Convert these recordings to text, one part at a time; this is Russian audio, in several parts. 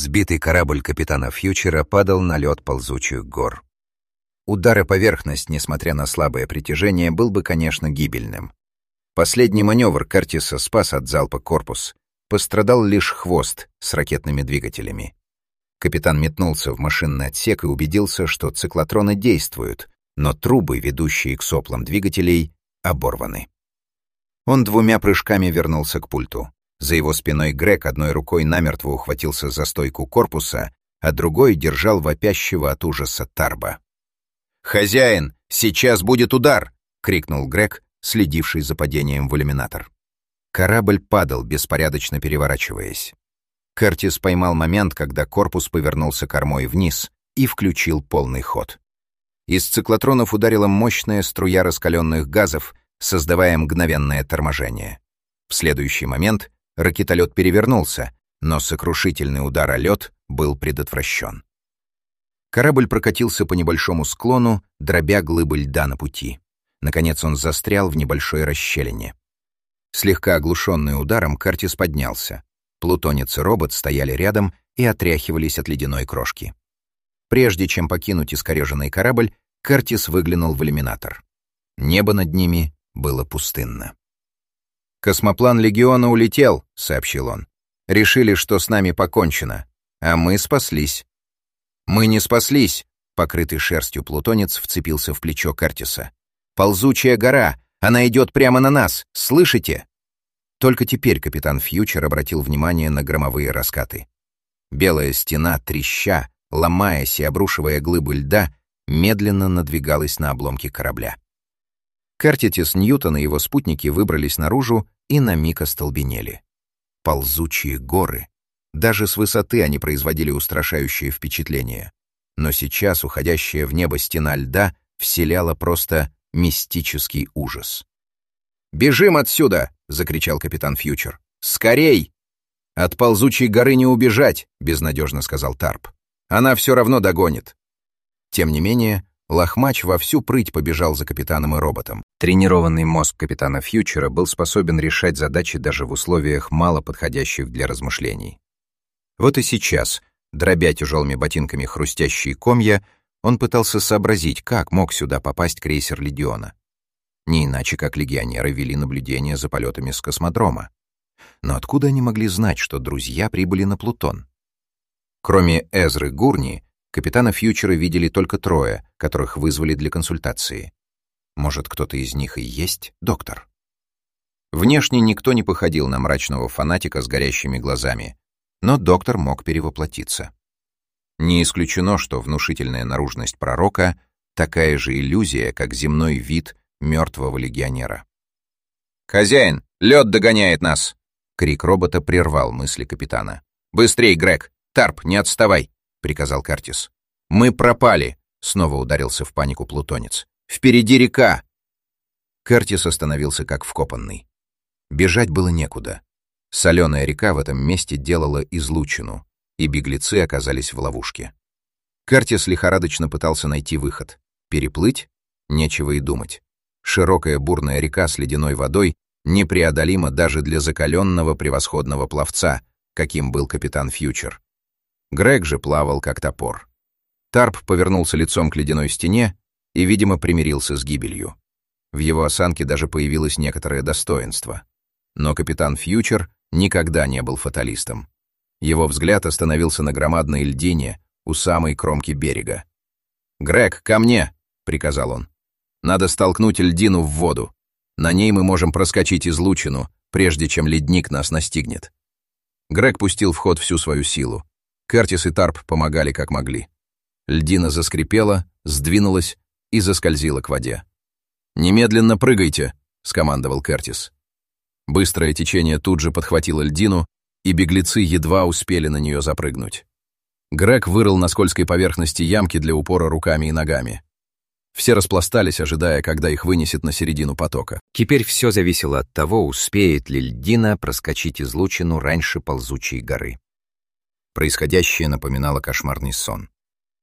Сбитый корабль капитана Фьючера падал на лед ползучих гор. Удар о поверхность, несмотря на слабое притяжение, был бы, конечно, гибельным. Последний маневр Кертиса спас от залпа корпус. Пострадал лишь хвост с ракетными двигателями. Капитан метнулся в машинный отсек и убедился, что циклотроны действуют, но трубы, ведущие к соплам двигателей, оборваны. Он 2 прыжками вернулся к пульту. За его спиной Грег одной рукой намертво ухватился за стойку корпуса, а другой держал вопящего от ужаса Тарба. «Хозяин, сейчас будет удар!» — крикнул Грег, следивший за падением в иллюминатор. Корабль падал, беспорядочно переворачиваясь. Кертис поймал момент, когда корпус повернулся кормой вниз и включил полный ход. Из циклотронов ударила мощная струя раскаленных газов, создавая мгновенное торможение. В следующий момент ракетолет перевернулся, но сокрушительный удар о лед был предотвращен. Корабль прокатился по небольшому склону, дробя глыбы льда на пути. Наконец он застрял в небольшой расщелине. Слегка оглушенный ударом, Кертис поднялся. Плутонец и робот стояли рядом и отряхивались от ледяной крошки. Прежде чем покинуть искореженный корабль, Кертис выглянул в иллюминатор. Небо над ними было пустынно. «Космоплан Легиона улетел», — сообщил он. «Решили, что с нами покончено. А мы спаслись». «Мы не спаслись», — покрытый шерстью плутонец вцепился в плечо Кертиса. «Ползучая гора! Она идет прямо на нас! Слышите?» Только теперь капитан Фьючер обратил внимание на громовые раскаты. Белая стена, треща, ломаясь и обрушивая глыбы льда, медленно надвигалась на обломки корабля. Кертис, Ньютон и его спутники выбрались наружу и на миг остолбенели. Ползучие горы. Даже с высоты они производили устрашающее впечатление. Но сейчас уходящая в небо стена льда вселяла просто мистический ужас. «Бежим отсюда!» — закричал капитан Фьючер. «Скорей!» «От ползучей горы не убежать!» — безнадежно сказал Тарп. «Она все равно догонит!» Тем не менее, Лохмач во всю прыть побежал за капитаном и роботом. Тренированный мозг капитана Фьючера был способен решать задачи даже в условиях, мало подходящих для размышлений. Вот и сейчас, дробя тяжелыми ботинками хрустящие комья, он пытался сообразить, как мог сюда попасть крейсер Легиона. Не иначе, как легионеры вели наблюдение за полетами с космодрома. Но откуда они могли знать, что друзья прибыли на Плутон? Кроме Эзры Гурни, капитана Фьючера видели только 3, которых вызвали для консультации. Может, кто-то из них и есть доктор? Внешне никто не походил на мрачного фанатика с горящими глазами, но доктор мог перевоплотиться. Не исключено, что внушительная наружность пророка — такая же иллюзия, как земной вид мертвого легионера. «Хозяин, лед догоняет нас!» Крик робота прервал мысли капитана. «Быстрей, Грег! Тарп, не отставай!» — приказал Кертис. «Мы пропали!» — снова ударился в панику плутонец. «Впереди река!» Кертис остановился как вкопанный. Бежать было некуда. Соленая река в этом месте делала излучину, и беглецы оказались в ловушке. Кертис лихорадочно пытался найти выход. Переплыть? Нечего и думать. Широкая бурная река с ледяной водой непреодолима даже для закаленного превосходного пловца, каким был капитан Фьючер. Грег же плавал как топор. Тарп повернулся лицом к ледяной стене и, видимо, примирился с гибелью. В его осанке даже появилось некоторое достоинство. Но капитан Фьючер никогда не был фаталистом. Его взгляд остановился на громадной льдине у самой кромки берега. «Грег, ко мне!» — приказал он. «Надо столкнуть льдину в воду. На ней мы можем проскочить излучину, прежде чем ледник нас настигнет». Грег пустил в ход всю свою силу. Кертис и Тарп помогали как могли. Льдина заскрипела, сдвинулась и заскользила к воде. «Немедленно прыгайте!» — скомандовал Кертис. Быстрое течение тут же подхватило льдину, и беглецы едва успели на нее запрыгнуть. Грег вырыл на скользкой поверхности ямки для упора руками и ногами. Все распластались, ожидая, когда их вынесет на середину потока. Теперь все зависело от того, успеет ли льдина проскочить излучину раньше ползучей горы. Происходящее напоминало кошмарный сон.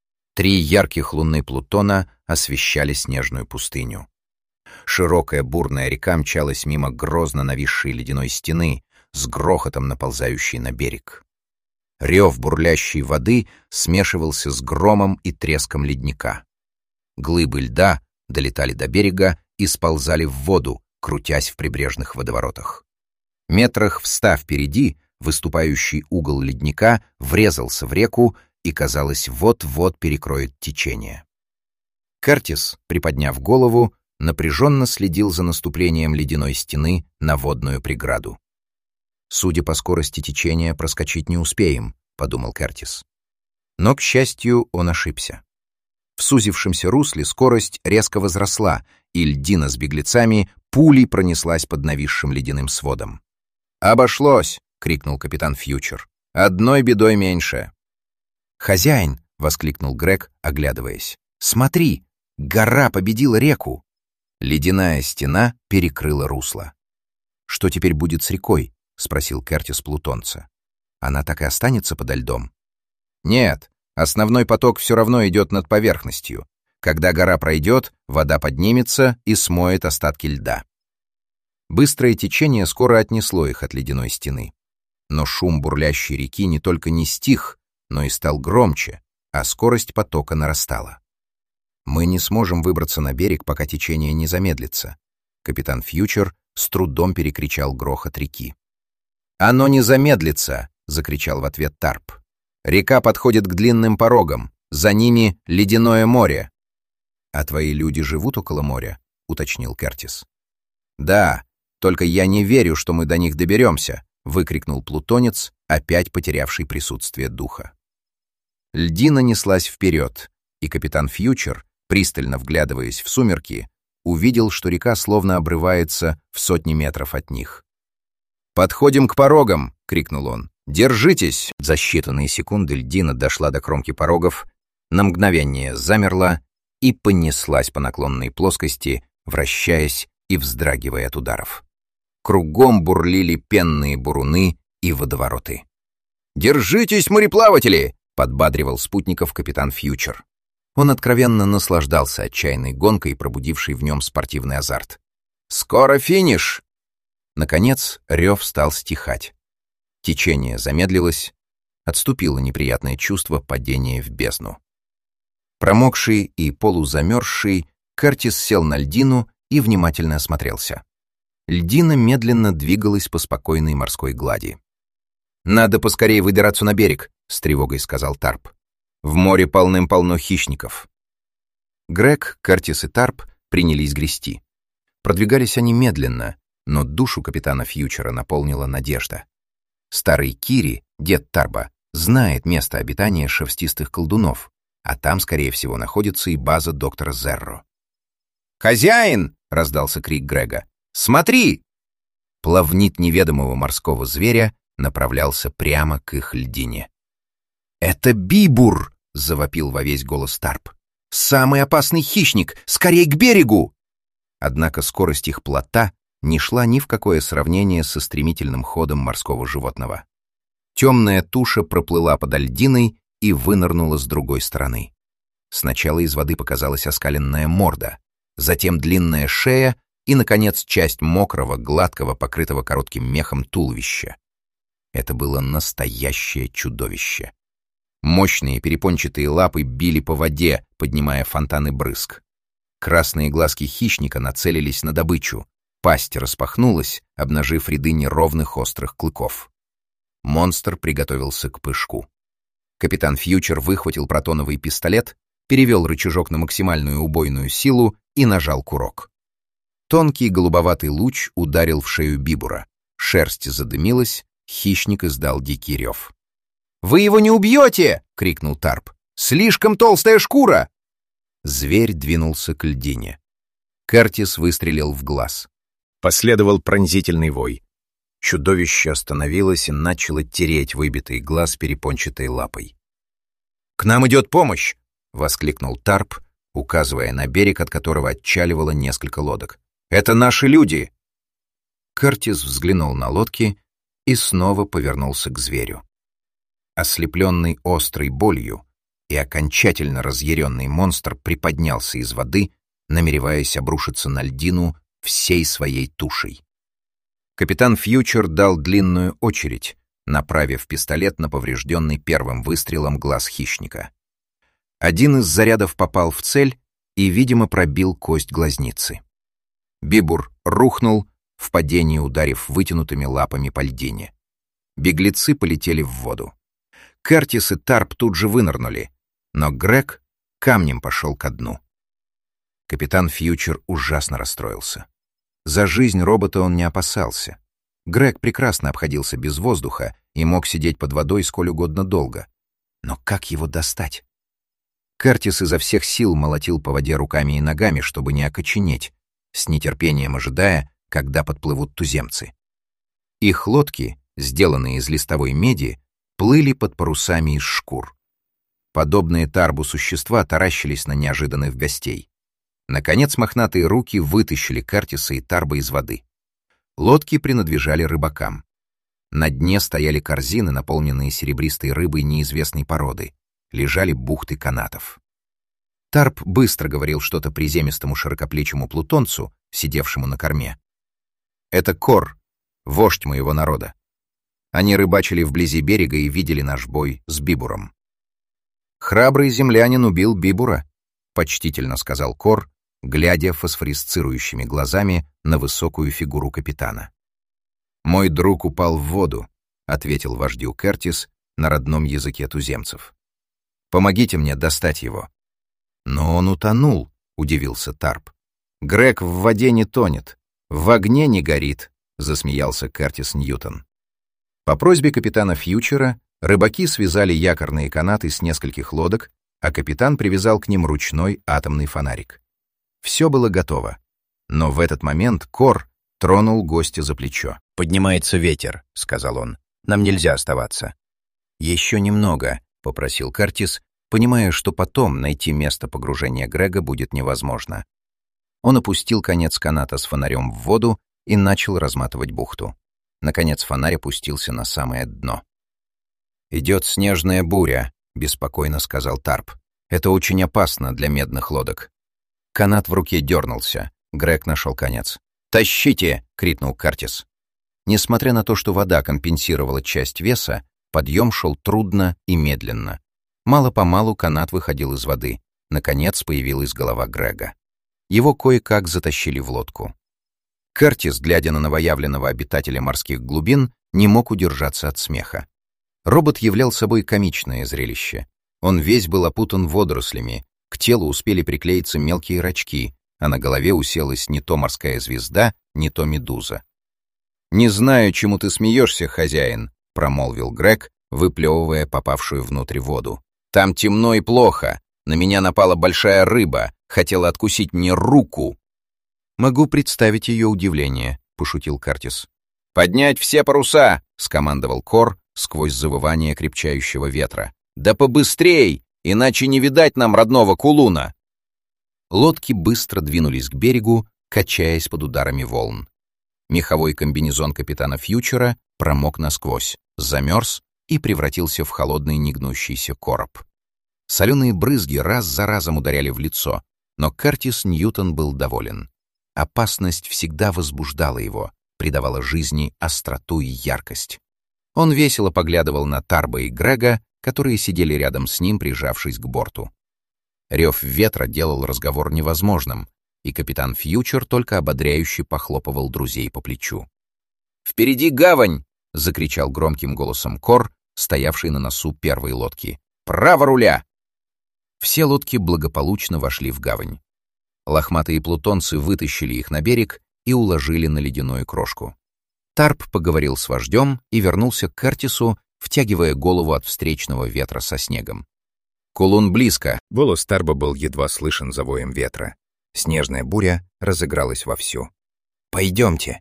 3 ярких луны Плутона освещали снежную пустыню. Широкая бурная река мчалась мимо грозно нависшей ледяной стены, с грохотом наползающей на берег. Рев бурлящей воды смешивался с громом и треском ледника. Глыбы льда долетали до берега и сползали в воду, крутясь в прибрежных водоворотах. Метрах в 100 впереди выступающий угол ледника врезался в реку и, казалось, вот-вот перекроет течение. Кертис, приподняв голову, напряженно следил за наступлением ледяной стены на водную преграду. «Судя по скорости течения, проскочить не успеем», — подумал Кертис. Но, к счастью, он ошибся. В сузившемся русле скорость резко возросла, и льдина с беглецами пулей пронеслась под нависшим ледяным сводом. «Обошлось!» — крикнул капитан Фьючер. «Одной бедой меньше!» «Хозяин!» — воскликнул Грег, оглядываясь. «Смотри! Гора победила реку!» Ледяная стена перекрыла русло. «Что теперь будет с рекой?» — спросил Кертис плутонца. «Она так и останется подо льдом?» «Нет, основной поток все равно идет над поверхностью. Когда гора пройдет, вода поднимется и смоет остатки льда». Быстрое течение скоро отнесло их от ледяной стены. Но шум бурлящей реки не только не стих, но и стал громче, а скорость потока нарастала. «Мы не сможем выбраться на берег, пока течение не замедлится». Капитан Фьючер с трудом перекричал грохот реки. «Оно не замедлится!» — закричал в ответ Тарп. «Река подходит к длинным порогам. За ними ледяное море». «А твои люди живут около моря?» — уточнил Кертис. «Да, только я не верю, что мы до них доберемся», — выкрикнул плутонец, опять потерявший присутствие духа. Льдина неслась вперед, и капитан Фьючер, пристально вглядываясь в сумерки, увидел, что река словно обрывается в сотни метров от них. «Подходим к порогам!» — крикнул он. «Держитесь!» За считанные секунды льдина дошла до кромки порогов, на мгновение замерла и понеслась по наклонной плоскости, вращаясь и вздрагивая от ударов. Кругом бурлили пенные буруны и водовороты. «Держитесь, мореплаватели!» — подбадривал спутников капитан Фьючер. Он откровенно наслаждался отчаянной гонкой, пробудившей в нем спортивный азарт. «Скоро финиш!» Наконец рев стал стихать. Течение замедлилось, отступило неприятное чувство падения в бездну. Промокший и полузамерзший, Кертис сел на льдину и внимательно осмотрелся. Льдина медленно двигалась по спокойной морской глади. «Надо поскорее выбираться на берег», — с тревогой сказал Тарп. «В море полным-полно хищников». Грег, Кертис и Тарп принялись грести. Продвигались они медленно, но душу капитана Фьючера наполнила надежда. Старый Кири, дед Тарба, знает место обитания шерстистых колдунов, а там, скорее всего, находится и база доктора Зерро. «Хозяин!» — раздался крик Грега. «Смотри!» Плавнит неведомого морского зверя направлялся прямо к их льдине. «Это бибур!» — завопил во весь голос Тарп. «Самый опасный хищник! Скорей к берегу!» Однако скорость их плота не шла ни в какое сравнение со стремительным ходом морского животного. Темная туша проплыла подо льдиной и вынырнула с другой стороны. Сначала из воды показалась оскаленная морда, затем длинная шея и, наконец, часть мокрого, гладкого, покрытого коротким мехом туловища. Это было настоящее чудовище. Мощные перепончатые лапы били по воде, поднимая фонтаны брызг. Красные глазки хищника нацелились на добычу. Пасть распахнулась, обнажив ряды неровных острых клыков. Монстр приготовился к прыжку. Капитан Фьючер выхватил протоновый пистолет, перевел рычажок на максимальную убойную силу и нажал курок. Тонкий голубоватый луч ударил в шею бибура. Шерсть задымилась, хищник издал дикий рев. «Вы его не убьете!» — крикнул Тарп. «Слишком толстая шкура!» Зверь двинулся к льдине. Кертис выстрелил в глаз. Последовал пронзительный вой. Чудовище остановилось и начало тереть выбитый глаз перепончатой лапой. «К нам идет помощь!» — воскликнул Тарп, указывая на берег, от которого отчаливало несколько лодок. «Это наши люди!» Кертис взглянул на лодки и снова повернулся к зверю. Ослепленный острой болью и окончательно разъяренный монстр приподнялся из воды, намереваясь обрушиться на льдину всей своей тушей. Капитан Фьючер дал длинную очередь, направив пистолет на поврежденный первым выстрелом глаз хищника. Один из зарядов попал в цель и, видимо, пробил кость глазницы. Бибур рухнул, в падении ударив вытянутыми лапами по льдине. Беглецы полетели в воду. Кертис и Тарп тут же вынырнули, но Грег камнем пошел ко дну. Капитан Фьючер ужасно расстроился. За жизнь робота он не опасался. Грег прекрасно обходился без воздуха и мог сидеть под водой сколь угодно долго. Но как его достать? Кертис изо всех сил молотил по воде руками и ногами, чтобы не окоченеть, с нетерпением ожидая, когда подплывут туземцы. Их лодки, сделанные из листовой меди, плыли под парусами из шкур. Подобные Тарбу существа таращились на неожиданных гостей. Наконец мохнатые руки вытащили Кертиса и Тарба из воды. Лодки принадлежали рыбакам. На дне стояли корзины, наполненные серебристой рыбой неизвестной породы. Лежали бухты канатов. Тарп быстро говорил что-то приземистому широкоплечему плутонцу, сидевшему на корме. «Это Кор, вождь моего народа. Они рыбачили вблизи берега и видели наш бой с Бибуром». «Храбрый землянин убил Бибура», — почтительно сказал Кор, глядя фосфорисцирующими глазами на высокую фигуру капитана. «Мой друг упал в воду», — ответил вождю Кертис на родном языке туземцев. «Помогите мне достать его». «Но он утонул», — удивился Тарп. «Грег в воде не тонет, в огне не горит», — засмеялся Кертис Ньютон. По просьбе капитана Фьючера рыбаки связали якорные канаты с нескольких лодок, а капитан привязал к ним ручной атомный фонарик. Все было готово. Но в этот момент Кор тронул гостя за плечо. «Поднимается ветер», — сказал он. «Нам нельзя оставаться». «Еще немного», — попросил Кертис, понимая, что потом найти место погружения Грега будет невозможно. Он опустил конец каната с фонарем в воду и начал разматывать бухту. Наконец фонарь опустился на самое дно. «Идет снежная буря», — беспокойно сказал Тарп. «Это очень опасно для медных лодок». Канат в руке дернулся. Грег нашел конец. «Тащите!» — крикнул Кертис. Несмотря на то, что вода компенсировала часть веса, подъем шел трудно и медленно. Мало-помалу канат выходил из воды. Наконец появилась голова Грега. Его кое-как затащили в лодку. Кертис, глядя на новоявленного обитателя морских глубин, не мог удержаться от смеха. Робот являл собой комичное зрелище. Он весь был опутан водорослями, к телу успели приклеиться мелкие рачки, а на голове уселась не то морская звезда, не то медуза. «Не знаю, чему ты смеешься, хозяин», — промолвил Грег, выплевывая попавшую внутрь воду. «Там темно и плохо. На меня напала большая рыба, хотела откусить мне руку». «Могу представить ее удивление», — пошутил Кертис. «Поднять все паруса!» — скомандовал Кор сквозь завывание крепчающего ветра. «Да побыстрей, иначе не видать нам родного кулуна!» Лодки быстро двинулись к берегу, качаясь под ударами волн. Меховой комбинезон капитана Фьючера промок насквозь, замерз и превратился в холодный негнущийся короб. Соленые брызги раз за разом ударяли в лицо, но Кертис Ньютон был доволен. Опасность всегда возбуждала его, придавала жизни остроту и яркость. Он весело поглядывал на Тарба и Грега, которые сидели рядом с ним, прижавшись к борту. Рев ветра делал разговор невозможным, и капитан Фьючер только ободряюще похлопывал друзей по плечу. «Впереди гавань!» — закричал громким голосом Кор, стоявший на носу первой лодки. «Право руля!» Все лодки благополучно вошли в гавань. Лохматые плутонцы вытащили их на берег и уложили на ледяную крошку. Тарп поговорил с вождем и вернулся к Кертису, втягивая голову от встречного ветра со снегом. «Кулун близко!» — голос Тарба был едва слышен за воем ветра. Снежная буря разыгралась вовсю. «Пойдемте!»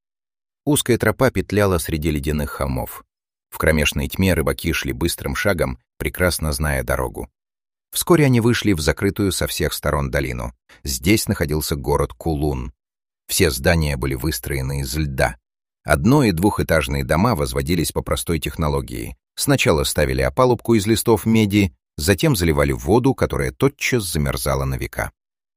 Узкая тропа петляла среди ледяных холмов. В кромешной тьме рыбаки шли быстрым шагом, прекрасно зная дорогу. Вскоре они вышли в закрытую со всех сторон долину. Здесь находился город Кулун. Все здания были выстроены из льда. Одно- и двухэтажные дома возводились по простой технологии. Сначала ставили опалубку из листов меди, затем заливали воду, которая тотчас замерзала на века.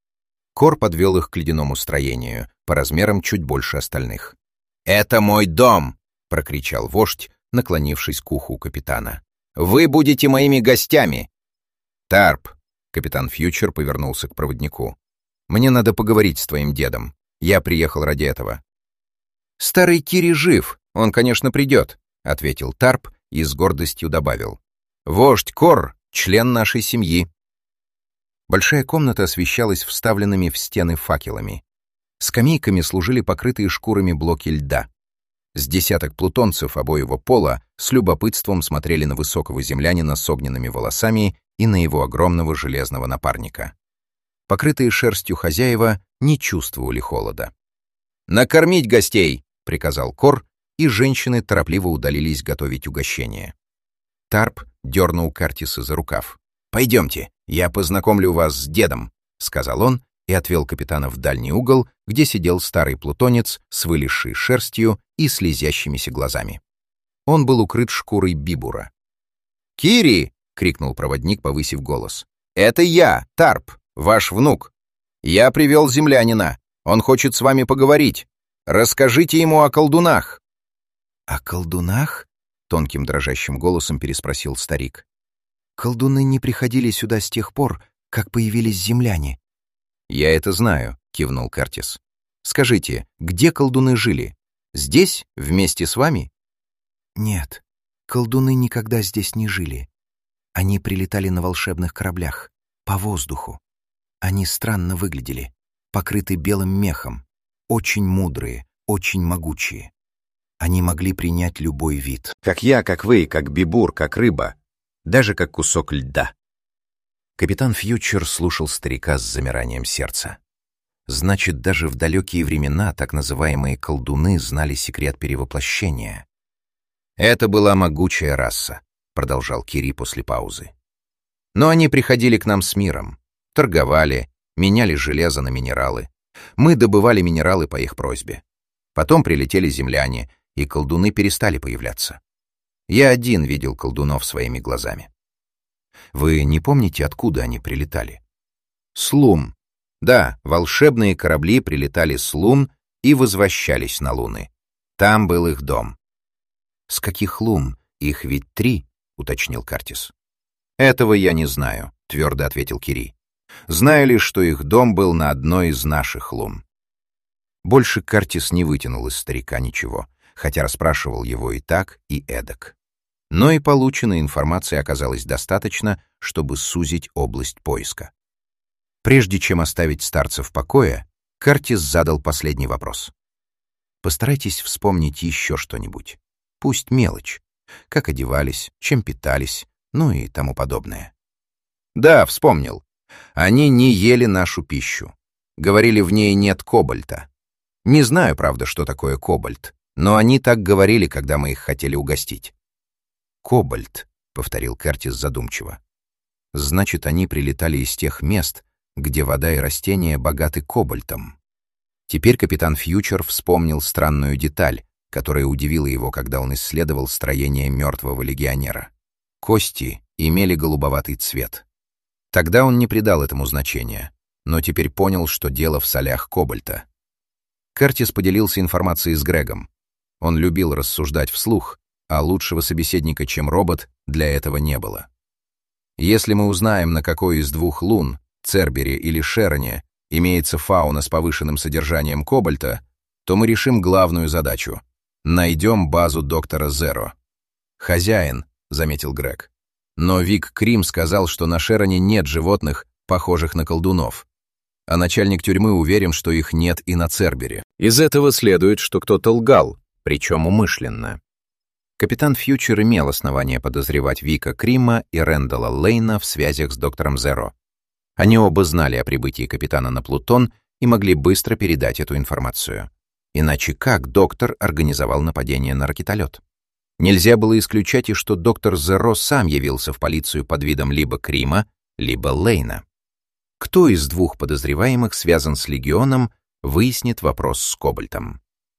Кор подвел их к ледяному строению, по размерам чуть больше остальных. «Это мой дом!» — прокричал вождь, наклонившись к уху капитана. «Вы будете моими гостями!» «Тарп!» — капитан Фьючер повернулся к проводнику. «Мне надо поговорить с твоим дедом. Я приехал ради этого». «Старый Кири жив, он, конечно, придет», — ответил Тарп и с гордостью добавил. «Вождь Кор — член нашей семьи». Большая комната освещалась вставленными в стены факелами. Скамейками служили покрытые шкурами блоки льда. С десяток плутонцев обоего пола с любопытством смотрели на высокого землянина с огненными волосами и на его огромного железного напарника. Покрытые шерстью хозяева не чувствовали холода. «Накормить гостей!» — приказал Кор, и женщины торопливо удалились готовить угощение. Тарп дернул Картиса за рукав. «Пойдемте, я познакомлю вас с дедом», — сказал он и отвел капитана в дальний угол, где сидел старый плутонец с вылезшей шерстью и слезящимися глазами. Он был укрыт шкурой бибура. «Кири!» — крикнул проводник, повысив голос. «Это я, Тарп, ваш внук. Я привел землянина. Он хочет с вами поговорить. Расскажите ему о колдунах». «О колдунах?» — тонким дрожащим голосом переспросил старик. «Колдуны не приходили сюда с тех пор, как появились земляне». «Я это знаю», — кивнул Кертис. «Скажите, где колдуны жили? Здесь, вместе с вами?» «Нет, колдуны никогда здесь не жили. Они прилетали на волшебных кораблях, по воздуху. Они странно выглядели, покрыты белым мехом, очень мудрые, очень могучие. Они могли принять любой вид. Как я, как вы, как бибур, как рыба, даже как кусок льда». Капитан Фьючер слушал старика с замиранием сердца. Значит, даже в далекие времена так называемые колдуны знали секрет перевоплощения. «Это была могучая раса», — продолжал Кири после паузы. «Но они приходили к нам с миром, торговали, меняли железо на минералы. Мы добывали минералы по их просьбе. Потом прилетели земляне, и колдуны перестали появляться. Я один видел колдунов своими глазами». «Вы не помните, откуда они прилетали?» «С Лун. Да, волшебные корабли прилетали с Лун и возвращались на Луны. Там был их дом». «С каких Лун? Их ведь 3», — уточнил Картис. «Этого я не знаю», — твердо ответил Кири. «Знаю лишь, что их дом был на одной из наших Лун». Больше Картис не вытянул из старика ничего, хотя расспрашивал его и так, и эдак. Но и полученной информации оказалось достаточно, чтобы сузить область поиска. Прежде чем оставить старца в покое, Картис задал последний вопрос. «Постарайтесь вспомнить еще что-нибудь. Пусть мелочь. Как одевались, чем питались, ну и тому подобное». «Да, вспомнил. Они не ели нашу пищу. Говорили, в ней нет кобальта. Не знаю, правда, что такое кобальт, но они так говорили, когда мы их хотели угостить». «Кобальт», — повторил Кертис задумчиво. «Значит, они прилетали из тех мест, где вода и растения богаты кобальтом». Теперь капитан Фьючер вспомнил странную деталь, которая удивила его, когда он исследовал строение мертвого легионера. Кости имели голубоватый цвет. Тогда он не придал этому значения, но теперь понял, что дело в солях кобальта. Кертис поделился информацией с Грегом. Он любил рассуждать вслух, а лучшего собеседника, чем робот, для этого не было. «Если мы узнаем, на какой из 2 лун, Цербере или Шероне, имеется фауна с повышенным содержанием кобальта, то мы решим главную задачу — найдем базу доктора Зеро». «Хозяин», — заметил Грег. «Но Вик Крим сказал, что на Шероне нет животных, похожих на колдунов. А начальник тюрьмы уверен, что их нет и на Цербере. Из этого следует, что кто-то лгал, причем умышленно». Капитан Фьючер имел основания подозревать Вика Крима и Рэндалла Лейна в связях с доктором Зеро. Они оба знали о прибытии капитана на Плутон и могли быстро передать эту информацию. Иначе как доктор организовал нападение на ракетолет? Нельзя было исключать и что доктор Зеро сам явился в полицию под видом либо Крима, либо Лейна. Кто из 2 подозреваемых связан с Легионом, выяснит вопрос с кобальтом.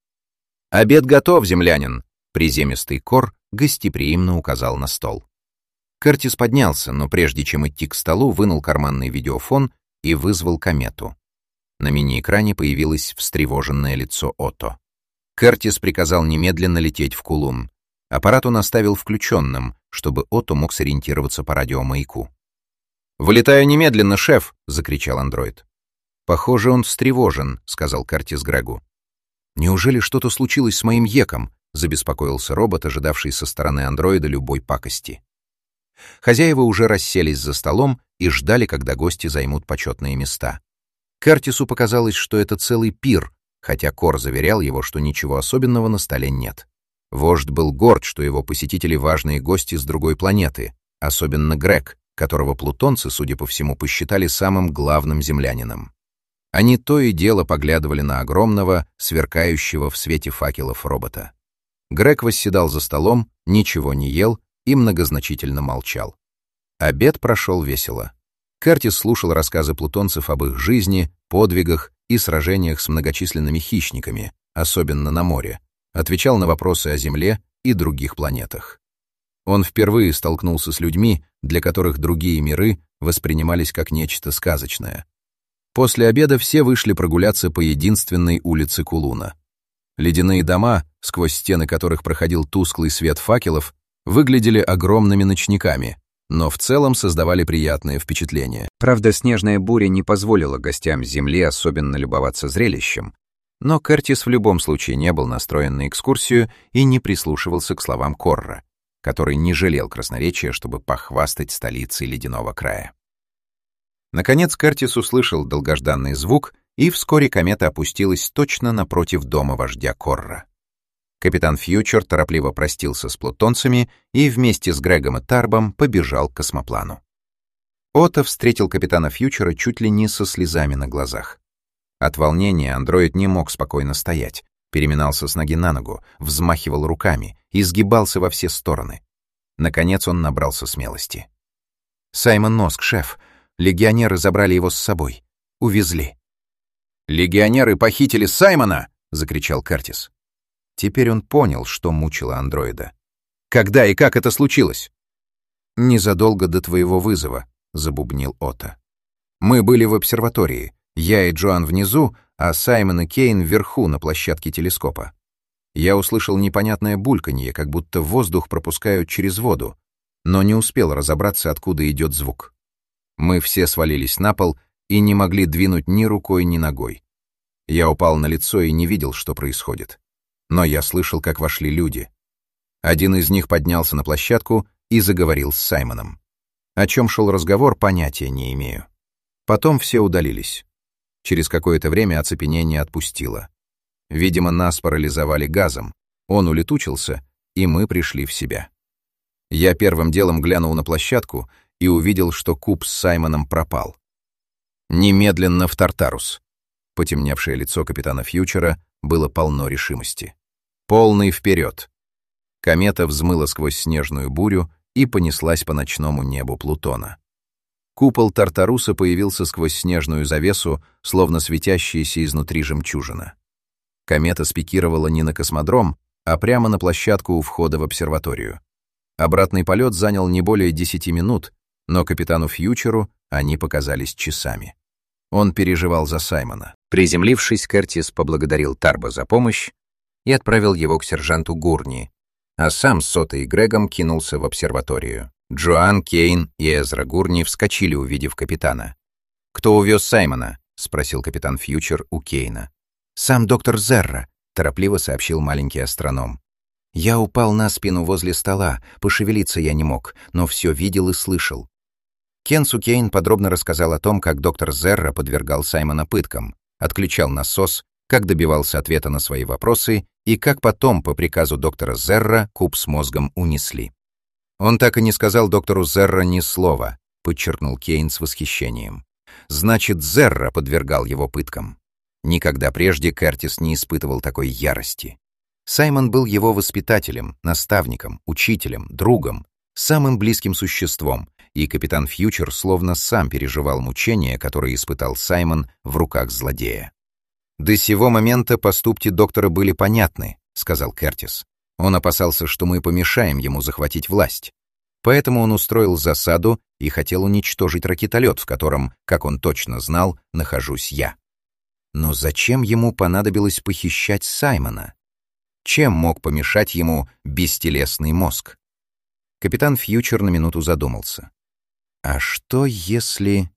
«Обед готов, землянин!» Приземистый Кор гостеприимно указал на стол. Кертис поднялся, но прежде чем идти к столу, вынул карманный видеофон и вызвал комету. На мини-экране появилось встревоженное лицо Отто. Кертис приказал немедленно лететь в Кулун. Аппарат он оставил включенным, чтобы Отто мог сориентироваться по радиомаяку. «Вылетаю немедленно, шеф!» — закричал андроид. «Похоже, он встревожен», — сказал Кертис Грегу. «Неужели что-то случилось с моим Еком?» — забеспокоился робот, ожидавший со стороны андроида любой пакости. Хозяева уже расселись за столом и ждали, когда гости займут почетные места. Кертису показалось, что это целый пир, хотя Кор заверял его, что ничего особенного на столе нет. Вождь был горд, что его посетители — важные гости с другой планеты, особенно Грег, которого плутонцы, судя по всему, посчитали самым главным землянином. Они то и дело поглядывали на огромного, сверкающего в свете факелов робота. Грег восседал за столом, ничего не ел и многозначительно молчал. Обед прошел весело. Кертис слушал рассказы плутонцев об их жизни, подвигах и сражениях с многочисленными хищниками, особенно на море, отвечал на вопросы о Земле и других планетах. Он впервые столкнулся с людьми, для которых другие миры воспринимались как нечто сказочное. После обеда все вышли прогуляться по единственной улице Кулуна. Ледяные дома, сквозь стены которых проходил тусклый свет факелов, выглядели огромными ночниками, но в целом создавали приятное впечатление. Правда, снежная буря не позволила гостям Земли особенно любоваться зрелищем, но Кертис в любом случае не был настроен на экскурсию и не прислушивался к словам Корра, который не жалел красноречия, чтобы похвастать столицей ледяного края. Наконец Кертис услышал долгожданный звук, и вскоре комета опустилась точно напротив дома вождя Корра. Капитан Фьючер торопливо простился с плутонцами и вместе с Грегом и Тарбом побежал к космоплану. Отто встретил капитана Фьючера чуть ли не со слезами на глазах. От волнения андроид не мог спокойно стоять, переминался с ноги на ногу, взмахивал руками, изгибался во все стороны. Наконец он набрался смелости. «Саймон Носк, шеф. Легионеры забрали его с собой. Увезли». «Легионеры похитили Саймона!» — закричал Кертис. Теперь он понял, что мучило андроида. «Когда и как это случилось?» «Незадолго до твоего вызова», — забубнил Отто. «Мы были в обсерватории. Я и Джоан внизу, а Саймон и Кейн вверху на площадке телескопа. Я услышал непонятное бульканье, как будто воздух пропускают через воду, но не успел разобраться, откуда идет звук. Мы все свалились на пол и не могли двинуть ни рукой, ни ногой. Я упал на лицо и не видел, что происходит. Но я слышал, как вошли люди. Один из них поднялся на площадку и заговорил с Саймоном. О чем шел разговор, понятия не имею. Потом все удалились. Через какое-то время оцепенение отпустило. Видимо, нас парализовали газом. Он улетучился, и мы пришли в себя. Я первым делом глянул на площадку и увидел, что куб с Саймоном пропал. Немедленно в Тартарус. Потемневшее лицо капитана Фьючера было полно решимости. Полный вперед. Комета взмыла сквозь снежную бурю и понеслась по ночному небу Плутона. Купол Тартаруса появился сквозь снежную завесу, словно светящаяся изнутри жемчужина. Комета спикировала не на космодром, а прямо на площадку у входа в обсерваторию. Обратный полет занял не более 10 минут, но капитану Фьючеру они показались часами. Он переживал за Саймона. Приземлившись, Кертис поблагодарил Тарба за помощь и отправил его к сержанту Гурни, а сам с Отто и Грегом кинулся в обсерваторию. Джоан, Кейн и Эзра Гурни вскочили, увидев капитана. «Кто увез Саймона?» — спросил капитан Фьючер у Кейна. «Сам доктор Зерра», — торопливо сообщил маленький астроном. «Я упал на спину возле стола, пошевелиться я не мог, но все видел и слышал». Кенсу Кейн подробно рассказал о том, как доктор Зерра подвергал Саймона пыткам, отключал насос, как добивался ответа на свои вопросы и как потом, по приказу доктора Зерра, куб с мозгом унесли. «Он так и не сказал доктору Зерра ни слова», — подчеркнул Кейн с восхищением. «Значит, Зерра подвергал его пыткам». Никогда прежде Кертис не испытывал такой ярости. Саймон был его воспитателем, наставником, учителем, другом, самым близким существом, и капитан Фьючер словно сам переживал мучения, которые испытал Саймон в руках злодея. «До сего момента поступки доктора были понятны», — сказал Кертис. «Он опасался, что мы помешаем ему захватить власть. Поэтому он устроил засаду и хотел уничтожить ракетолет, в котором, как он точно знал, нахожусь я. Но зачем ему понадобилось похищать Саймона? Чем мог помешать ему бестелесный мозг? Капитан Фьючер на минуту задумался. А что если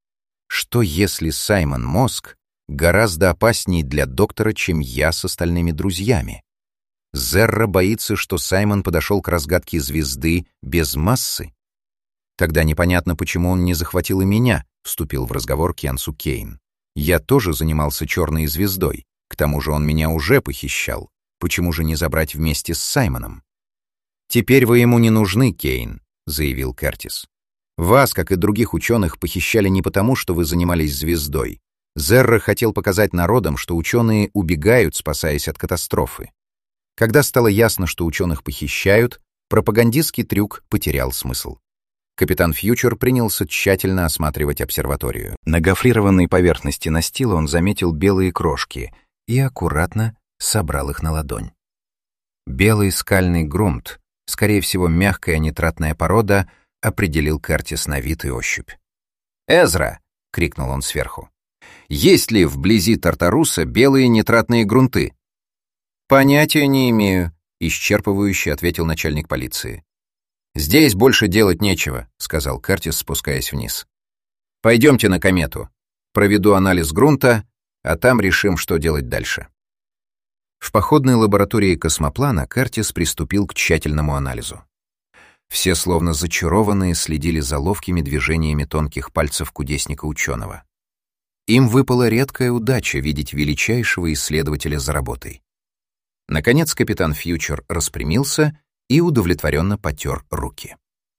Саймон Мозг гораздо опаснее для доктора, чем я с остальными друзьями? Зерра боится, что Саймон подошел к разгадке звезды без массы. Тогда непонятно, почему он не захватил и меня, вступил в разговор Кенсу Кейн. Я тоже занимался черной звездой. К тому же он меня уже похищал. Почему же не забрать вместе с Саймоном? «Теперь вы ему не нужны, Кейн», — заявил Кертис. «Вас, как и других ученых, похищали не потому, что вы занимались звездой. Зерра хотел показать народам, что ученые убегают, спасаясь от катастрофы. Когда стало ясно, что ученых похищают, пропагандистский трюк потерял смысл». Капитан Фьючер принялся тщательно осматривать обсерваторию. На гофрированной поверхности настила он заметил белые крошки и аккуратно собрал их на ладонь. Белый скальный грунт, скорее всего, мягкая нитратная порода, определил Кертис на вид и ощупь. «Эзра!» — крикнул он сверху. «Есть ли вблизи Тартаруса белые нитратные грунты?» «Понятия не имею», — исчерпывающе ответил начальник полиции. «Здесь больше делать нечего», — сказал Кертис, спускаясь вниз. «Пойдемте на комету. Проведу анализ грунта, а там решим, что делать дальше». В походной лаборатории космоплана Кертис приступил к тщательному анализу. Все, словно зачарованные, следили за ловкими движениями тонких пальцев кудесника-ученого. Им выпала редкая удача видеть величайшего исследователя за работой. Наконец капитан Фьючер распрямился и удовлетворенно потер руки.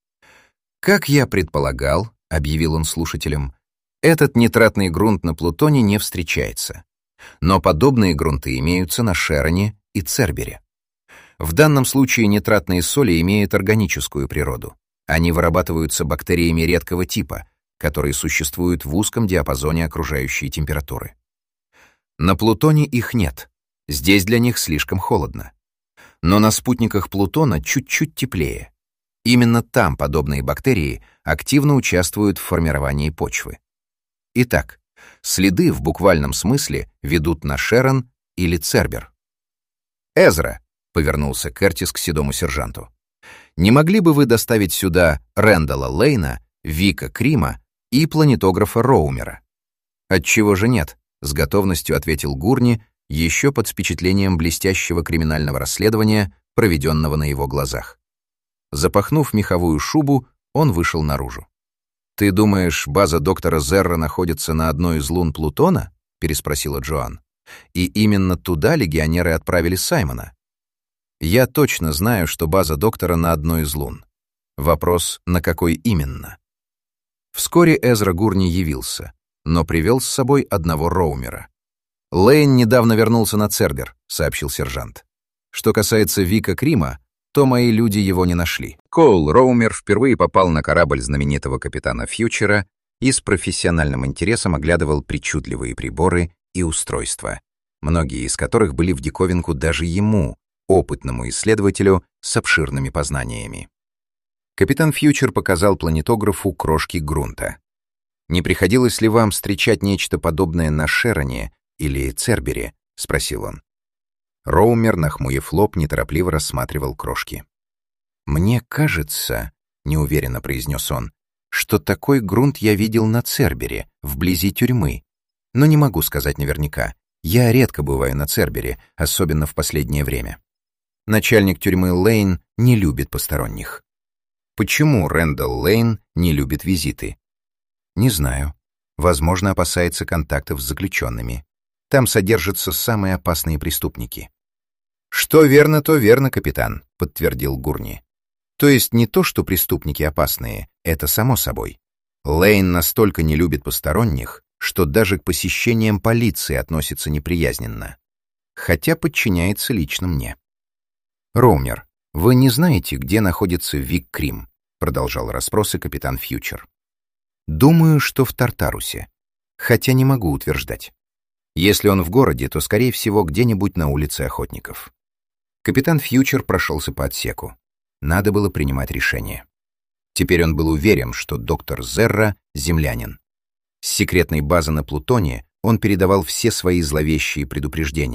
«Как я предполагал», — объявил он слушателям, — «этот нитратный грунт на Плутоне не встречается. Но подобные грунты имеются на Шероне и Цербере. В данном случае нитратные соли имеют органическую природу. Они вырабатываются бактериями редкого типа, которые существуют в узком диапазоне окружающей температуры. На Плутоне их нет. Здесь для них слишком холодно. Но на спутниках Плутона чуть-чуть теплее. Именно там подобные бактерии активно участвуют в формировании почвы. Итак, следы в буквальном смысле ведут на Шерон или Цербер. «Эзра», — повернулся Кертис к седому сержанту, «не могли бы вы доставить сюда Рэндалла Лейна, Вика Крима и планетографа Роумера?» «Отчего же нет?» — с готовностью ответил Гурни, еще под впечатлением блестящего криминального расследования, проведенного на его глазах. Запахнув меховую шубу, он вышел наружу. «Ты думаешь, база доктора Зерра находится на одной из лун Плутона?» — переспросила Джоан. «И именно туда легионеры отправили Саймона?» «Я точно знаю, что база доктора на одной из лун. Вопрос, на какой именно?» Вскоре Эзра Гурни явился, но привел с собой одного Роумера. «Лейн недавно вернулся на Цербер», — сообщил сержант. «Что касается Вика Крима, то мои люди его не нашли». Коул Роумер впервые попал на корабль знаменитого капитана Фьючера и с профессиональным интересом оглядывал причудливые приборы и устройства, многие из которых были в диковинку даже ему, опытному исследователю с обширными познаниями. Капитан Фьючер показал планетографу крошки грунта. «Не приходилось ли вам встречать нечто подобное на Шероне или Цербере?» — спросил он. Роумер, нахмурив лоб, неторопливо рассматривал крошки. «Мне кажется, — неуверенно произнес он, — что такой грунт я видел на Цербере, вблизи тюрьмы. Но не могу сказать наверняка. Я редко бываю на Цербере, особенно в последнее время. Начальник тюрьмы Лейн не любит посторонних». «Почему Рэндалл Лейн не любит визиты?» «Не знаю. Возможно, опасается контактов с заключенными. Там содержатся самые опасные преступники». «Что верно, то верно, капитан», — подтвердил Гурни. «То есть не то, что преступники опасные, это само собой. Лейн настолько не любит посторонних, что даже к посещениям полиции относится неприязненно. Хотя подчиняется лично мне». «Роумер, вы не знаете, где находится Вик Крим?» — продолжал расспросы капитан Фьючер. «Думаю, что в Тартарусе. Хотя не могу утверждать. Если он в городе, то, скорее всего, где-нибудь на улице Охотников». Капитан Фьючер прошелся по отсеку. Надо было принимать решение. Теперь он был уверен, что доктор Зерра — землянин. С секретной базы на Плутоне он передавал все свои зловещие предупреждения.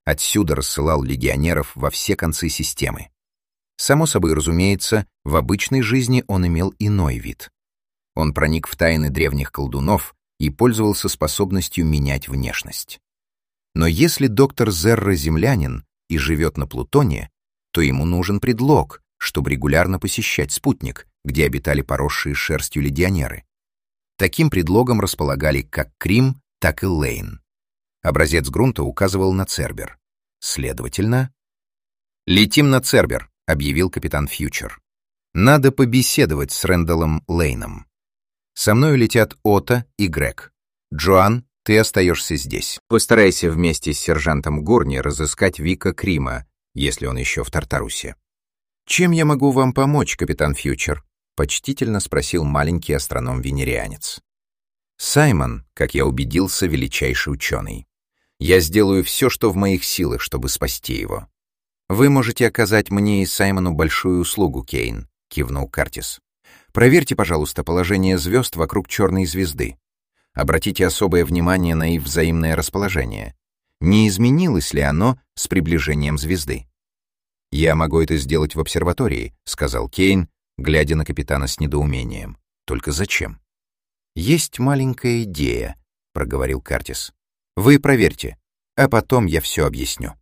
Отсюда рассылал легионеров во все концы системы. Само собой разумеется, в обычной жизни он имел иной вид. Он проник в тайны древних колдунов и пользовался способностью менять внешность. Но если доктор Зерра землянин и живет на Плутоне, то ему нужен предлог, чтобы регулярно посещать спутник, где обитали поросшие шерстью легионеры. Таким предлогом располагали как Крим, так и Лейн. Образец грунта указывал на Цербер. Следовательно... «Летим на Цербер», — объявил капитан Фьючер. «Надо побеседовать с Рэндаллом Лейном. Со мною летят Отто и Грег. Джоан, ты остаешься здесь. Постарайся вместе с сержантом Горни разыскать Вика Крима, если он еще в Тартарусе». «Чем я могу вам помочь, капитан Фьючер?» — почтительно спросил маленький астроном-венерианец. «Саймон, как я убедился, величайший ученый. Я сделаю все, что в моих силах, чтобы спасти его». «Вы можете оказать мне и Саймону большую услугу, Кейн», — кивнул Картис. «Проверьте, пожалуйста, положение звезд вокруг черной звезды. Обратите особое внимание на их взаимное расположение. Не изменилось ли оно с приближением звезды?» «Я могу это сделать в обсерватории», — сказал Кейн, глядя на капитана с недоумением. «Только зачем?» «Есть маленькая идея», — проговорил Картис. «Вы проверьте, а потом я все объясню».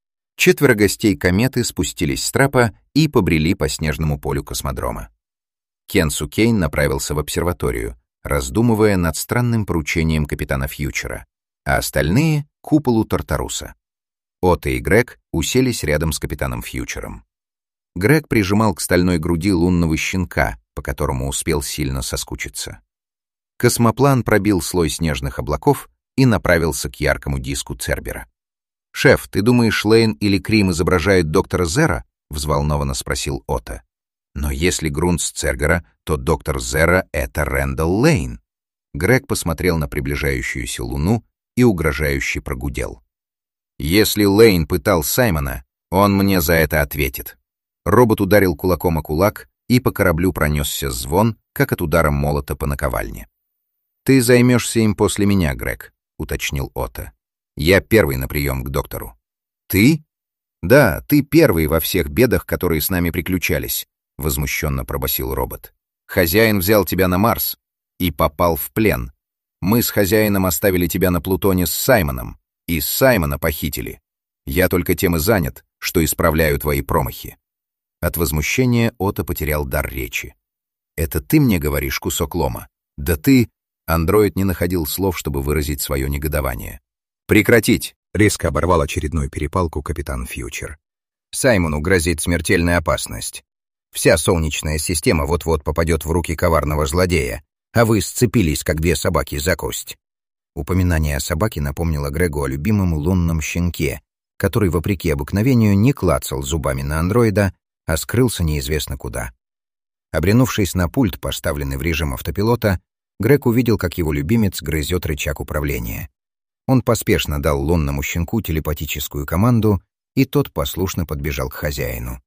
4 гостей кометы спустились с трапа и побрели по снежному полю космодрома. Кенсу Кейн направился в обсерваторию, раздумывая над странным поручением капитана Фьючера, а остальные — к куполу Тартаруса. Отто и Грег уселись рядом с капитаном Фьючером. Грег прижимал к стальной груди лунного щенка, по которому успел сильно соскучиться. Космоплан пробил слой снежных облаков и направился к яркому диску Цербера. «Шеф, ты думаешь, Лейн или Крим изображают доктора Зера?» — взволнованно спросил Отто. «Но если грунт с Цербера, то доктор Зера — это Рэндалл Лейн». Грег посмотрел на приближающуюся луну и угрожающе прогудел. «Если Лейн пытал Саймона, он мне за это ответит». Робот ударил кулаком о кулак, и по кораблю пронесся звон, как от удара молота по наковальне. «Ты займешься им после меня, Грег», — уточнил Отто. «Я первый на прием к доктору». «Ты?» «Да, ты первый во всех бедах, которые с нами приключались», — возмущенно пробасил робот. «Хозяин взял тебя на Марс и попал в плен. Мы с хозяином оставили тебя на Плутоне с Саймоном, и Саймона похитили. Я только тем и занят, что исправляю твои промахи». От возмущения Отто потерял дар речи. «Это ты мне говоришь, кусок лома? Да ты...» Андроид не находил слов, чтобы выразить свое негодование. «Прекратить!» — резко оборвал очередную перепалку капитан Фьючер. «Саймону грозит смертельная опасность. Вся Солнечная система вот-вот попадет в руки коварного злодея, а вы сцепились, как 2 собаки, за кость». Упоминание о собаке напомнило Грегу о любимом лунном щенке, который, вопреки обыкновению, не клацал зубами на андроида, а скрылся неизвестно куда. Обрянувшись на пульт, поставленный в режим автопилота, Грег увидел, как его любимец грызет рычаг управления. Он поспешно дал лунному щенку телепатическую команду, и тот послушно подбежал к хозяину.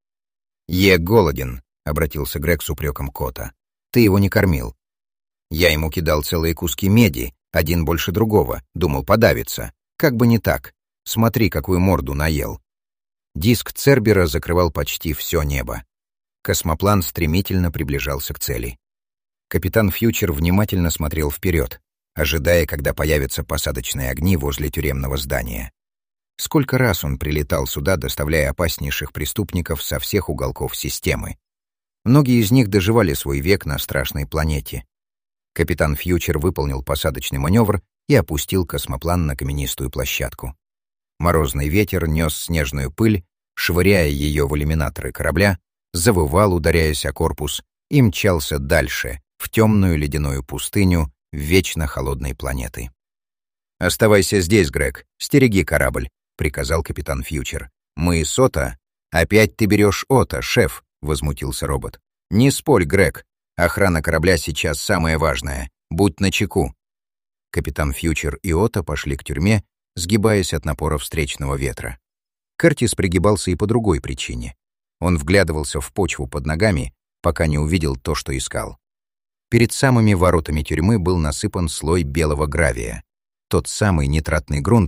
«Е голоден», — обратился Грег с упреком к Отто. «Ты его не кормил». «Я ему кидал целые куски меди, один больше другого, думал подавиться. Как бы не так. Смотри, какую морду наел». Диск Цербера закрывал почти все небо. Космоплан стремительно приближался к цели. Капитан Фьючер внимательно смотрел вперед, ожидая, когда появятся посадочные огни возле тюремного здания. Сколько раз он прилетал сюда, доставляя опаснейших преступников со всех уголков системы. Многие из них доживали свой век на страшной планете. Капитан Фьючер выполнил посадочный маневр и опустил космоплан на каменистую площадку. Морозный ветер нес снежную пыль, швыряя ее в иллюминаторы корабля, завывал, ударяясь о корпус, и мчался дальше, в темную ледяную пустыню вечно холодной планеты. «Оставайся здесь, Грег, стереги корабль», — приказал капитан Фьючер. «Мы с Отто...» «Опять ты берешь Отто, шеф», — возмутился робот. «Не спорь, Грег. Охрана корабля сейчас самое важное. Будь начеку». Капитан Фьючер и Отто пошли к тюрьме, сгибаясь от напора встречного ветра. Кертис пригибался и по другой причине. Он вглядывался в почву под ногами, пока не увидел то, что искал. Перед самыми воротами тюрьмы был насыпан слой белого гравия. Тот самый нитратный грунт, к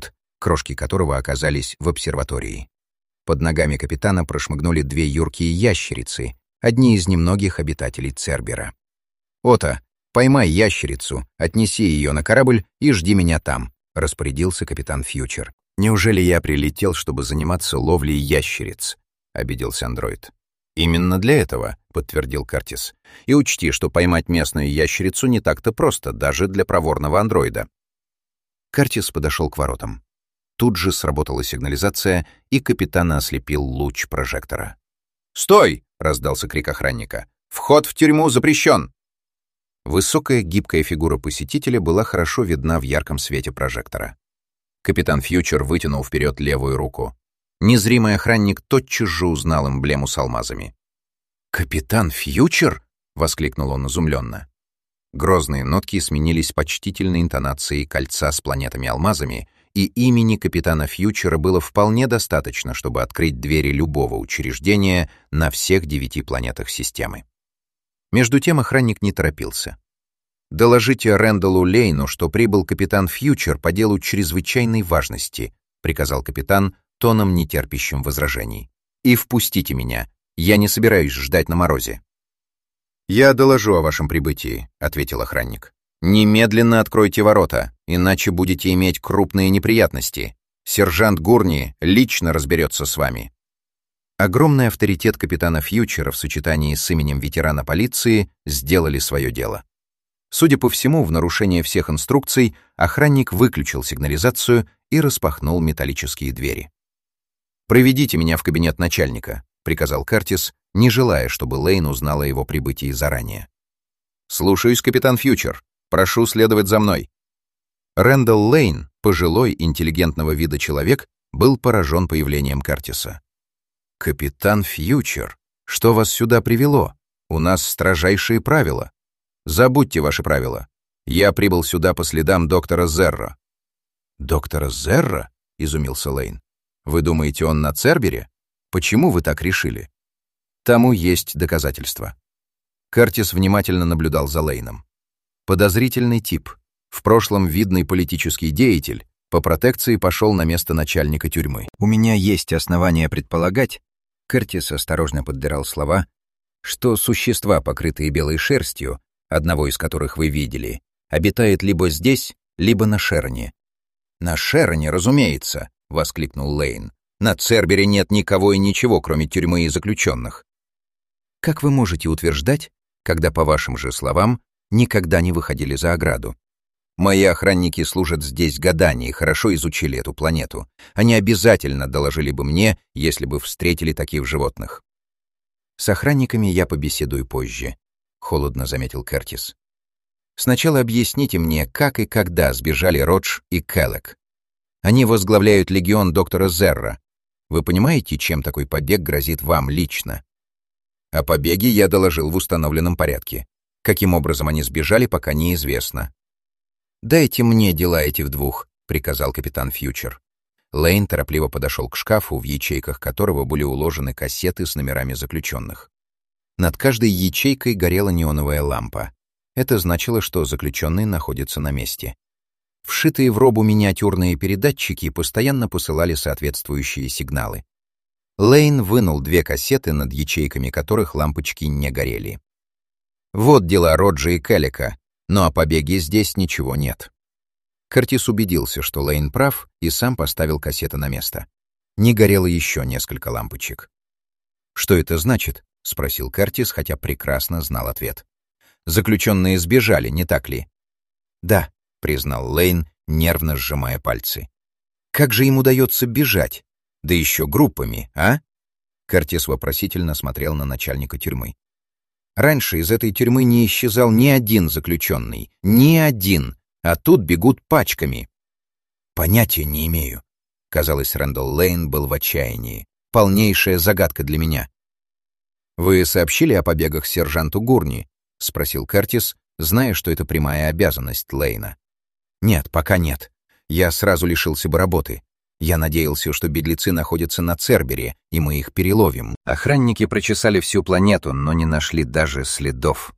крошки которого оказались в обсерватории. Под ногами капитана прошмыгнули 2 юркие ящерицы, одни из немногих обитателей Цербера. «Ота, поймай ящерицу, отнеси ее на корабль и жди меня там», — распорядился капитан Фьючер. «Неужели я прилетел, чтобы заниматься ловлей ящериц?» — обиделся андроид. «Именно для этого», — подтвердил Картис. «И учти, что поймать местную ящерицу не так-то просто, даже для проворного андроида». Картис подошел к воротам. Тут же сработала сигнализация, и капитана ослепил луч прожектора. «Стой!» — раздался крик охранника. «Вход в тюрьму запрещен!» Высокая гибкая фигура посетителя была хорошо видна в ярком свете прожектора. Капитан Фьючер вытянул вперед левую руку. Незримый охранник тотчас же узнал эмблему с алмазами. «Капитан Фьючер?» — воскликнул он изумленно. Грозные нотки сменились почтительной интонацией кольца с планетами-алмазами, и имени капитана Фьючера было вполне достаточно, чтобы открыть двери любого учреждения на всех 9 планетах системы. Между тем охранник не торопился. «Доложите Рэндаллу Лейну, что прибыл капитан Фьючер по делу чрезвычайной важности», — приказал капитан тоном, нетерпящим возражений. «И впустите меня. Я не собираюсь ждать на морозе». «Я доложу о вашем прибытии», — ответил охранник. «Немедленно откройте ворота, иначе будете иметь крупные неприятности. Сержант Гурни лично разберется с вами». Огромный авторитет капитана Фьючера в сочетании с именем ветерана полиции сделали свое дело. Судя по всему, в нарушение всех инструкций охранник выключил сигнализацию и распахнул металлические двери. «Проведите меня в кабинет начальника», — приказал Картис, не желая, чтобы Лейн узнала о его прибытии заранее. «Слушаюсь, капитан Фьючер. Прошу следовать за мной». Рэндалл Лейн, пожилой, интеллигентного вида человек, был поражен появлением Картиса. «Капитан Фьючер, что вас сюда привело? У нас строжайшие правила». «Забудьте ваши правила. Я прибыл сюда по следам доктора Зерро». «Доктора Зерро?» — изумился Лейн. «Вы думаете, он на Цербере? Почему вы так решили?» «Тому есть доказательства». Картис внимательно наблюдал за Лейном. Подозрительный тип. В прошлом видный политический деятель, по протекции пошел на место начальника тюрьмы. «У меня есть основания предполагать», — Картис осторожно подбирал слова, «что существа, покрытые белой шерстью, одного из которых вы видели, обитает либо здесь, либо на Шероне». «На Шероне, разумеется», — воскликнул Лейн. «На Цербере нет никого и ничего, кроме тюрьмы и заключенных». «Как вы можете утверждать, когда, по вашим же словам, никогда не выходили за ограду? Мои охранники служат здесь годами и хорошо изучили эту планету. Они обязательно доложили бы мне, если бы встретили таких животных». «С охранниками я побеседую позже», — холодно заметил Кертис. «Сначала объясните мне, как и когда сбежали Родж и Келлек. Они возглавляют легион доктора Зерро. Вы понимаете, чем такой побег грозит вам лично?» «О побеге я доложил в установленном порядке. Каким образом они сбежали, пока неизвестно». «Дайте мне дела этих двух», — приказал капитан Фьючер. Лейн торопливо подошел к шкафу, в ячейках которого были уложены кассеты с номерами заключенных. Над каждой ячейкой горела неоновая лампа. Это значило, что заключенный находится на месте. Вшитые в робу миниатюрные передатчики постоянно посылали соответствующие сигналы. Лейн вынул 2 кассеты, над ячейками которых лампочки не горели. «Вот дела Роджа и Келлека, но о побеге здесь ничего нет». Картис убедился, что Лейн прав, и сам поставил кассеты на место. Не горело еще несколько лампочек. «Что это значит?» — спросил Картис, хотя прекрасно знал ответ. «Заключенные сбежали, не так ли?» «Да», — признал Лейн, нервно сжимая пальцы. «Как же им удается бежать? Да еще группами, а?» Картис вопросительно смотрел на начальника тюрьмы. «Раньше из этой тюрьмы не исчезал ни один заключенный, ни один, а тут бегут пачками». «Понятия не имею». Казалось, Рэндалл Лейн был в отчаянии. «Полнейшая загадка для меня». «Вы сообщили о побегах сержанту Гурни?» — спросил Картис, зная, что это прямая обязанность Лейна. «Нет, пока нет. Я сразу лишился бы работы. Я надеялся, что беглецы находятся на Цербере, и мы их переловим. Охранники прочесали всю планету, но не нашли даже следов.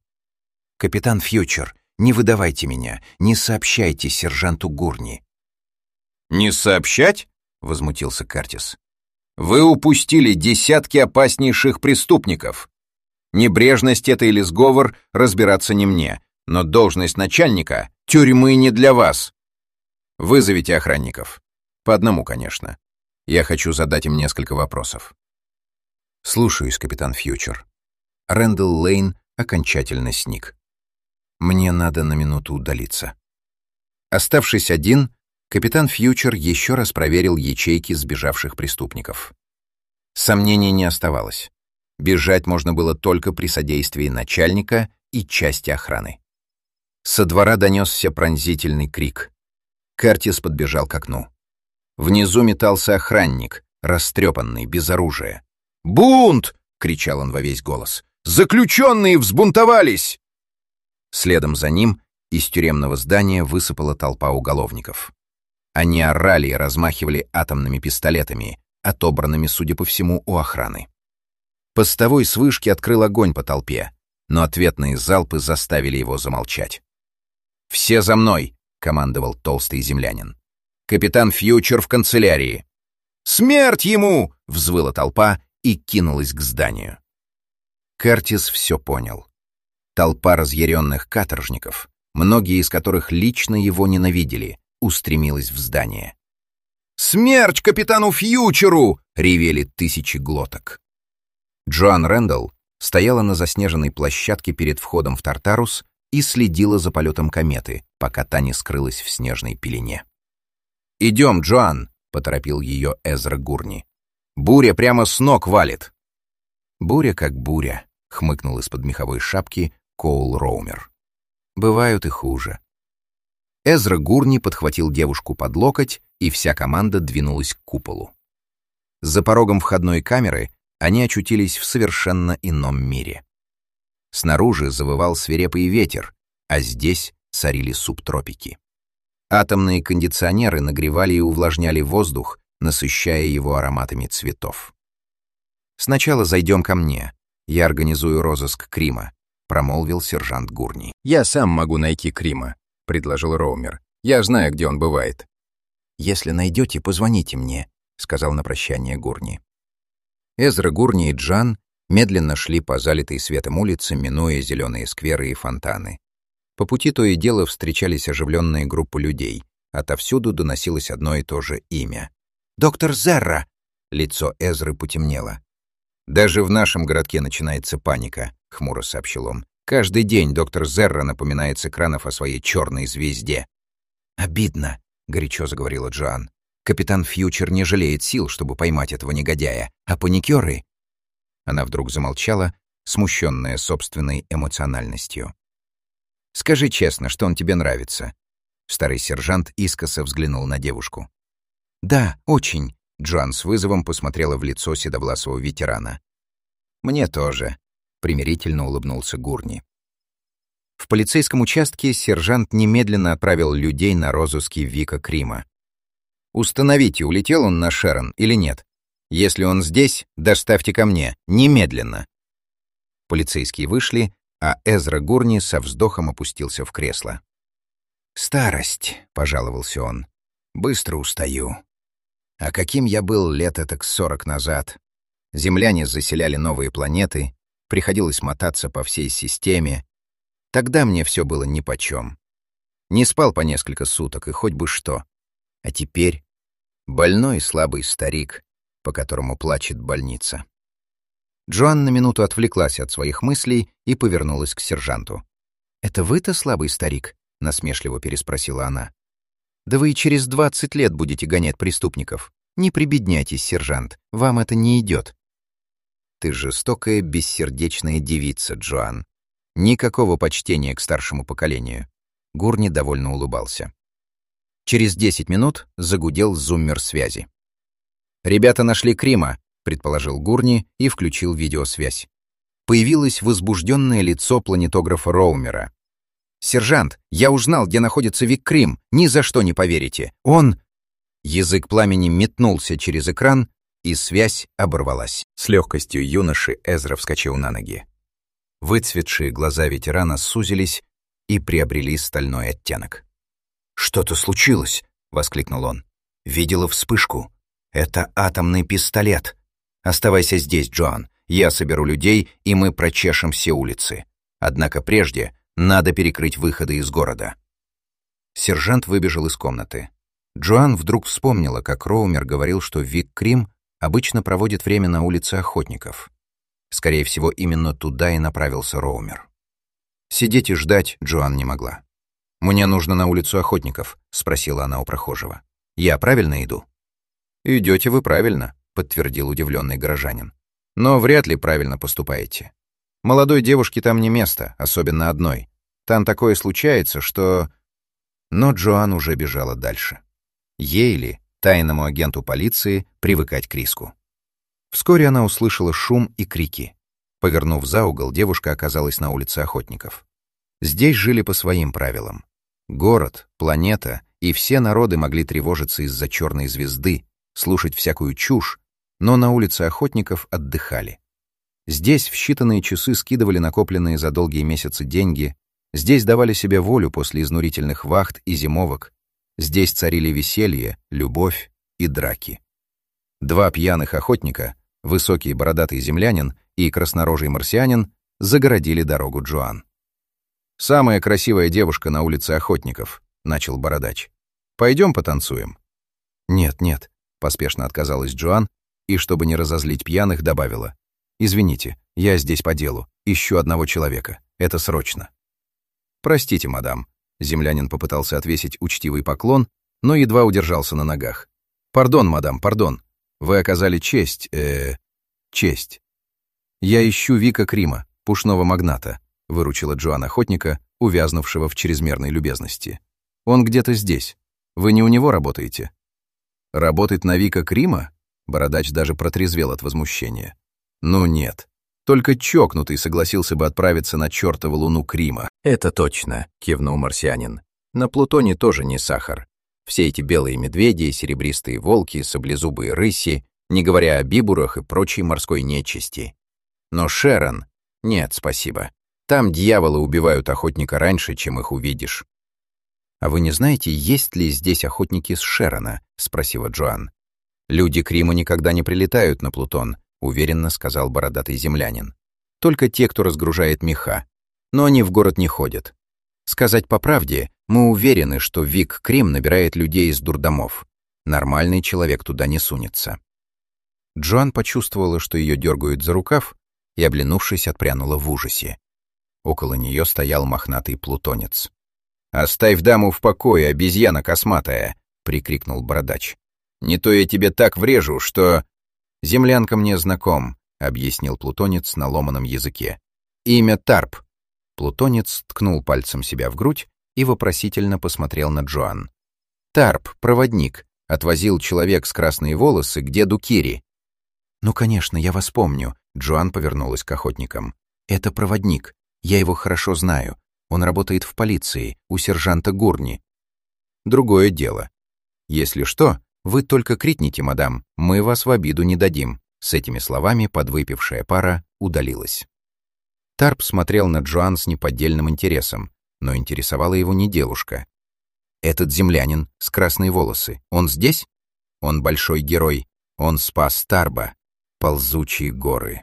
Капитан Фьючер, не выдавайте меня, не сообщайте сержанту Гурни». «Не сообщать?» — возмутился Картис. «Вы упустили десятки опаснейших преступников. Небрежность это или сговор, разбираться не мне, но должность начальника тюрьмы не для вас. Вызовите охранников. По одному, конечно. Я хочу задать им несколько вопросов». «Слушаюсь, капитан Фьючер». Рэндалл Лейн окончательно сник. «Мне надо на минуту удалиться». Оставшись один, капитан Фьючер еще раз проверил ячейки сбежавших преступников. Сомнений не оставалось. Бежать можно было только при содействии начальника и части охраны. Со двора донесся пронзительный крик. Картис подбежал к окну. Внизу метался охранник, растрепанный, без оружия. «Бунт!» — кричал он во весь голос. «Заключенные взбунтовались!» Следом за ним из тюремного здания высыпала толпа уголовников. Они орали и размахивали атомными пистолетами, отобранными, судя по всему, у охраны. Постовой с вышки открыл огонь по толпе, но ответные залпы заставили его замолчать. «Все за мной!» — командовал толстый землянин. «Капитан Фьючер в канцелярии!» «Смерть ему!» — взвыла толпа и кинулась к зданию. Картис все понял. Толпа разъяренных каторжников, многие из которых лично его ненавидели, устремилась в здание. «Смерть капитану Фьючеру!» — ревели тысячи глоток. Джоан Рэндалл стояла на заснеженной площадке перед входом в Тартарус и следила за полетом кометы, пока та не скрылась в снежной пелене. «Идем, Джоан!» — поторопил ее Эзра Гурни. «Буря прямо с ног валит!» «Буря как буря», — хмыкнул из-под меховой шапки Коул Роумер. «Бывают и хуже». Эзра Гурни подхватил девушку под локоть, и вся команда двинулась к куполу. За порогом входной камеры они очутились в совершенно ином мире. Снаружи завывал свирепый ветер, а здесь царили субтропики. Атомные кондиционеры нагревали и увлажняли воздух, насыщая его ароматами цветов. «Сначала зайдем ко мне. Я организую розыск Крима», — промолвил сержант Гурни. «Я сам могу найти Крима», — предложил Роумер. «Я знаю, где он бывает». «Если найдете, позвоните мне», — сказал на прощание Гурни. Эзра Гурни и Джан медленно шли по залитой светом улице, минуя зеленые скверы и фонтаны. По пути то и дело встречались оживленные группы людей. Отовсюду доносилось одно и то же имя. «Доктор Зерра!» Лицо Эзры потемнело. «Даже в нашем городке начинается паника», — хмуро сообщил он. «Каждый день доктор Зерра напоминает с экранов о своей черной звезде». «Обидно», — горячо заговорила Джоан. «Капитан Фьючер не жалеет сил, чтобы поймать этого негодяя, а паникеры...» Она вдруг замолчала, смущенная собственной эмоциональностью. «Скажи честно, что он тебе нравится?» Старый сержант искоса взглянул на девушку. «Да, очень», — Джоан с вызовом посмотрела в лицо седовласого ветерана. «Мне тоже», — примирительно улыбнулся Гурни. В полицейском участке сержант немедленно отправил людей на розыски Вика Крима. «Установите, улетел он на Шерон или нет. Если он здесь, доставьте ко мне, немедленно». Полицейские вышли, а Эзра Гурни со вздохом опустился в кресло. «Старость», — пожаловался он, — «быстро устаю. А каким я был лет этак 40 назад. Земляне заселяли новые планеты, приходилось мотаться по всей системе. Тогда мне все было нипочем. Не спал по несколько суток, и хоть бы что. А теперь больной и слабый старик, по которому плачет больница». Джоан на минуту отвлеклась от своих мыслей и повернулась к сержанту. «Это вы-то слабый старик?» — насмешливо переспросила она. «Да вы и через 20 лет будете гонять преступников. Не прибедняйтесь, сержант, вам это не идет». «Ты жестокая, бессердечная девица, Джоан. Никакого почтения к старшему поколению». Гурни довольно улыбался. Через 10 минут загудел зуммер связи. «Ребята нашли Крима», — предположил Гурни и включил видеосвязь. Появилось возбужденное лицо планетографа Роумера. «Сержант, я узнал, где находится Вик Крим. Ни за что не поверите. Он...» Язык пламени метнулся через экран, и связь оборвалась. С легкостью юноши Эзра вскочил на ноги. Выцветшие глаза ветерана сузились и приобрели стальной оттенок. «Что-то случилось!» — воскликнул он. Видела вспышку. Это атомный пистолет. Оставайся здесь, Джоан. Я соберу людей, и мы прочешем все улицы. Однако прежде надо перекрыть выходы из города». Сержант выбежал из комнаты. Джоан вдруг вспомнила, как Роумер говорил, что Вик Крим обычно проводит время на улице Охотников. Скорее всего, именно туда и направился Роумер. Сидеть и ждать Джоан не могла. «Мне нужно на улицу Охотников», — спросила она у прохожего. «Я правильно иду?» «Идете вы правильно», — подтвердил удивленный горожанин. «Но вряд ли правильно поступаете. Молодой девушке там не место, особенно одной. Там такое случается, что...» Но Джоан уже бежала дальше. Ей ли, тайному агенту полиции, привыкать к риску? Вскоре она услышала шум и крики. Повернув за угол, девушка оказалась на улице Охотников. Здесь жили по своим правилам. Город, планета и все народы могли тревожиться из-за черной звезды, слушать всякую чушь, но на улице Охотников отдыхали. Здесь в считанные часы скидывали накопленные за долгие месяцы деньги, здесь давали себе волю после изнурительных вахт и зимовок, здесь царили веселье, любовь и драки. Два пьяных охотника, высокий бородатый землянин и краснорожий марсианин, загородили дорогу Джоан. «Самая красивая девушка на улице Охотников», — начал бородач. «Пойдем потанцуем?» «Нет, нет», — поспешно отказалась Джоан и, чтобы не разозлить пьяных, добавила. «Извините, я здесь по делу, ищу одного человека. Это срочно». «Простите, мадам», — землянин попытался отвесить учтивый поклон, но едва удержался на ногах. «Пардон, мадам, пардон. Вы оказали честь, честь. Я ищу Вика Крима, пушного магната», — выручила Джоан охотника, увязнувшего в чрезмерной любезности. «Он где-то здесь. Вы не у него работаете?» «Работать на Вика Крима?» Бородач даже протрезвел от возмущения. «Ну нет. Только чокнутый согласился бы отправиться на чертову луну Крима». «Это точно», — кивнул марсианин. «На Плутоне тоже не сахар. Все эти белые медведи, серебристые волки, саблезубые рыси, не говоря о бибурах и прочей морской нечисти. Но Шерон... Нет, спасибо. Там дьяволы убивают охотника раньше, чем их увидишь». «А вы не знаете, есть ли здесь охотники с Шерона?» — спросила Джоан. «Люди Крима никогда не прилетают на Плутон», — уверенно сказал бородатый землянин. «Только те, кто разгружает меха. Но они в город не ходят. Сказать по правде, мы уверены, что Вик Крим набирает людей из дурдомов. Нормальный человек туда не сунется». Джоан почувствовала, что ее дергают за рукав, и, оглянувшись, отпрянула в ужасе. Около нее стоял мохнатый плутонец. «Оставь даму в покое, обезьяна косматая!» — прикрикнул бородач. «Не то я тебе так врежу, что...» «Землянка мне знаком», — объяснил плутонец на ломаном языке. «Имя Тарп». Плутонец ткнул пальцем себя в грудь и вопросительно посмотрел на Джоан. «Тарп, проводник, отвозил человек с красные волосы к деду Кири». «Ну, конечно, я вас помню», — Джоан повернулась к охотникам. «Это проводник. Я его хорошо знаю. Он работает в полиции, у сержанта Гурни». «Другое дело. Если что, вы только крикните, мадам, мы вас в обиду не дадим». С этими словами подвыпившая пара удалилась. Тарп смотрел на Джоан с неподдельным интересом, но интересовала его не девушка. «Этот землянин с красные волосы, он здесь? Он большой герой. Он спас Тарба. Ползучие горы.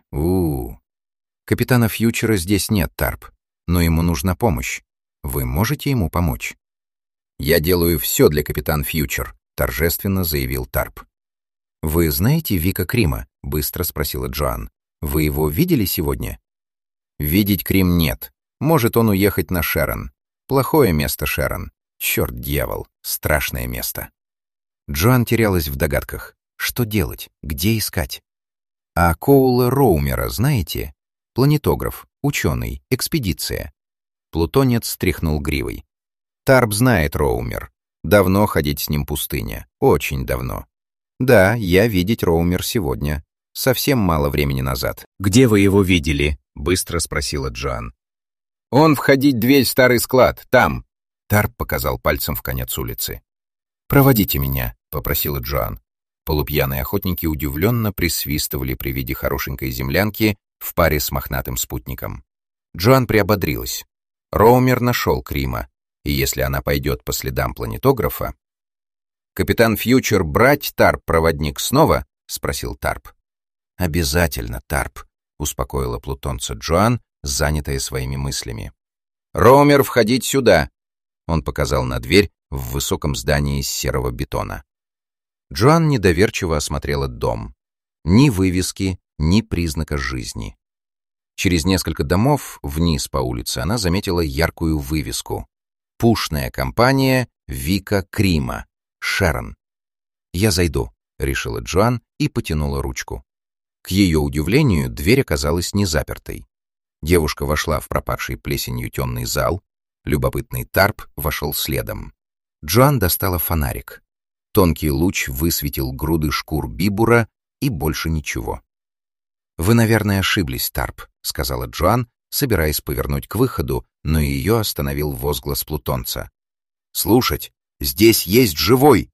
Капитана Фьючера здесь нет, Тарп, но ему нужна помощь. Вы можете ему помочь?» «Я делаю все для капитана Фьючер», — торжественно заявил Тарп. «Вы знаете Вика Крима?» — быстро спросила Джоан. «Вы его видели сегодня?» «Видеть Крим нет. Может он уехать на Шерон. Плохое место Шерон. Черт, дьявол, страшное место». Джоан терялась в догадках. Что делать? Где искать? «А Коула Роумера знаете? Планетограф, ученый, экспедиция». Плутонец стряхнул гривой. «Тарп знает Роумер. Давно ходить с ним пустыня. Очень давно. Да, я видеть Роумер сегодня. Совсем мало времени назад». «Где вы его видели?» — быстро спросила Джоан. «Он входить дверь старый склад, там». Тарп показал пальцем в конец улицы. «Проводите меня», — попросила Джоан. Полупьяные охотники удивленно присвистывали при виде хорошенькой землянки в паре с мохнатым спутником. Джоан приободрилась. Роумер нашел Крима, и если она пойдет по следам планетографа... «Капитан Фьючер, брать Тарп-проводник снова?» — спросил Тарп. «Обязательно, Тарп», — успокоила плутонца Джоан, занятая своими мыслями. «Роумер, входить сюда!» — он показал на дверь в высоком здании из серого бетона. Джоан недоверчиво осмотрела дом. Ни вывески, ни признака жизни. Через несколько домов вниз по улице она заметила яркую вывеску. «Пушная компания Вика Крима. Шерон». «Я зайду», — решила Джоан и потянула ручку. К ее удивлению, дверь оказалась не запертой. Девушка вошла в пропавший плесенью темный зал. Любопытный Тарп вошел следом. Джоан достала фонарик. Тонкий луч высветил груды шкур бибура и больше ничего. «Вы, наверное, ошиблись, Тарп», — сказала Джоан, собираясь повернуть к выходу, но ее остановил возглас плутонца. «Слушать! Здесь есть живой!»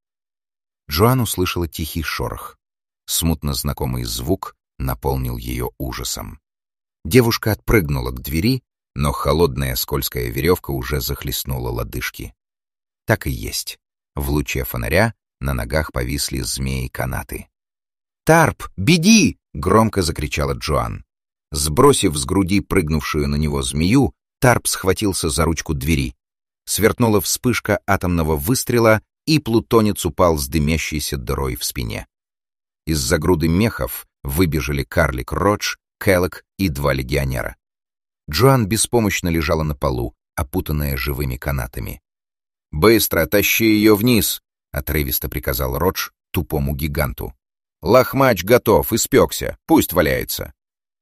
Джоан услышала тихий шорох. Смутно знакомый звук наполнил ее ужасом. Девушка отпрыгнула к двери, но холодная скользкая веревка уже захлестнула лодыжки. Так и есть. В луче фонаря на ногах повисли змеи-канаты. «Тарп, беги!» — громко закричала Джоан. Сбросив с груди прыгнувшую на него змею, Тарп схватился за ручку двери. Сверкнула вспышка атомного выстрела, и плутонец упал с дымящейся дырой в спине. Из-за груды мехов выбежали карлик Родж, Келлок и 2 легионера. Джоан беспомощно лежала на полу, опутанная живыми канатами. «Быстро тащи ее вниз!» — отрывисто приказал Родж тупому гиганту. «Лохмач готов, испекся, пусть валяется».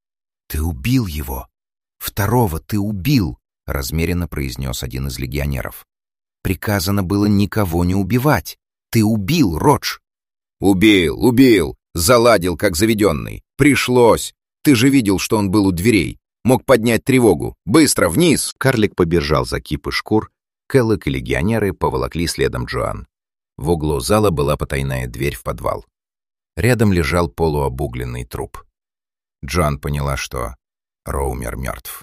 «Ты убил его! Второго ты убил!» — размеренно произнес один из легионеров. «Приказано было никого не убивать. Ты убил, Родж!» «Убил! Заладил, как заведенный. Пришлось! Ты же видел, что он был у дверей. Мог поднять тревогу. Быстро, вниз!» Карлик побежал за кипы шкур. Келлок и легионеры поволокли следом Джоан. В углу зала была потайная дверь в подвал. Рядом лежал полуобугленный труп. Джоан поняла, что Роумер мертв.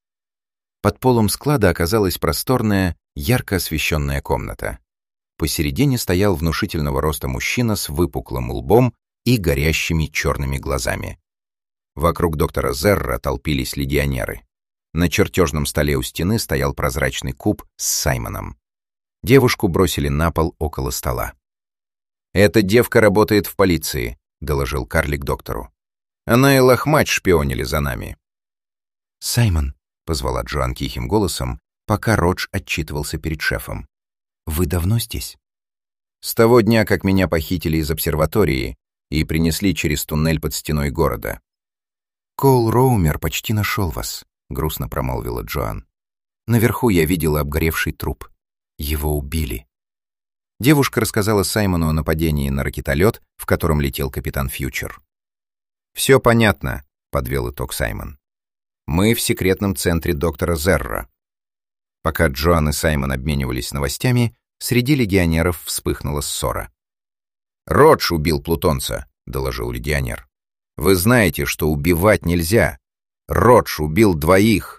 Под полом склада оказалась просторная, ярко освещенная комната. Посередине стоял внушительного роста мужчина с выпуклым лбом и горящими черными глазами. Вокруг доктора Зерра толпились легионеры. На чертежном столе у стены стоял прозрачный куб с Саймоном. Девушку бросили на пол около стола. «Эта девка работает в полиции», — доложил карлик доктору. «Она и Лохмач шпионили за нами». «Саймон», — позвала Джоан тихим голосом, пока Родж отчитывался перед шефом. «Вы давно здесь?» «С того дня, как меня похитили из обсерватории и принесли через туннель под стеной города». «Коул Роумер почти нашел вас», — грустно промолвила Джоан. «Наверху я видела обгоревший труп. Его убили». Девушка рассказала Саймону о нападении на ракетолет, в котором летел капитан Фьючер. «Все понятно», — подвел итог Саймон. «Мы в секретном центре доктора Зерра». Пока Джоан и Саймон обменивались новостями, среди легионеров вспыхнула ссора. «Родж убил плутонца», — доложил легионер. «Вы знаете, что убивать нельзя. Родж убил 2.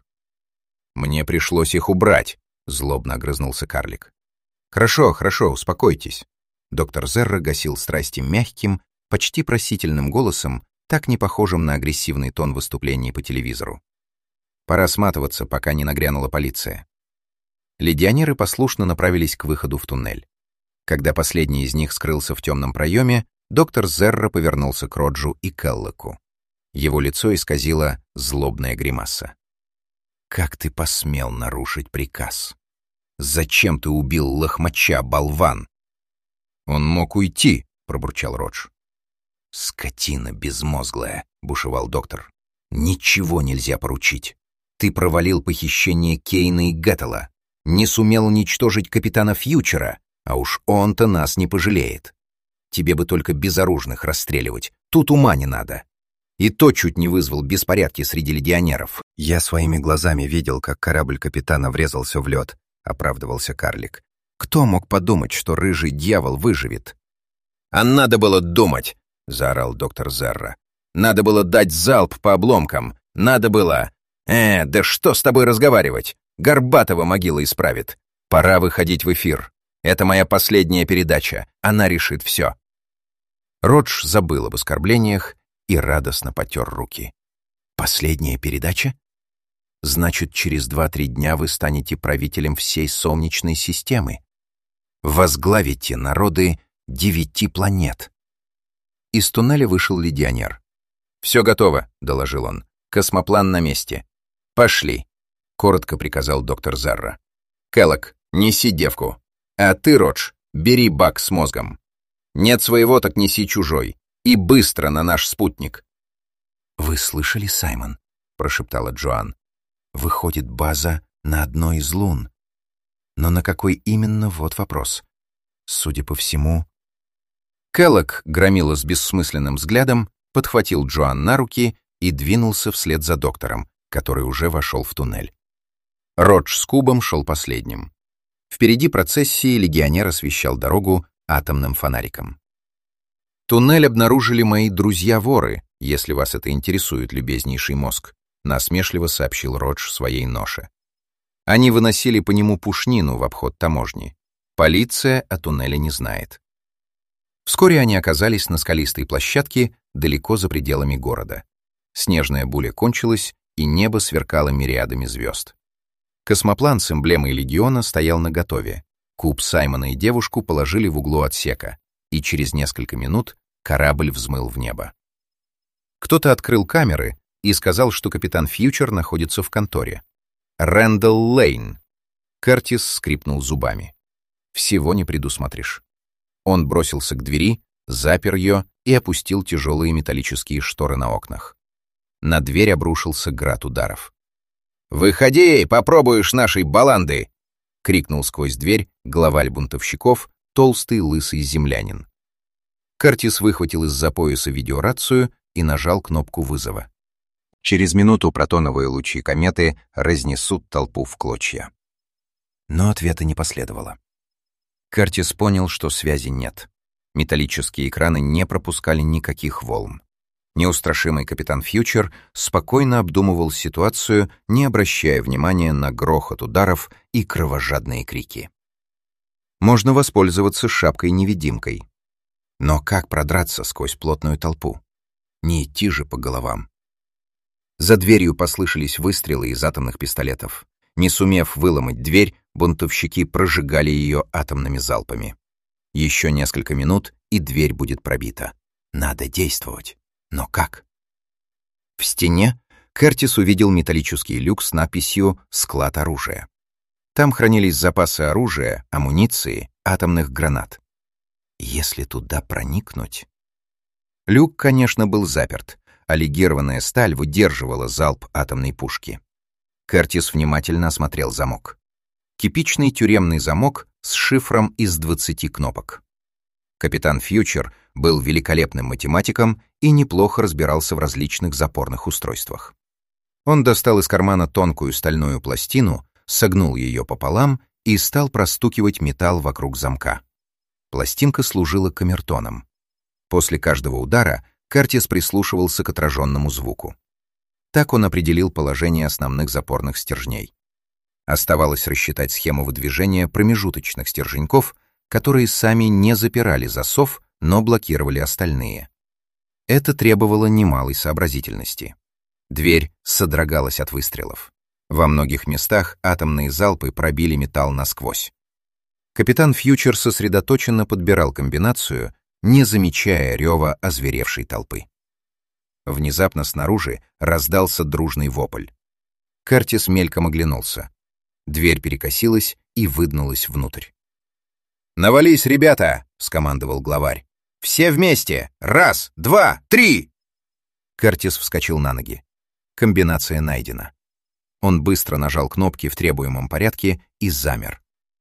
«Мне пришлось их убрать», — злобно огрызнулся карлик. «Хорошо, успокойтесь». Доктор Зерра гасил страсти мягким, почти просительным голосом, так не похожим на агрессивный тон выступлений по телевизору. «Пора сматываться, пока не нагрянула полиция». Легионеры послушно направились к выходу в туннель. Когда последний из них скрылся в темном проеме, доктор Зерра повернулся к Роджу и Келлоку. Его лицо исказило злобная гримаса. «Как ты посмел нарушить приказ? Зачем ты убил Лохмача, болван?» «Он мог уйти», — пробурчал Родж. «Скотина безмозглая», — бушевал доктор. «Ничего нельзя поручить. Ты провалил похищение Кейна и Гэттела, не сумел уничтожить капитана Фьючера, а уж он-то нас не пожалеет. Тебе бы только безоружных расстреливать, тут ума не надо. И то чуть не вызвал беспорядки среди легионеров». «Я своими глазами видел, как корабль капитана врезался в лед», — оправдывался карлик. «Кто мог подумать, что рыжий дьявол выживет?» «А надо было думать», — заорал доктор Зерра. «Надо было дать залп по обломкам. Надо было... да что с тобой разговаривать? Горбатова могила исправит. Пора выходить в эфир. Это моя последняя передача. Она решит все». Родж забыл об оскорблениях и радостно потер руки. «Последняя передача? Значит, через 2-3 дня вы станете правителем всей Солнечной системы. Возглавите народы 9 планет». Из туннеля вышел легионер. «Все готово», — доложил он. «Космоплан на месте». «Пошли», — коротко приказал доктор Зарра. «Келлок, неси девку. А ты, Родж, бери бак с мозгом. Нет своего, так неси чужой. И быстро на наш спутник». «Вы слышали, Саймон?» — прошептала Джоан. «Выходит, база на одной из лун. Но на какой именно, вот вопрос. Судя по всему...» Келлок громила с бессмысленным взглядом, подхватил Джоан на руки и двинулся вслед за доктором, который уже вошел в туннель. Родж с Кубом шел последним. Впереди процессии легионер освещал дорогу атомным фонариком. «Туннель обнаружили мои друзья-воры, если вас это интересует, любезнейший мозг», насмешливо сообщил Родж своей ноше. «Они выносили по нему пушнину в обход таможни. Полиция о туннеле не знает». Вскоре они оказались на скалистой площадке далеко за пределами города. Снежная буря кончилась, и небо сверкало мириадами звезд. Космоплан с эмблемой легиона стоял наготове. Куб, Саймона и девушку положили в углу отсека, и через несколько минут корабль взмыл в небо. Кто-то открыл камеры и сказал, что капитан Фьючер находится в конторе. «Рэндалл Лейн». Кертис скрипнул зубами. «Всего не предусмотришь». Он бросился к двери, запер ее и опустил тяжелые металлические шторы на окнах. На дверь обрушился град ударов. «Выходи, попробуешь нашей баланды!» — крикнул сквозь дверь главарь бунтовщиков, толстый лысый землянин. Кертис выхватил из-за пояса видеорацию и нажал кнопку вызова. Через минуту протоновые лучи кометы разнесут толпу в клочья. Но ответа не последовало. Кертис понял, что связи нет. Металлические экраны не пропускали никаких волн. Неустрашимый капитан Фьючер спокойно обдумывал ситуацию, не обращая внимания на грохот ударов и кровожадные крики. Можно воспользоваться шапкой-невидимкой. Но как продраться сквозь плотную толпу? Не идти же по головам. За дверью послышались выстрелы из атомных пистолетов. Не сумев выломать дверь, бунтовщики прожигали ее атомными залпами. Еще несколько минут, и дверь будет пробита. Надо действовать. Но как? В стене Кертис увидел металлический люк с надписью «Склад оружия». Там хранились запасы оружия, амуниции, атомных гранат. Если туда проникнуть... Люк, конечно, был заперт, а легированная сталь выдерживала залп атомной пушки. Кертис внимательно осмотрел замок. Типичный тюремный замок с шифром из 20 кнопок. Капитан Фьючер был великолепным математиком и неплохо разбирался в различных запорных устройствах. Он достал из кармана тонкую стальную пластину, согнул ее пополам и стал простукивать металл вокруг замка. Пластинка служила камертоном. После каждого удара Кертис прислушивался к отраженному звуку. Так он определил положение основных запорных стержней. Оставалось рассчитать схему выдвижения промежуточных стерженьков, которые сами не запирали засов, но блокировали остальные. Это требовало немалой сообразительности. Дверь содрогалась от выстрелов. Во многих местах атомные залпы пробили металл насквозь. Капитан Фьючер сосредоточенно подбирал комбинацию, не замечая рева озверевшей толпы. Внезапно снаружи раздался дружный вопль. Кертис мельком оглянулся. Дверь перекосилась и выднулась внутрь. «Навались, ребята!» — скомандовал главарь. «Все вместе! 1, 2, 3!» Кертис вскочил на ноги. Комбинация найдена. Он быстро нажал кнопки в требуемом порядке и замер.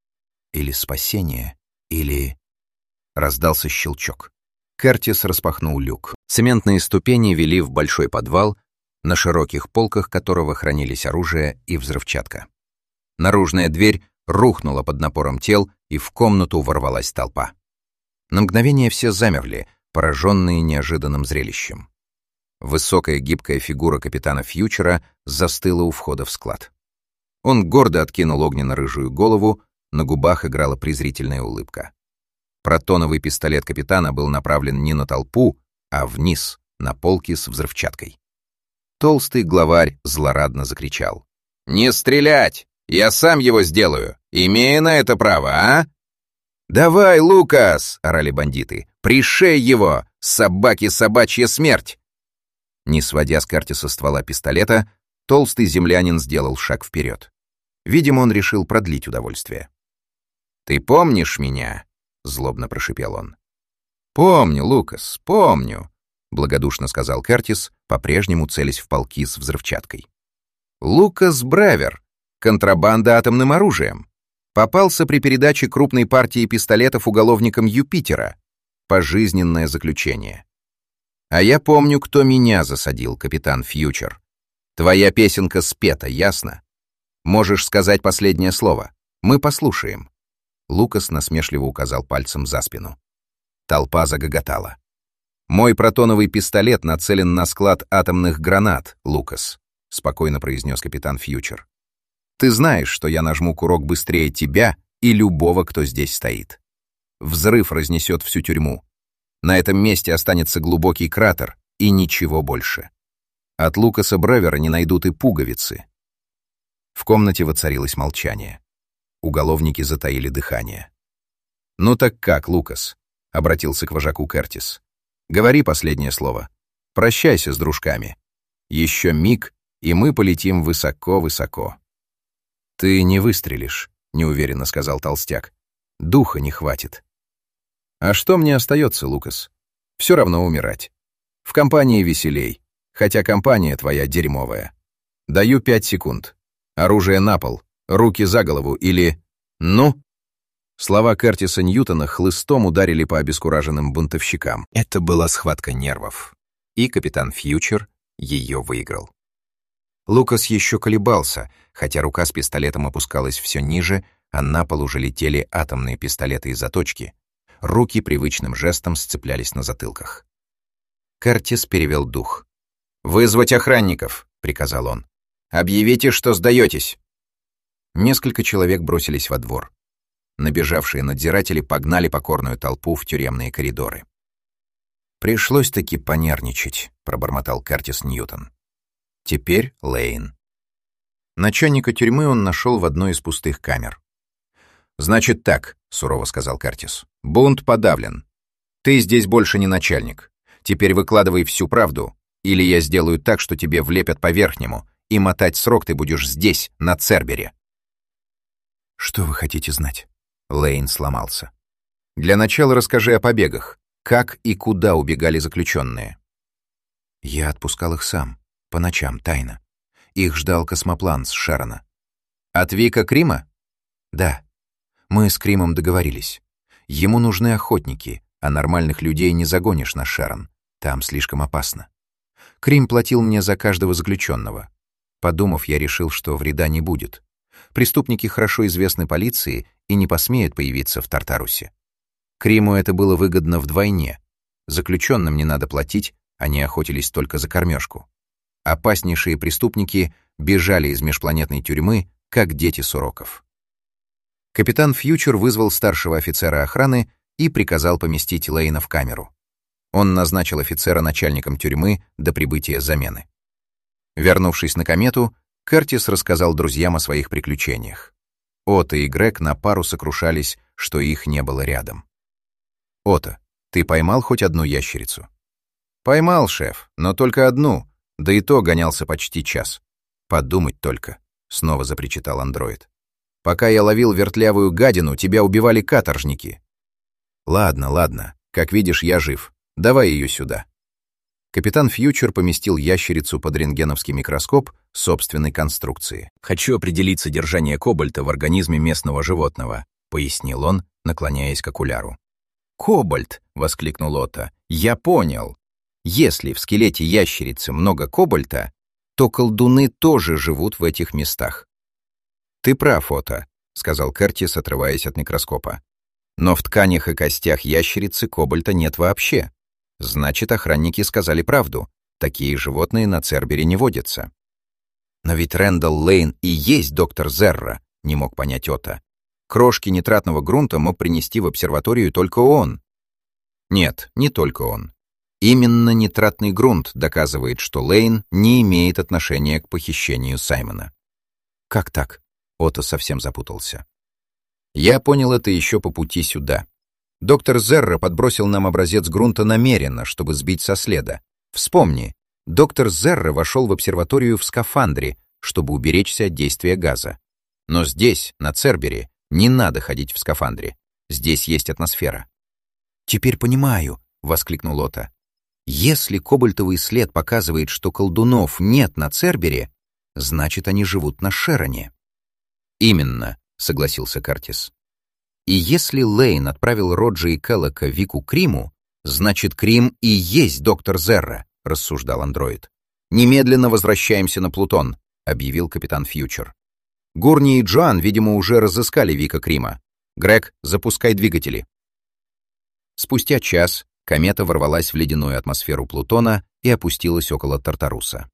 Или спасение, или... Раздался щелчок. Кертис распахнул люк. Цементные ступени вели в большой подвал, на широких полках которого хранились оружие и взрывчатка. Наружная дверь рухнула под напором тел, и в комнату ворвалась толпа. На мгновение все замерли, пораженные неожиданным зрелищем. Высокая гибкая фигура капитана Фьючера застыла у входа в склад. Он гордо откинул огненно-рыжую голову, На губах играла презрительная улыбка. Протоновый пистолет капитана был направлен не на толпу, а вниз, на полки с взрывчаткой. Толстый главарь злорадно закричал: «Не стрелять! Я сам его сделаю! Имея на это право, а?» «Давай, Лукас!» — орали бандиты. «Пришей его! Собаки собачья смерть!» Не сводя с Кертиса ствола пистолета, толстый землянин сделал шаг вперед. Видимо, он решил продлить удовольствие. «Ты помнишь меня?» — злобно прошипел он. «Помню, Лукас, помню», — благодушно сказал Кертис, по-прежнему целясь в полки с взрывчаткой. «Лукас Бревер, контрабанда атомным оружием. Попался при передаче крупной партии пистолетов уголовникам Юпитера. Пожизненное заключение. А я помню, кто меня засадил, капитан Фьючер. Твоя песенка спета, ясно? Можешь сказать последнее слово. Мы послушаем». Лукас насмешливо указал пальцем за спину. Толпа загоготала. «Мой протоновый пистолет нацелен на склад атомных гранат, Лукас», — спокойно произнес капитан Фьючер. «Ты знаешь, что я нажму курок быстрее тебя и любого, кто здесь стоит. Взрыв разнесет всю тюрьму. На этом месте останется глубокий кратер и ничего больше. От Лукаса Бревера не найдут и пуговицы». В комнате воцарилось молчание. Уголовники затаили дыхание. «Ну так как, Лукас?» — обратился к вожаку Кертис. «Говори последнее слово. Прощайся с дружками. Еще миг, и мы полетим высоко-высоко». «Ты не выстрелишь», — неуверенно сказал толстяк. «Духа не хватит». «А что мне остается, Лукас? Все равно умирать. В компании веселей, хотя компания твоя дерьмовая. Даю 5 секунд. Оружие на пол, руки за голову или... Ну?» Слова Кертиса Ньютона хлыстом ударили по обескураженным бунтовщикам. Это была схватка нервов. И капитан Фьючер ее выиграл. Лукас еще колебался, хотя рука с пистолетом опускалась все ниже, а на пол уже летели атомные пистолеты и заточки. Руки привычным жестом сцеплялись на затылках. Кертис перевел дух. «Вызвать охранников», — приказал он. «Объявите, что сдаетесь». Несколько человек бросились во двор. Набежавшие надзиратели погнали покорную толпу в тюремные коридоры. «Пришлось-таки понервничать», — пробормотал Кертис Ньютон. Теперь Лейн. Начальника тюрьмы он нашел в одной из пустых камер. «Значит так», — сурово сказал Кертис. «Бунт подавлен. Ты здесь больше не начальник. Теперь выкладывай всю правду, или я сделаю так, что тебе влепят по-верхнему, и мотать срок ты будешь здесь, на Цербере». «Что вы хотите знать?» Лейн сломался. «Для начала расскажи о побегах. Как и куда убегали заключенные?» «Я отпускал их сам, по ночам, тайно. Их ждал космоплан с Шерона». «От Вика Крима?» «Да. Мы с Кримом договорились. Ему нужны охотники, а нормальных людей не загонишь на Шерон. Там слишком опасно. Крим платил мне за каждого заключенного. Подумав, я решил, что вреда не будет. Преступники хорошо известны полиции и не посмеют появиться в Тартарусе. Криму это было выгодно вдвойне. Заключенным не надо платить, они охотились только за кормежку. Опаснейшие преступники бежали из межпланетной тюрьмы, как дети с уроков. Капитан Фьючер вызвал старшего офицера охраны и приказал поместить Лейна в камеру. Он назначил офицера начальником тюрьмы до прибытия замены. Вернувшись на комету, Кертис рассказал друзьям о своих приключениях. Отто и Грег на пару сокрушались, что их не было рядом. «Отто, ты поймал хоть одну ящерицу?» «Поймал, шеф, но только одну, да и то гонялся почти час». «Подумать только», — снова запричитал андроид. «Пока я ловил вертлявую гадину, тебя убивали каторжники». «Ладно, ладно, как видишь, я жив. Давай ее сюда». Капитан Фьючер поместил ящерицу под рентгеновский микроскоп собственной конструкции. «Хочу определить содержание кобальта в организме местного животного», — пояснил он, наклоняясь к окуляру. «Кобальт!» — воскликнул Отто. «Я понял. Если в скелете ящерицы много кобальта, то колдуны тоже живут в этих местах». «Ты прав, Отто», — сказал Кертис, отрываясь от микроскопа. «Но в тканях и костях ящерицы кобальта нет вообще. Значит, охранники сказали правду. Такие животные на Цербере не водятся». «Но ведь Рэндалл Лейн и есть доктор Зерра», — не мог понять Отто. Крошки нитратного грунта мог принести в обсерваторию только он. Нет, не только он. Именно нитратный грунт доказывает, что Лейн не имеет отношения к похищению Саймона. Как так? Отто совсем запутался. Я понял это еще по пути сюда. Доктор Зерра подбросил нам образец грунта намеренно, чтобы сбить со следа. Вспомни, доктор Зерра вошел в обсерваторию в скафандре, чтобы уберечься от действия газа. Но здесь, на Цербере, не надо ходить в скафандре. Здесь есть атмосфера. «Теперь понимаю», — воскликнул Отто. «Если кобальтовый след показывает, что колдунов нет на Цербере, значит, они живут на Шероне». «Именно», — согласился Картис. «И если Лейн отправил Роджа и Келлока Вику Криму, значит, Крим и есть доктор Зерра», — рассуждал андроид. «Немедленно возвращаемся на Плутон», — объявил капитан Фьючер. «Гурни и Джоан, видимо, уже разыскали Вика Крима. Грег, запускай двигатели». Спустя час комета ворвалась в ледяную атмосферу Плутона и опустилась около Тартаруса.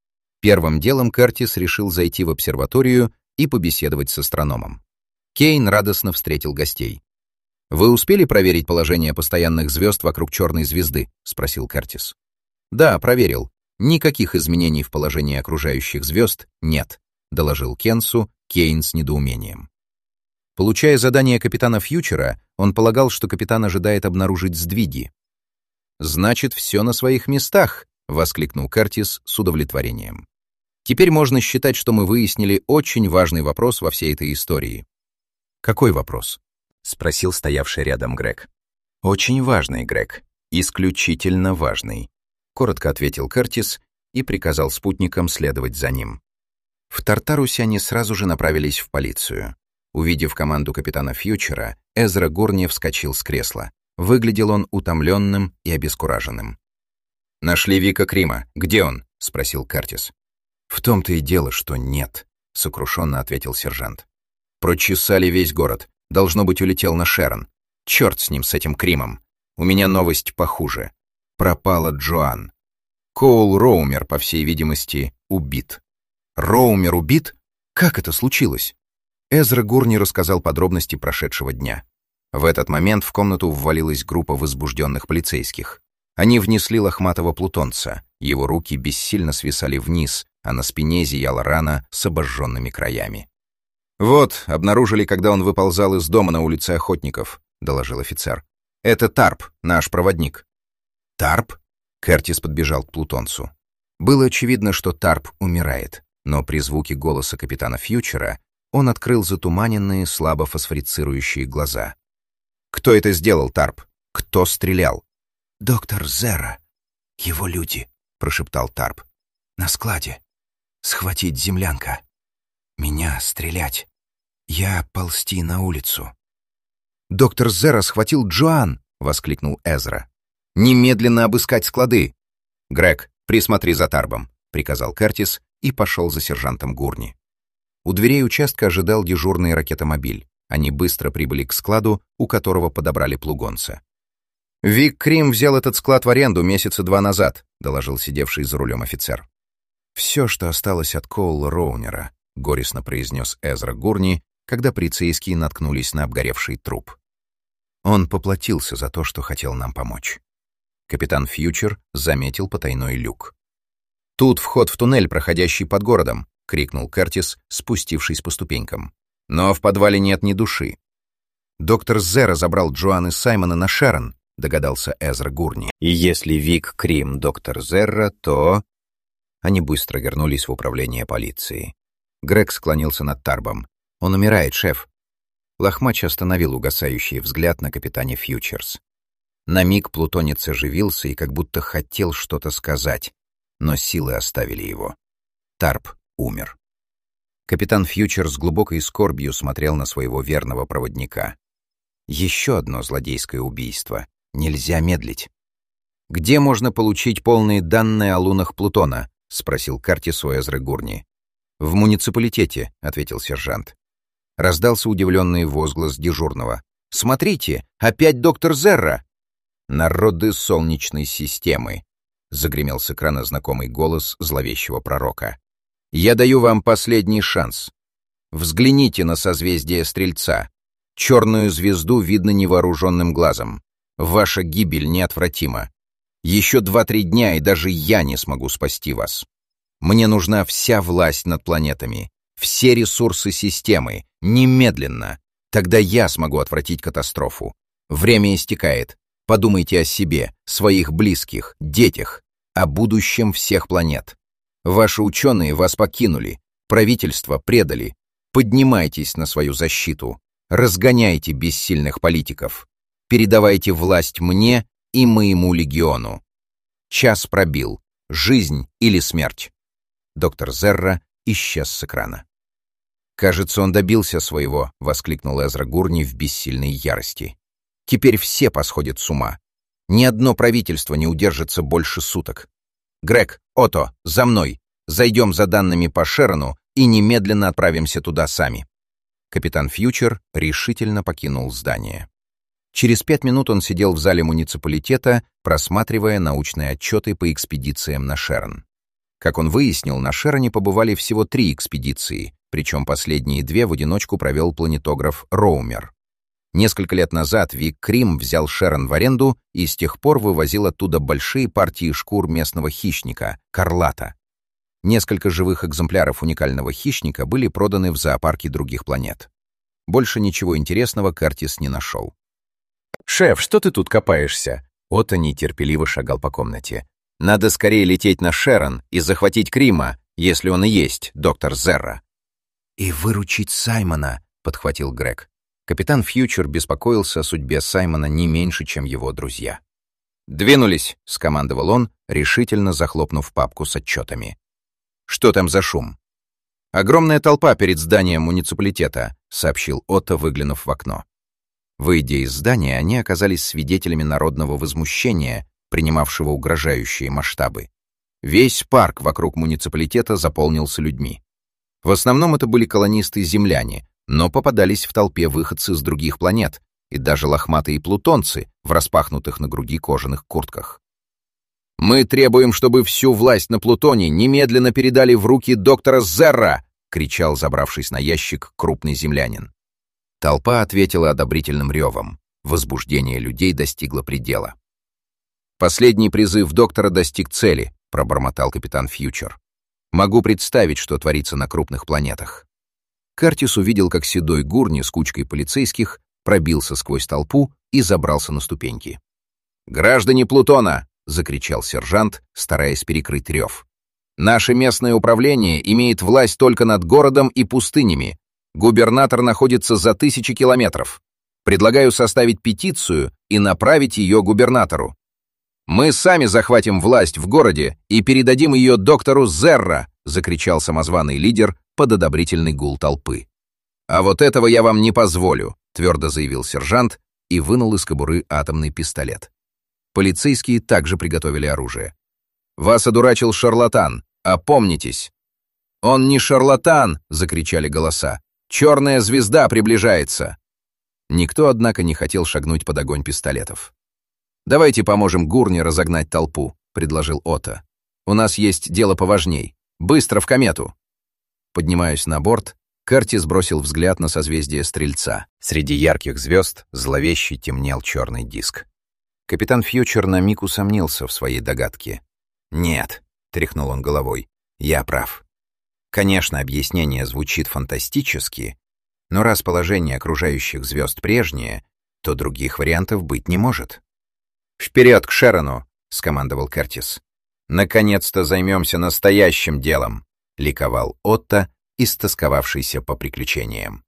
Первым делом Кертис решил зайти в обсерваторию и побеседовать с астрономом. Кейн радостно встретил гостей. «Вы успели проверить положение постоянных звезд вокруг черной звезды?» — спросил Кертис. «Да, проверил. Никаких изменений в положении окружающих звезд нет», — доложил Кенсу Кейн с недоумением. Получая задание капитана Фьючера, он полагал, что капитан ожидает обнаружить сдвиги. «Значит, все на своих местах», — воскликнул Кертис с удовлетворением. «Теперь можно считать, что мы выяснили очень важный вопрос во всей этой истории». «Какой вопрос?» — спросил стоявший рядом Грег. «Очень важный, Грег. Исключительно важный», — коротко ответил Кертис и приказал спутникам следовать за ним. В Тартарусе они сразу же направились в полицию. Увидев команду капитана Фьючера, Эзра Гурни вскочил с кресла. Выглядел он утомленным и обескураженным. «Нашли Вика Крима. Где он?» — спросил Кертис. «В том-то и дело, что нет», — сокрушенно ответил сержант. «Прочесали весь город. Должно быть, улетел на Шерон. Черт с ним, с этим Кримом. У меня новость похуже. Пропала Джоан. Коул Роумер, по всей видимости, убит». «Роумер убит? Как это случилось?» Эзра Гурни рассказал подробности прошедшего дня. В этот момент в комнату ввалилась группа возбужденных полицейских. Они внесли лохматого плутонца. Его руки бессильно свисали вниз, а на спине зияла рана с обожженными краями. «Вот, обнаружили, когда он выползал из дома на улице Охотников», — доложил офицер. «Это Тарп, наш проводник». «Тарп?» — Кертис подбежал к плутонцу. Было очевидно, что Тарп умирает, но при звуке голоса капитана Фьючера он открыл затуманенные, слабо фосфорицирующие глаза. «Кто это сделал, Тарп? Кто стрелял?» «Доктор Зерра. Его люди», — прошептал Тарп. «На складе. Схватить землянка. Меня стрелять. Я ползти на улицу». «Доктор Зерра схватил Джоан!» — воскликнул Эзра. «Немедленно обыскать склады!» «Грег, присмотри за Тарбом», — приказал Кертис и пошел за сержантом Гурни. У дверей участка ожидал дежурный ракетомобиль. Они быстро прибыли к складу, у которого подобрали плугонца. «Вик Крим взял этот склад в аренду месяца 2 назад», — доложил сидевший за рулем офицер. «Все, что осталось от Коула Роунера», — горестно произнес Эзра Гурни, когда полицейские наткнулись на обгоревший труп. «Он поплатился за то, что хотел нам помочь». Капитан Фьючер заметил потайной люк. «Тут вход в туннель, проходящий под городом», — крикнул Кертис, спустившись по ступенькам. «Но в подвале нет ни души». «Доктор Зерра забрал Джоан и Саймона на Шерон», — догадался Эзра Гурни. «И если Вик Крим доктор Зерра, то...» Они быстро вернулись в управление полиции. Грег склонился над Тарбом. «Он умирает, шеф». Лохмач остановил угасающий взгляд на капитане Фьючерс. На миг плутонец оживился и как будто хотел что-то сказать, но силы оставили его. Тарб умер. Капитан Фьючер с глубокой скорбью смотрел на своего верного проводника. Еще одно злодейское убийство. Нельзя медлить. «Где можно получить полные данные о лунах Плутона?» — спросил Кертис у Эзры Гурни. «В муниципалитете», — ответил сержант. Раздался удивленный возглас дежурного. «Смотрите, опять доктор Зерра!» «Народы Солнечной системы», — загремел с экрана знакомый голос зловещего пророка. «Я даю вам последний шанс. Взгляните на созвездие Стрельца. Черную звезду видно невооруженным глазом. Ваша гибель неотвратима. Еще 2-3 дня, и даже я не смогу спасти вас. Мне нужна вся власть над планетами, все ресурсы системы, немедленно. Тогда я смогу отвратить катастрофу. Время истекает. Подумайте о себе, своих близких, детях, о будущем всех планет. Ваши ученые вас покинули, правительство предали. Поднимайтесь на свою защиту. Разгоняйте бессильных политиков. Передавайте власть мне и моему легиону. Час пробил. Жизнь или смерть. Доктор Зерра исчез с экрана. «Кажется, он добился своего», — воскликнул Эзра Гурни в бессильной ярости. «Теперь все посходят с ума. Ни одно правительство не удержится больше суток. Грег, Отто, за мной. Зайдем за данными по Шерону и немедленно отправимся туда сами». Капитан Фьючер решительно покинул здание. Через 5 минут он сидел в зале муниципалитета, просматривая научные отчеты по экспедициям на Шерон. Как он выяснил, на Шероне побывали всего 3 экспедиции, причем последние 2 в одиночку провел планетограф Роумер. Несколько лет назад Вик Крим взял Шерон в аренду и с тех пор вывозил оттуда большие партии шкур местного хищника — карлата. Несколько живых экземпляров уникального хищника были проданы в зоопарке других планет. Больше ничего интересного Кертис не нашел. «Шеф, что ты тут копаешься?» Отто нетерпеливо шагал по комнате. «Надо скорее лететь на Шерон и захватить Крима, если он и есть доктор Зерра». «И выручить Саймона», — подхватил Грег. Капитан Фьючер беспокоился о судьбе Саймона не меньше, чем его друзья. «Двинулись», — скомандовал он, решительно захлопнув папку с отчетами. «Что там за шум?» «Огромная толпа перед зданием муниципалитета», — сообщил Отто, выглянув в окно. Выйдя из здания, они оказались свидетелями народного возмущения, принимавшего угрожающие масштабы. Весь парк вокруг муниципалитета заполнился людьми. В основном это были колонисты-земляне, но попадались в толпе выходцы с других планет и даже лохматые плутонцы в распахнутых на груди кожаных куртках. «Мы требуем, чтобы всю власть на Плутоне немедленно передали в руки доктора Зерра!» — кричал, забравшись на ящик, крупный землянин. Толпа ответила одобрительным ревом. Возбуждение людей достигло предела. «Последний призыв доктора достиг цели», — пробормотал капитан Фьючер. «Могу представить, что творится на крупных планетах». Кертис увидел, как седой Гурни с кучкой полицейских пробился сквозь толпу и забрался на ступеньки. «Граждане Плутона!» — закричал сержант, стараясь перекрыть рев. «Наше местное управление имеет власть только над городом и пустынями. Губернатор находится за 1000 километров. Предлагаю составить петицию и направить ее губернатору. Мы сами захватим власть в городе и передадим ее доктору Зерра!» — закричал самозваный лидер под одобрительный гул толпы. «А вот этого я вам не позволю», — твердо заявил сержант и вынул из кобуры атомный пистолет. Полицейские также приготовили оружие. «Вас одурачил шарлатан! Опомнитесь!» «Он не шарлатан!» — закричали голоса. «Черная звезда приближается!» Никто, однако, не хотел шагнуть под огонь пистолетов. «Давайте поможем Гурни разогнать толпу», — предложил Отто. «У нас есть дело поважней. Быстро в комету!» Поднимаясь на борт, Кертис бросил взгляд на созвездие Стрельца. Среди ярких звезд зловеще темнел черный диск. Капитан Фьючер на миг усомнился в своей догадке. «Нет», — тряхнул он головой, — «я прав. Конечно, объяснение звучит фантастически, но раз положение окружающих звезд прежнее, то других вариантов быть не может». «Вперед к Шерону!» — скомандовал Кертис. «Наконец-то займемся настоящим делом!» — ликовал Отто, истосковавшийся по приключениям.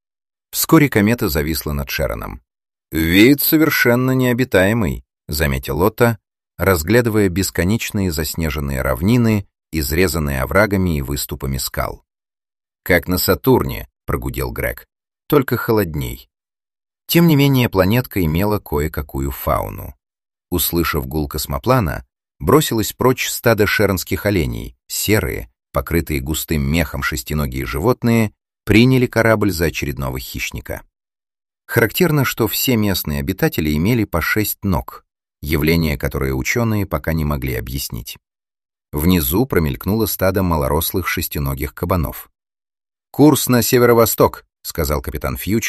Вскоре комета зависла над Шероном. «Вид совершенно необитаемый», — заметил Отто, разглядывая бесконечные заснеженные равнины, изрезанные оврагами и выступами скал. «Как на Сатурне», — прогудел Грег, — «только холодней». Тем не менее, планетка имела кое-какую фауну. Услышав гул космоплана, бросилось прочь стадо шеронских оленей, серые, покрытые густым мехом шестиногие животные, приняли корабль за очередного хищника. Характерно, что все местные обитатели имели по 6 ног, явление, которое ученые пока не могли объяснить. Внизу промелькнуло стадо малорослых шестиногих кабанов. «Курс на северо-восток», — сказал капитан Фьючер,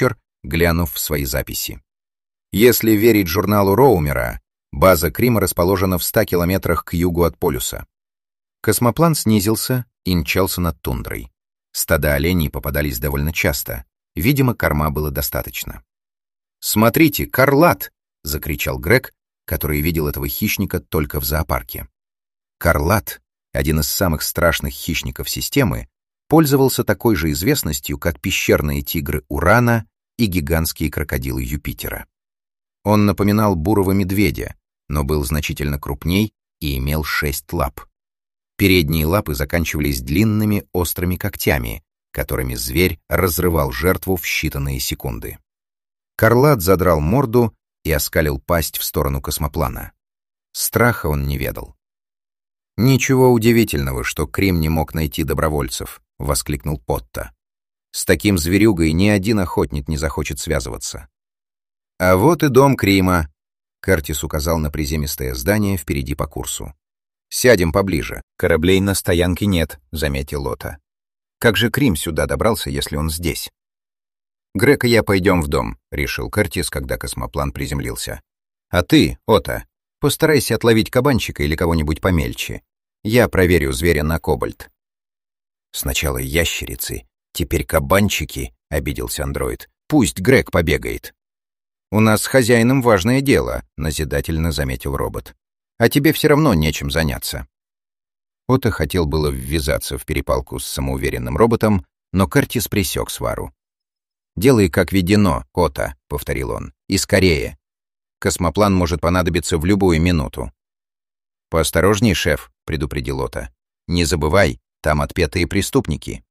глянув в свои записи. Если верить журналу Роумера, база Крима расположена в 100 километрах к югу от полюса. Космоплан снизился и мчался над тундрой. Стада оленей попадались довольно часто. Видимо, корма было достаточно. «Смотрите, Карлат!» — закричал Грег, который видел этого хищника только в зоопарке. Карлат, один из самых страшных хищников системы, пользовался такой же известностью, как пещерные тигры Урана и гигантские крокодилы Юпитера. Он напоминал бурого медведя, но был значительно крупней и имел 6 лап. Передние лапы заканчивались длинными острыми когтями, которыми зверь разрывал жертву в считанные секунды. Карлат задрал морду и оскалил пасть в сторону космоплана. Страха он не ведал. «Ничего удивительного, что Крим не мог найти добровольцев», — воскликнул Потта. «С таким зверюгой ни один охотник не захочет связываться». «А вот и дом Крима», — Кертис указал на приземистое здание впереди по курсу. «Сядем поближе. Кораблей на стоянке нет», — заметил Ота. «Как же Крим сюда добрался, если он здесь?» «Грег и я пойдем в дом», — решил Кертис, когда космоплан приземлился. «А ты, Ота, постарайся отловить кабанчика или кого-нибудь помельче. Я проверю зверя на кобальт». «Сначала ящерицы, теперь кабанчики», — обиделся андроид. «Пусть Грег побегает». «У нас с хозяином важное дело», — назидательно заметил робот. «А тебе все равно нечем заняться». Ота хотел было ввязаться в перепалку с самоуверенным роботом, но Кертис пресек свару. «Делай, как ведено, Ота», — повторил он, — «и скорее. Космоплан может понадобиться в любую минуту». «Поосторожней, шеф», — предупредил Ота. «Не забывай, там отпетые преступники».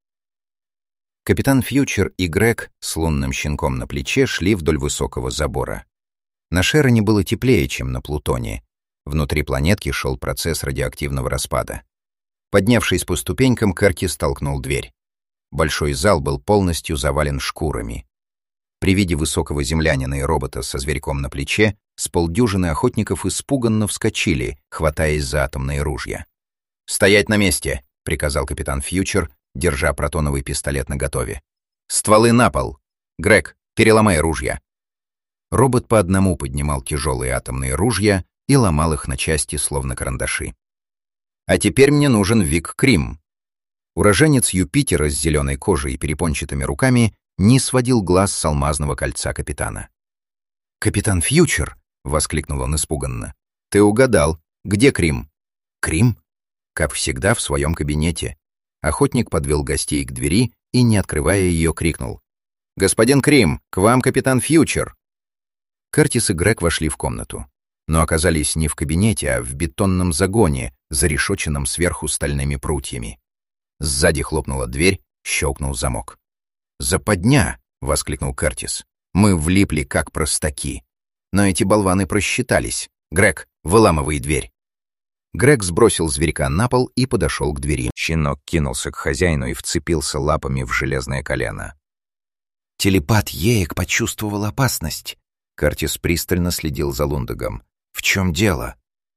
Капитан Фьючер и Грег с лунным щенком на плече шли вдоль высокого забора. На Шероне было теплее, чем на Плутоне. Внутри планетки шел процесс радиоактивного распада. Поднявшись по ступенькам, Кертис толкнул дверь. Большой зал был полностью завален шкурами. При виде высокого землянина и робота со зверьком на плече с полдюжины охотников испуганно вскочили, хватаясь за атомные ружья. «Стоять на месте!» — приказал капитан Фьючер, держа протоновый пистолет наготове. «Стволы на пол! Грег, переломай ружья!» Робот по одному поднимал тяжелые атомные ружья и ломал их на части, словно карандаши. «А теперь мне нужен Вик Крим». Уроженец Юпитера с зеленой кожей и перепончатыми руками не сводил глаз с алмазного кольца капитана. «Капитан Фьючер!» — воскликнул он испуганно. «Ты угадал. Где Крим?» «Крим?» Как всегда, в своем кабинете. Охотник подвел гостей к двери и, не открывая ее, крикнул. «Господин Крим, к вам капитан Фьючер!» Кертис и Грег вошли в комнату, но оказались не в кабинете, а в бетонном загоне, зарешоченном сверху стальными прутьями. Сзади хлопнула дверь, щелкнул замок. «Западня!» — воскликнул Кертис. «Мы влипли, как простаки. Но эти болваны просчитались. Грег, выламывай дверь!» Грег сбросил зверька на пол и подошел к двери. Щенок кинулся к хозяину и вцепился лапами в железное колено. Телепат Еек почувствовал опасность. Кертис пристально следил за Лундагом. «В чем дело?»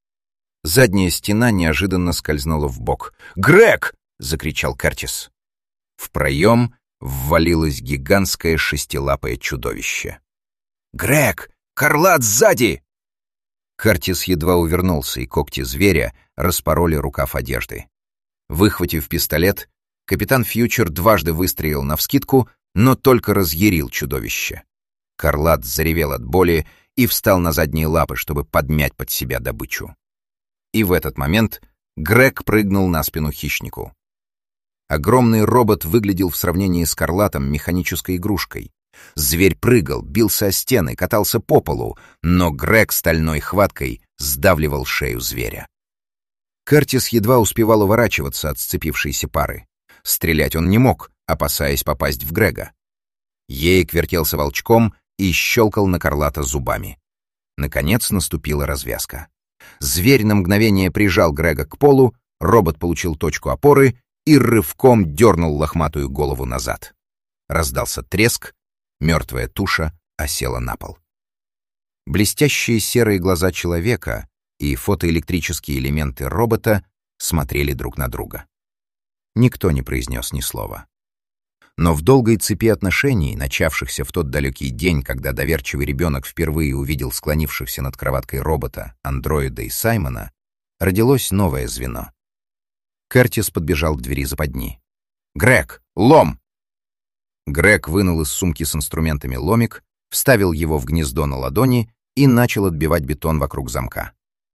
Задняя стена неожиданно скользнула вбок. «Грег!» — закричал Кертис. В проем ввалилось гигантское шестилапое чудовище. «Грег! Карлат сзади!» Кертис едва увернулся, и когти зверя распороли рукав одежды. Выхватив пистолет, капитан Фьючер дважды выстрелил навскидку, но только разъярил чудовище. Карлат заревел от боли и встал на задние лапы, чтобы подмять под себя добычу. И в этот момент Грег прыгнул на спину хищнику. Огромный робот выглядел в сравнении с Карлатом механической игрушкой. Зверь прыгал, бился о стены, катался по полу, но Грег стальной хваткой сдавливал шею зверя. Кертис едва успевал уворачиваться от сцепившейся пары. Стрелять он не мог, опасаясь попасть в Грега. Еек вертелся волчком и щелкал на Карлата зубами. Наконец наступила развязка. Зверь на мгновение прижал Грега к полу, робот получил точку опоры и рывком дернул лохматую голову назад. Раздался треск, мертвая туша осела на пол. Блестящие серые глаза человека и фотоэлектрические элементы робота смотрели друг на друга. Никто не произнес ни слова. Но в долгой цепи отношений, начавшихся в тот далекий день, когда доверчивый ребенок впервые увидел склонившихся над кроваткой робота, андроида и Саймона, родилось новое звено. Кертис подбежал к двери западни. «Грег, лом!» Грег вынул из сумки с инструментами ломик, вставил его в гнездо на ладони и начал отбивать бетон вокруг замка.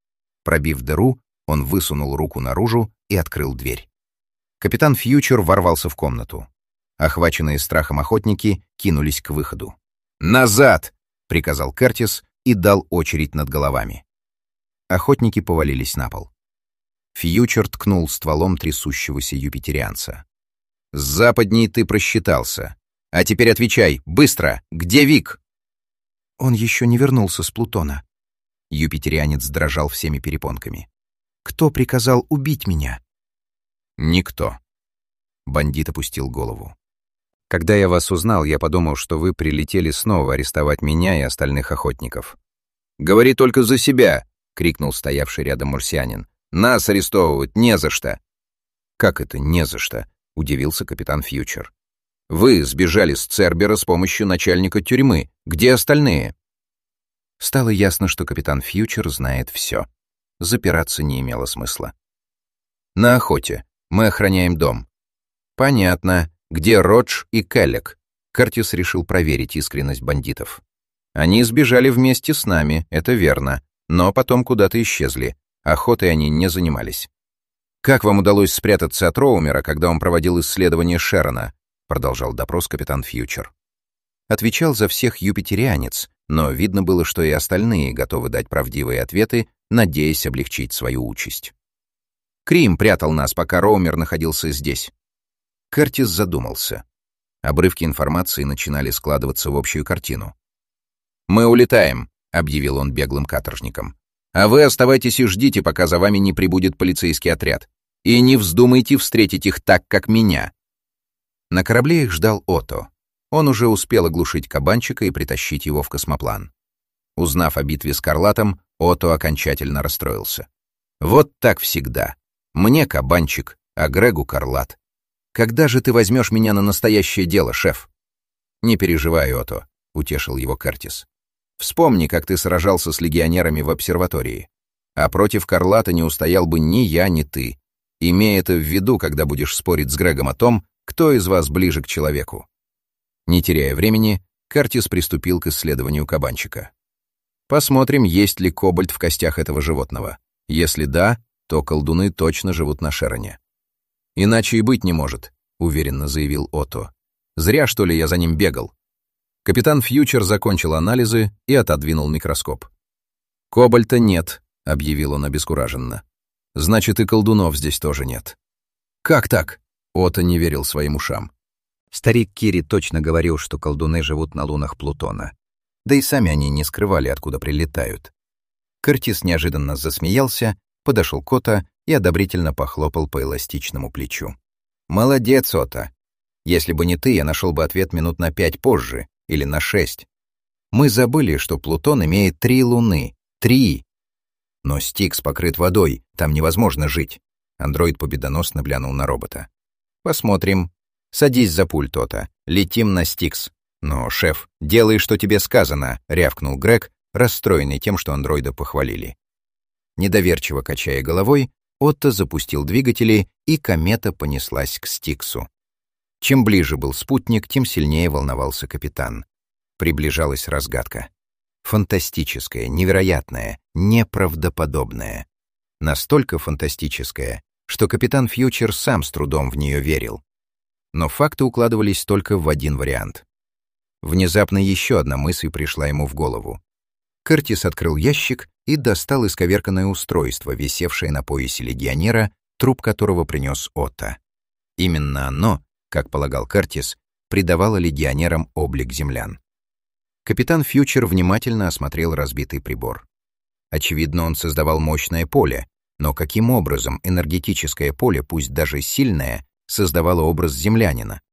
Пробив дыру, он высунул руку наружу и открыл дверь. Капитан Фьючер ворвался в комнату. Охваченные страхом охотники кинулись к выходу. «Назад!» — приказал Кертис и дал очередь над головами. Охотники повалились на пол. Фьючер ткнул стволом трясущегося юпитерианца. «С западней ты просчитался. А теперь отвечай, быстро! Где Вик?» «Он еще не вернулся с Плутона». Юпитерианец дрожал всеми перепонками. «Кто приказал убить меня?» «Никто». Бандит опустил голову. «Когда я вас узнал, я подумал, что вы прилетели снова арестовать меня и остальных охотников». «Говори только за себя!» — крикнул стоявший рядом марсианин. «Нас арестовывать не за что!» «Как это не за что?» — удивился капитан Фьючер. «Вы сбежали с Цербера с помощью начальника тюрьмы. Где остальные?» Стало ясно, что капитан Фьючер знает все. Запираться не имело смысла. «На охоте. Мы охраняем дом». «Понятно. Где Родж и Келлек?» Кертис решил проверить искренность бандитов. «Они сбежали вместе с нами, это верно, но потом куда-то исчезли. Охотой они не занимались». «Как вам удалось спрятаться от Роумера, когда он проводил исследование Шерона?» Продолжал допрос капитан Фьючер. Отвечал за всех юпитерианец, но видно было, что и остальные готовы дать правдивые ответы, надеясь облегчить свою участь. «Крим прятал нас, пока Роумер находился здесь». Кертис задумался. Обрывки информации начинали складываться в общую картину. «Мы улетаем», — объявил он беглым каторжникам. «А вы оставайтесь и ждите, пока за вами не прибудет полицейский отряд. И не вздумайте встретить их так, как меня». На корабле их ждал Отто. Он уже успел оглушить кабанчика и притащить его в космоплан. Узнав о битве с Карлатом, Отто окончательно расстроился. «Вот так всегда. Мне кабанчик, а Грегу Карлат. Когда же ты возьмешь меня на настоящее дело, шеф?» «Не переживай, Отто», — утешил его Кертис. «Вспомни, как ты сражался с легионерами в обсерватории. А против Карлата не устоял бы ни я, ни ты. Имей это в виду, когда будешь спорить с Грегом о том, кто из вас ближе к человеку». Не теряя времени, Кертис приступил к исследованию кабанчика. «Посмотрим, есть ли кобальт в костях этого животного. Если да, то колдуны точно живут на Шероне». «Иначе и быть не может», — уверенно заявил Отто. «Зря, что ли, я за ним бегал». Капитан Фьючер закончил анализы и отодвинул микроскоп. «Кобальта нет», — объявил он обескураженно. «Значит, и колдунов здесь тоже нет». «Как так?» — Отто не верил своим ушам. Старик Кири точно говорил, что колдуны живут на лунах Плутона. Да и сами они не скрывали, откуда прилетают. Кертис неожиданно засмеялся, подошел к Отто и одобрительно похлопал по эластичному плечу. «Молодец, Отто. Если бы не ты, я нашел бы ответ минут на 5 позже, или на 6. Мы забыли, что Плутон имеет 3 луны. 3! Но Стикс покрыт водой, там невозможно жить». Андроид победоносно глянул на робота. «Посмотрим. Садись за пульт, Отто. Летим на Стикс». «Но, шеф, делай, что тебе сказано», — рявкнул Грег, расстроенный тем, что андроида похвалили. Недоверчиво качая головой, Отто запустил двигатели, и комета понеслась к Стиксу. Чем ближе был спутник, тем сильнее волновался капитан. Приближалась разгадка. Фантастическая, невероятная, неправдоподобная. Настолько фантастическая, что капитан Фьючер сам с трудом в нее верил. Но факты укладывались только в один вариант. Внезапно еще одна мысль пришла ему в голову. Кертис открыл ящик и достал исковерканное устройство, висевшее на поясе легионера, труп которого принес Отто. Именно оно, как полагал Кертис, придавало легионерам облик землян. Капитан Фьючер внимательно осмотрел разбитый прибор. Очевидно, он создавал мощное поле, но каким образом энергетическое поле, пусть даже сильное, создавало образ землянина?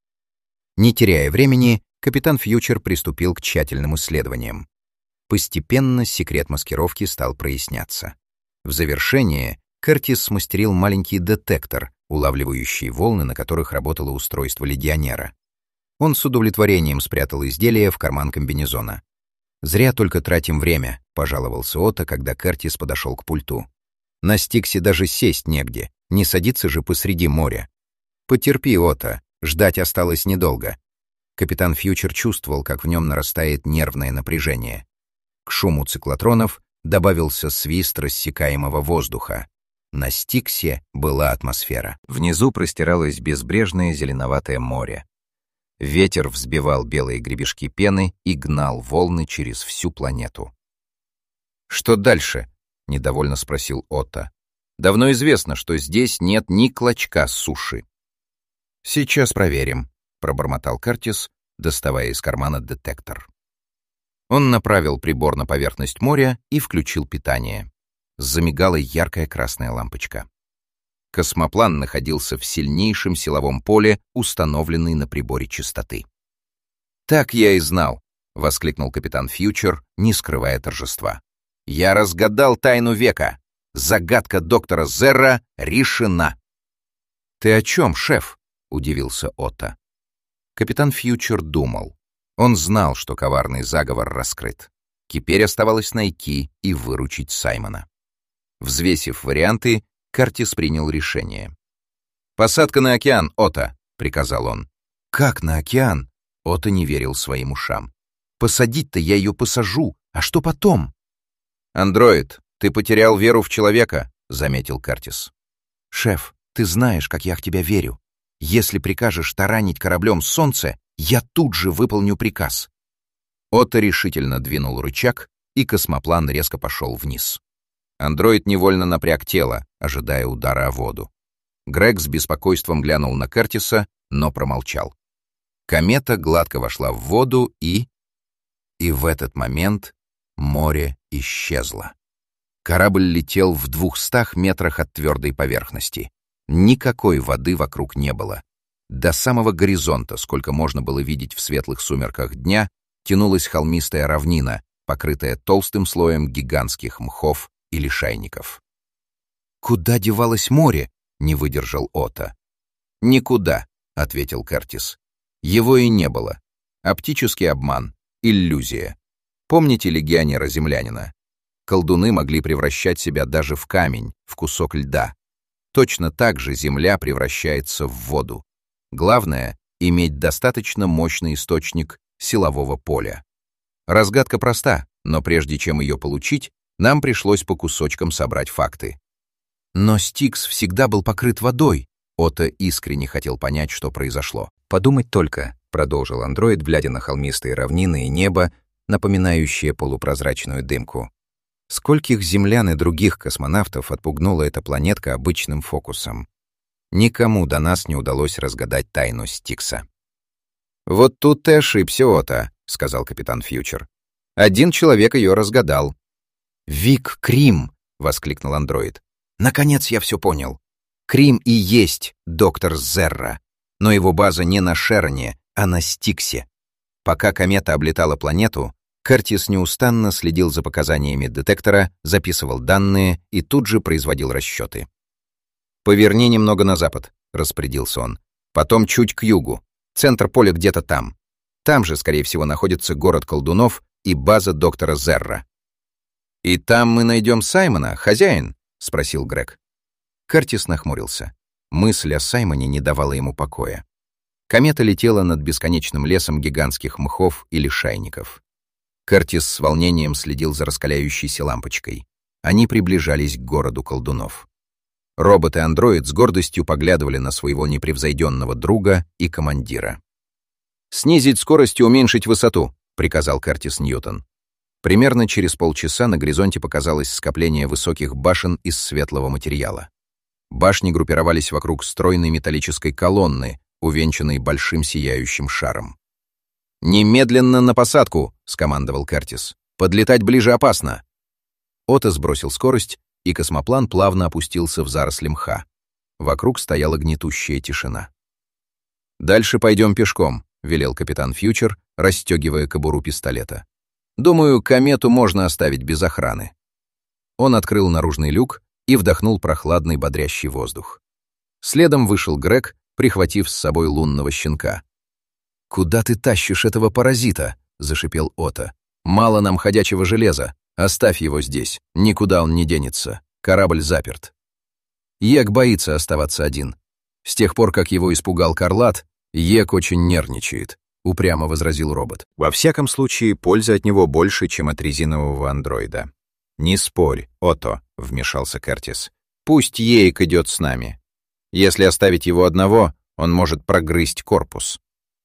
Не теряя времени, капитан Фьючер приступил к тщательным исследованиям. Постепенно секрет маскировки стал проясняться. В завершение Кертис смастерил маленький детектор, улавливающий волны, на которых работало устройство легионера. Он с удовлетворением спрятал изделие в карман комбинезона. «Зря только тратим время», — пожаловался Отто, когда Кертис подошел к пульту. «На Стиксе даже сесть негде, не садиться же посреди моря». «Потерпи, Отто, ждать осталось недолго». Капитан Фьючер чувствовал, как в нем нарастает нервное напряжение. К шуму циклотронов добавился свист рассекаемого воздуха. На Стиксе была атмосфера. Внизу простиралось безбрежное зеленоватое море. Ветер взбивал белые гребешки пены и гнал волны через всю планету. «Что дальше?» — недовольно спросил Отто. «Давно известно, что здесь нет ни клочка суши». «Сейчас проверим», — пробормотал Кертис, доставая из кармана детектор. Он направил прибор на поверхность моря и включил питание. Замигала яркая красная лампочка. Космоплан находился в сильнейшем силовом поле, установленной на приборе частоты. «Так я и знал», — воскликнул капитан Фьючер, не скрывая торжества. «Я разгадал тайну века. Загадка доктора Зерра решена». «Ты о чем, шеф?» — удивился Отто. Капитан Фьючер думал. Он знал, что коварный заговор раскрыт. Теперь оставалось найти и выручить Саймона. Взвесив варианты, Кертис принял решение. «Посадка на океан, Отто», — приказал он. «Как на океан?» — Отто не верил своим ушам. «Посадить-то я ее посажу, а что потом?» «Андроид, ты потерял веру в человека», — заметил Кертис. «Шеф, ты знаешь, как я в тебя верю. Если прикажешь таранить кораблем солнце, я тут же выполню приказ». Отто решительно двинул рычаг, и космоплан резко пошел вниз. Андроид невольно напряг тело, ожидая удара о воду. Грег с беспокойством глянул на Кертиса, но промолчал. Комета гладко вошла в воду и в этот момент море исчезло. Корабль летел в 200 метрах от твердой поверхности. Никакой воды вокруг не было. До самого горизонта, сколько можно было видеть в светлых сумерках дня, тянулась холмистая равнина, покрытая толстым слоем гигантских мхов и лишайников. «Куда девалось море?» — не выдержал Отто. «Никуда», — ответил Кертис. «Его и не было. Оптический обман, иллюзия. Помните легионера-землянина? Колдуны могли превращать себя даже в камень, в кусок льда. Точно так же Земля превращается в воду. Главное — иметь достаточно мощный источник силового поля. Разгадка проста, но прежде чем ее получить, нам пришлось по кусочкам собрать факты. Но Стикс всегда был покрыт водой. Отто искренне хотел понять, что произошло. «Подумать только», — продолжил андроид, глядя на холмистые равнины и небо, напоминающее полупрозрачную дымку. Скольких землян и других космонавтов отпугнула эта планетка обычным фокусом. Никому до нас не удалось разгадать тайну Стикса. «Вот тут ты ошибся, Отто», — сказал капитан Фьючер. «Один человек ее разгадал». «Вик Крим!» — воскликнул андроид. «Наконец я все понял. Крим и есть доктор Зерра, но его база не на Шероне, а на Стиксе. Пока комета облетала планету, Кертис неустанно следил за показаниями детектора, записывал данные и тут же производил расчеты. «Поверни немного на запад», — распорядился он. «Потом чуть к югу. Центр поля где-то там. Там же, скорее всего, находится город колдунов и база доктора Зерра». «И там мы найдем Саймона, хозяин?» — спросил Грег. Кертис нахмурился. Мысль о Саймоне не давала ему покоя. Комета летела над бесконечным лесом гигантских мхов и лишайников. Кертис с волнением следил за раскаляющейся лампочкой. Они приближались к городу колдунов. Робот и андроид с гордостью поглядывали на своего непревзойденного друга и командира. «Снизить скорость и уменьшить высоту», — приказал Кертис Ньютон. Примерно через полчаса на горизонте показалось скопление высоких башен из светлого материала. Башни группировались вокруг стройной металлической колонны, увенчанной большим сияющим шаром. «Немедленно на посадку!» — скомандовал Кертис. «Подлетать ближе опасно!» Отто сбросил скорость, и космоплан плавно опустился в заросли мха. Вокруг стояла гнетущая тишина. «Дальше пойдем пешком», — велел капитан Фьючер, расстегивая кобуру пистолета. «Думаю, комету можно оставить без охраны». Он открыл наружный люк и вдохнул прохладный бодрящий воздух. Следом вышел Грег, прихватив с собой лунного щенка. «Куда ты тащишь этого паразита?» — зашипел Отто. «Мало нам ходячего железа. Оставь его здесь. Никуда он не денется. Корабль заперт». Йек боится оставаться один. С тех пор, как его испугал Карлат, Йек очень нервничает, упрямо возразил робот. Во всяком случае, пользы от него больше, чем от резинового андроида. «Не спорь, Отто», — вмешался Кертис. «Пусть Йек идет с нами. Если оставить его одного, он может прогрызть корпус».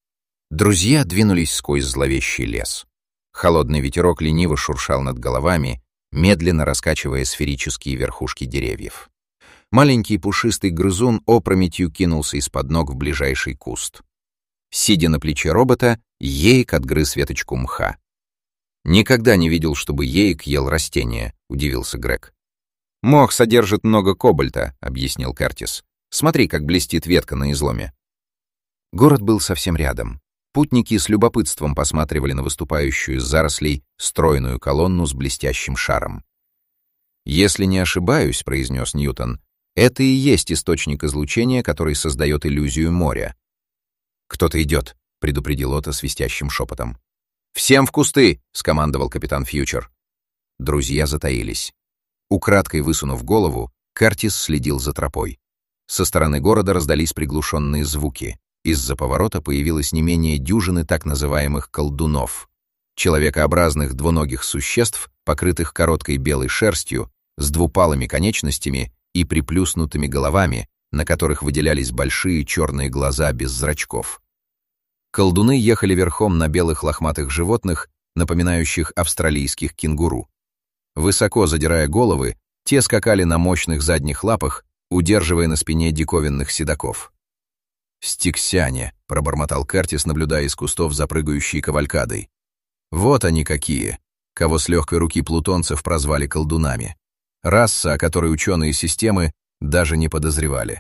Друзья двинулись сквозь зловещий лес. Холодный ветерок лениво шуршал над головами, медленно раскачивая сферические верхушки деревьев. Маленький пушистый грызун опрометью кинулся из-под ног в ближайший куст. Сидя на плече робота, Йейк отгрыз веточку мха. «Никогда не видел, чтобы Йейк ел растения», — удивился Грег. «Мох содержит много кобальта», — объяснил Кертис. «Смотри, как блестит ветка на изломе». Город был совсем рядом. Путники с любопытством посматривали на выступающую из зарослей стройную колонну с блестящим шаром. «Если не ошибаюсь», — произнес Ньютон, — «это и есть источник излучения, который создает иллюзию моря». «Кто-то идет», — предупредил Отто свистящим шепотом. «Всем в кусты!» — скомандовал капитан Фьючер. Друзья затаились. Украдкой высунув голову, Кертис следил за тропой. Со стороны города раздались приглушенные звуки. Из-за поворота появилось не менее дюжины так называемых колдунов. Человекообразных двуногих существ, покрытых короткой белой шерстью, с двупалыми конечностями и приплюснутыми головами, на которых выделялись большие черные глаза без зрачков. Колдуны ехали верхом на белых лохматых животных, напоминающих австралийских кенгуру. Высоко задирая головы, те скакали на мощных задних лапах, удерживая на спине диковинных седаков. «Стиксяне», — пробормотал Кертис, наблюдая из кустов за прыгающей кавалькадой. «Вот они какие, кого с легкой руки плутонцев прозвали колдунами. Раса, о которой ученые системы даже не подозревали.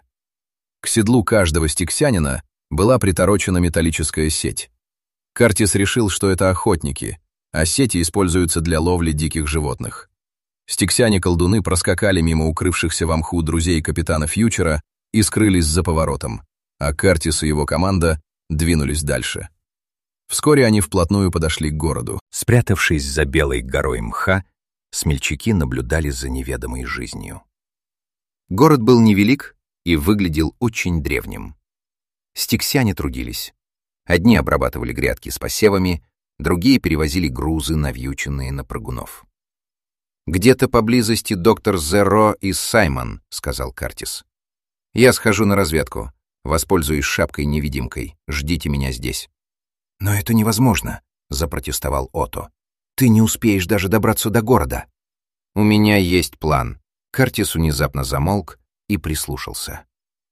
К седлу каждого стиксянина была приторочена металлическая сеть. Кертис решил, что это охотники, а сети используются для ловли диких животных. Стиксяне-колдуны проскакали мимо укрывшихся в мху друзей капитана Фьючера и скрылись за поворотом, а Кертис и его команда двинулись дальше. Вскоре они вплотную подошли к городу. Спрятавшись за белой горой мха, смельчаки наблюдали за неведомой жизнью. Город был невелик и выглядел очень древним. Стиксяне трудились. Одни обрабатывали грядки с посевами, другие перевозили грузы, навьюченные на прыгунов. «Где-то поблизости доктор Зеро и Саймон», — сказал Кертис. «Я схожу на разведку. Воспользуюсь шапкой-невидимкой. Ждите меня здесь». «Но это невозможно», — запротестовал Отто. «Ты не успеешь даже добраться до города». «У меня есть план». Кертис внезапно замолк и прислушался.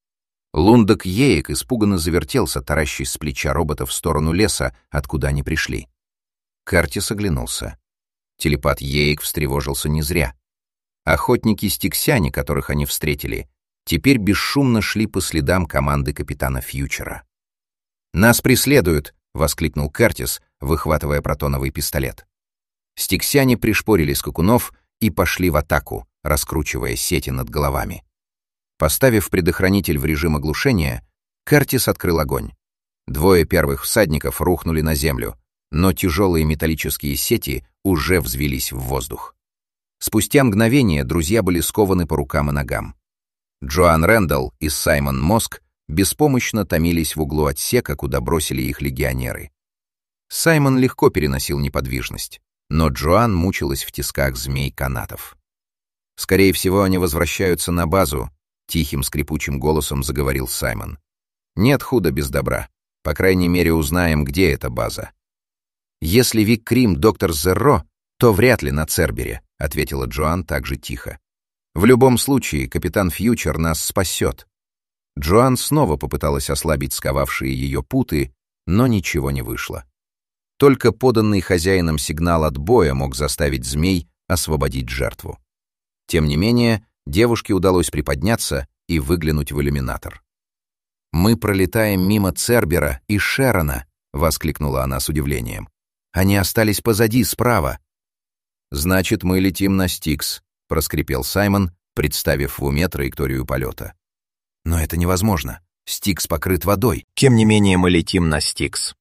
Лундок Йейк испуганно завертелся, таращясь с плеча робота в сторону леса, откуда они пришли. Кертис оглянулся. Телепат Йейк встревожился не зря. Охотники-стиксяне, которых они встретили, теперь бесшумно шли по следам команды капитана Фьючера. «Нас преследуют!» — воскликнул Кертис, выхватывая протоновый пистолет. Стиксяне пришпорили скакунов и пошли в атаку, раскручивая сети над головами. Поставив предохранитель в режим оглушения, Кертис открыл огонь. Двое первых всадников рухнули на землю, но тяжелые металлические сети уже взвились в воздух. Спустя мгновение друзья были скованы по рукам и ногам. Джоан Рэндалл и Саймон Моск беспомощно томились в углу отсека, куда бросили их легионеры. Саймон легко переносил неподвижность, но Джоан мучилась в тисках змей-канатов. «Скорее всего, они возвращаются на базу», — тихим скрипучим голосом заговорил Саймон. «Нет худа без добра. По крайней мере, узнаем, где эта база». «Если Вик Крим доктор Зерро, то вряд ли на Цербере», — ответила Джоан также тихо. «В любом случае, капитан Фьючер нас спасет». Джоан снова попыталась ослабить сковавшие ее путы, но ничего не вышло. Только поданный хозяином сигнал отбоя мог заставить змей освободить жертву. Тем не менее, девушке удалось приподняться и выглянуть в иллюминатор. «Мы пролетаем мимо Цербера и Шерона», — воскликнула она с удивлением. «Они остались позади, справа». «Значит, мы летим на Стикс», — проскрипел Саймон, представив в уме траекторию полета. «Но это невозможно. Стикс покрыт водой». «Тем не менее, мы летим на Стикс».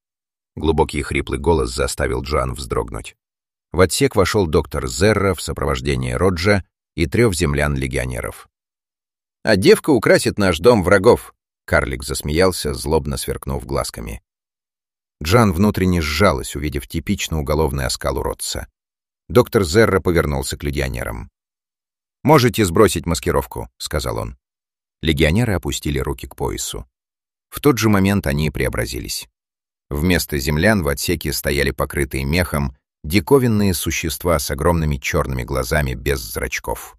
Глубокий хриплый голос заставил Джоан вздрогнуть. В отсек вошел доктор Зерра в сопровождении Роджа и 3 землян-легионеров. «А девка украсит наш дом врагов!» Карлик засмеялся, злобно сверкнув глазками. Джоан внутренне сжалась, увидев типично уголовный оскал уродца. Доктор Зерра повернулся к легионерам. «Можете сбросить маскировку», — сказал он. Легионеры опустили руки к поясу. В тот же момент они преобразились. Вместо землян в отсеке стояли покрытые мехом диковинные существа с огромными черными глазами без зрачков.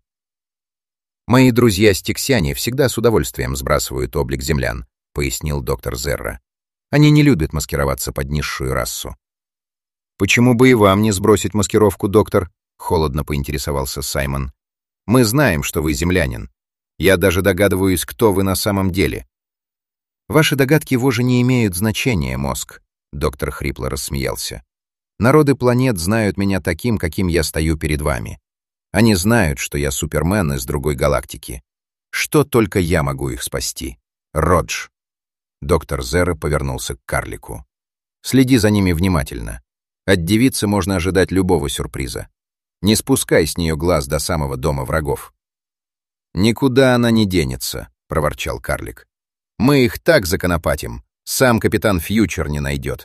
«Мои друзья-стиксяне всегда с удовольствием сбрасывают облик землян», — пояснил доктор Зерра. «Они не любят маскироваться под низшую расу». «Почему бы и вам не сбросить маскировку, доктор?» — холодно поинтересовался Саймон. «Мы знаем, что вы землянин. Я даже догадываюсь, кто вы на самом деле». «Ваши догадки вовсе не имеют значения, мозг», — доктор хрипло рассмеялся. «Народы планет знают меня таким, каким я стою перед вами. Они знают, что я Супермен из другой галактики. Что только я могу их спасти. Родж». Доктор Зерра повернулся к карлику. «Следи за ними внимательно. От девицы можно ожидать любого сюрприза. Не спускай с нее глаз до самого дома врагов». «Никуда она не денется», — проворчал карлик. «Мы их так законопатим, сам капитан Фьючер не найдет».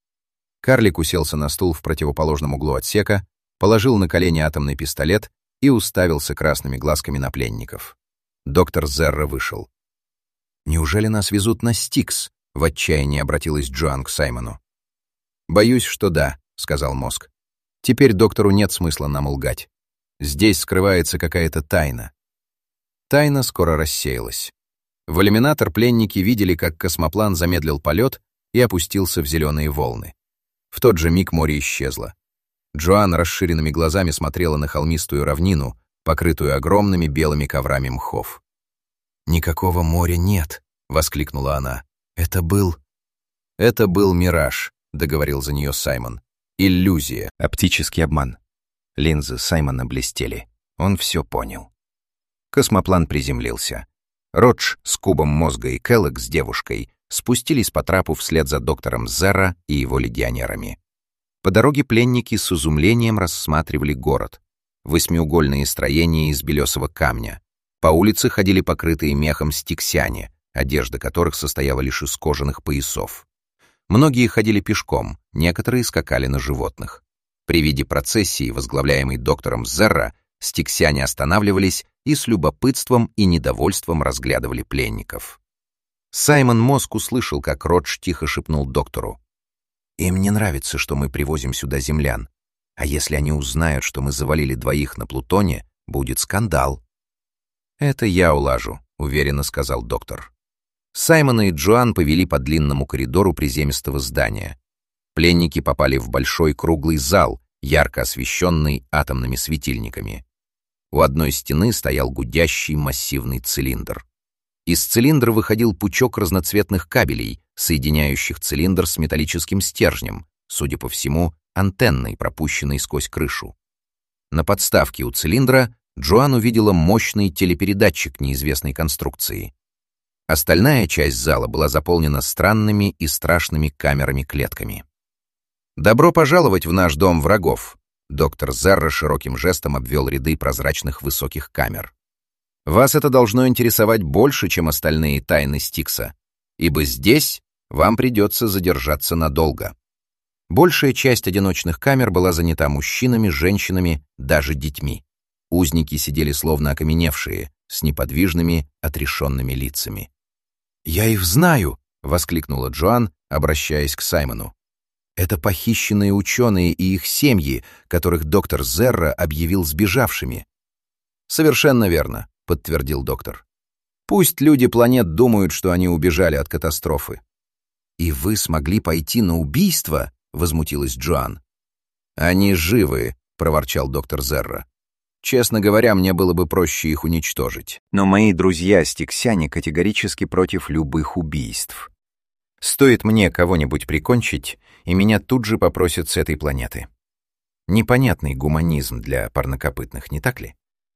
Карлик уселся на стул в противоположном углу отсека, положил на колени атомный пистолет и уставился красными глазками на пленников. Доктор Зерра вышел. «Неужели нас везут на Стикс?» — в отчаянии обратилась Джоан к Саймону. «Боюсь, что да», — сказал мозг. «Теперь доктору нет смысла нам лгать. Здесь скрывается какая-то тайна». Тайна скоро рассеялась. В иллюминатор пленники видели, как космоплан замедлил полет и опустился в зеленые волны. В тот же миг море исчезло. Джоан расширенными глазами смотрела на холмистую равнину, покрытую огромными белыми коврами мхов. «Никакого моря нет!» — воскликнула она. «Это был мираж», — договорил за нее Саймон. «Иллюзия, оптический обман». Линзы Саймона блестели. Он все понял. Космоплан приземлился. Родж с кубом мозга и Келлог с девушкой спустились по трапу вслед за доктором Зерра и его легионерами. По дороге пленники с изумлением рассматривали город. Восьмиугольные строения из белесого камня. По улице ходили покрытые мехом стиксяне, одежда которых состояла лишь из кожаных поясов. Многие ходили пешком, некоторые скакали на животных. При виде процессии, возглавляемой доктором Зерра, стиксяне останавливались и с любопытством и недовольством разглядывали пленников. Саймон Мозг услышал, как Родж тихо шепнул доктору. «Им не нравится, что мы привозим сюда землян. А если они узнают, что мы завалили 2 на Плутоне, будет скандал». «Это я улажу», — уверенно сказал доктор. Саймона и Джоан повели по длинному коридору приземистого здания. Пленники попали в большой круглый зал, ярко освещенный атомными светильниками. У одной стены стоял гудящий массивный цилиндр. Из цилиндра выходил пучок разноцветных кабелей, соединяющих цилиндр с металлическим стержнем, судя по всему, антенной, пропущенной сквозь крышу. На подставке у цилиндра Джоан увидела мощный телепередатчик неизвестной конструкции. Остальная часть зала была заполнена странными и страшными камерами-клетками. «Добро пожаловать в наш дом врагов!» Доктор Зерра широким жестом обвел ряды прозрачных высоких камер. «Вас это должно интересовать больше, чем остальные тайны Стикса, ибо здесь вам придется задержаться надолго». Большая часть одиночных камер была занята мужчинами, женщинами, даже детьми. Узники сидели словно окаменевшие, с неподвижными, отрешенными лицами. «Я их знаю!» — воскликнула Джоан, обращаясь к Саймону. «Это похищенные ученые и их семьи, которых доктор Зерра объявил сбежавшими». «Совершенно верно», — подтвердил доктор. «Пусть люди планет думают, что они убежали от катастрофы». «И вы смогли пойти на убийство?» — возмутилась Джоан. «Они живы», — проворчал доктор Зерра. «Честно говоря, мне было бы проще их уничтожить. Но мои друзья-стиксяне категорически против любых убийств. Стоит мне кого-нибудь прикончить, и меня тут же попросят с этой планеты. Непонятный гуманизм для парнокопытных, не так ли?»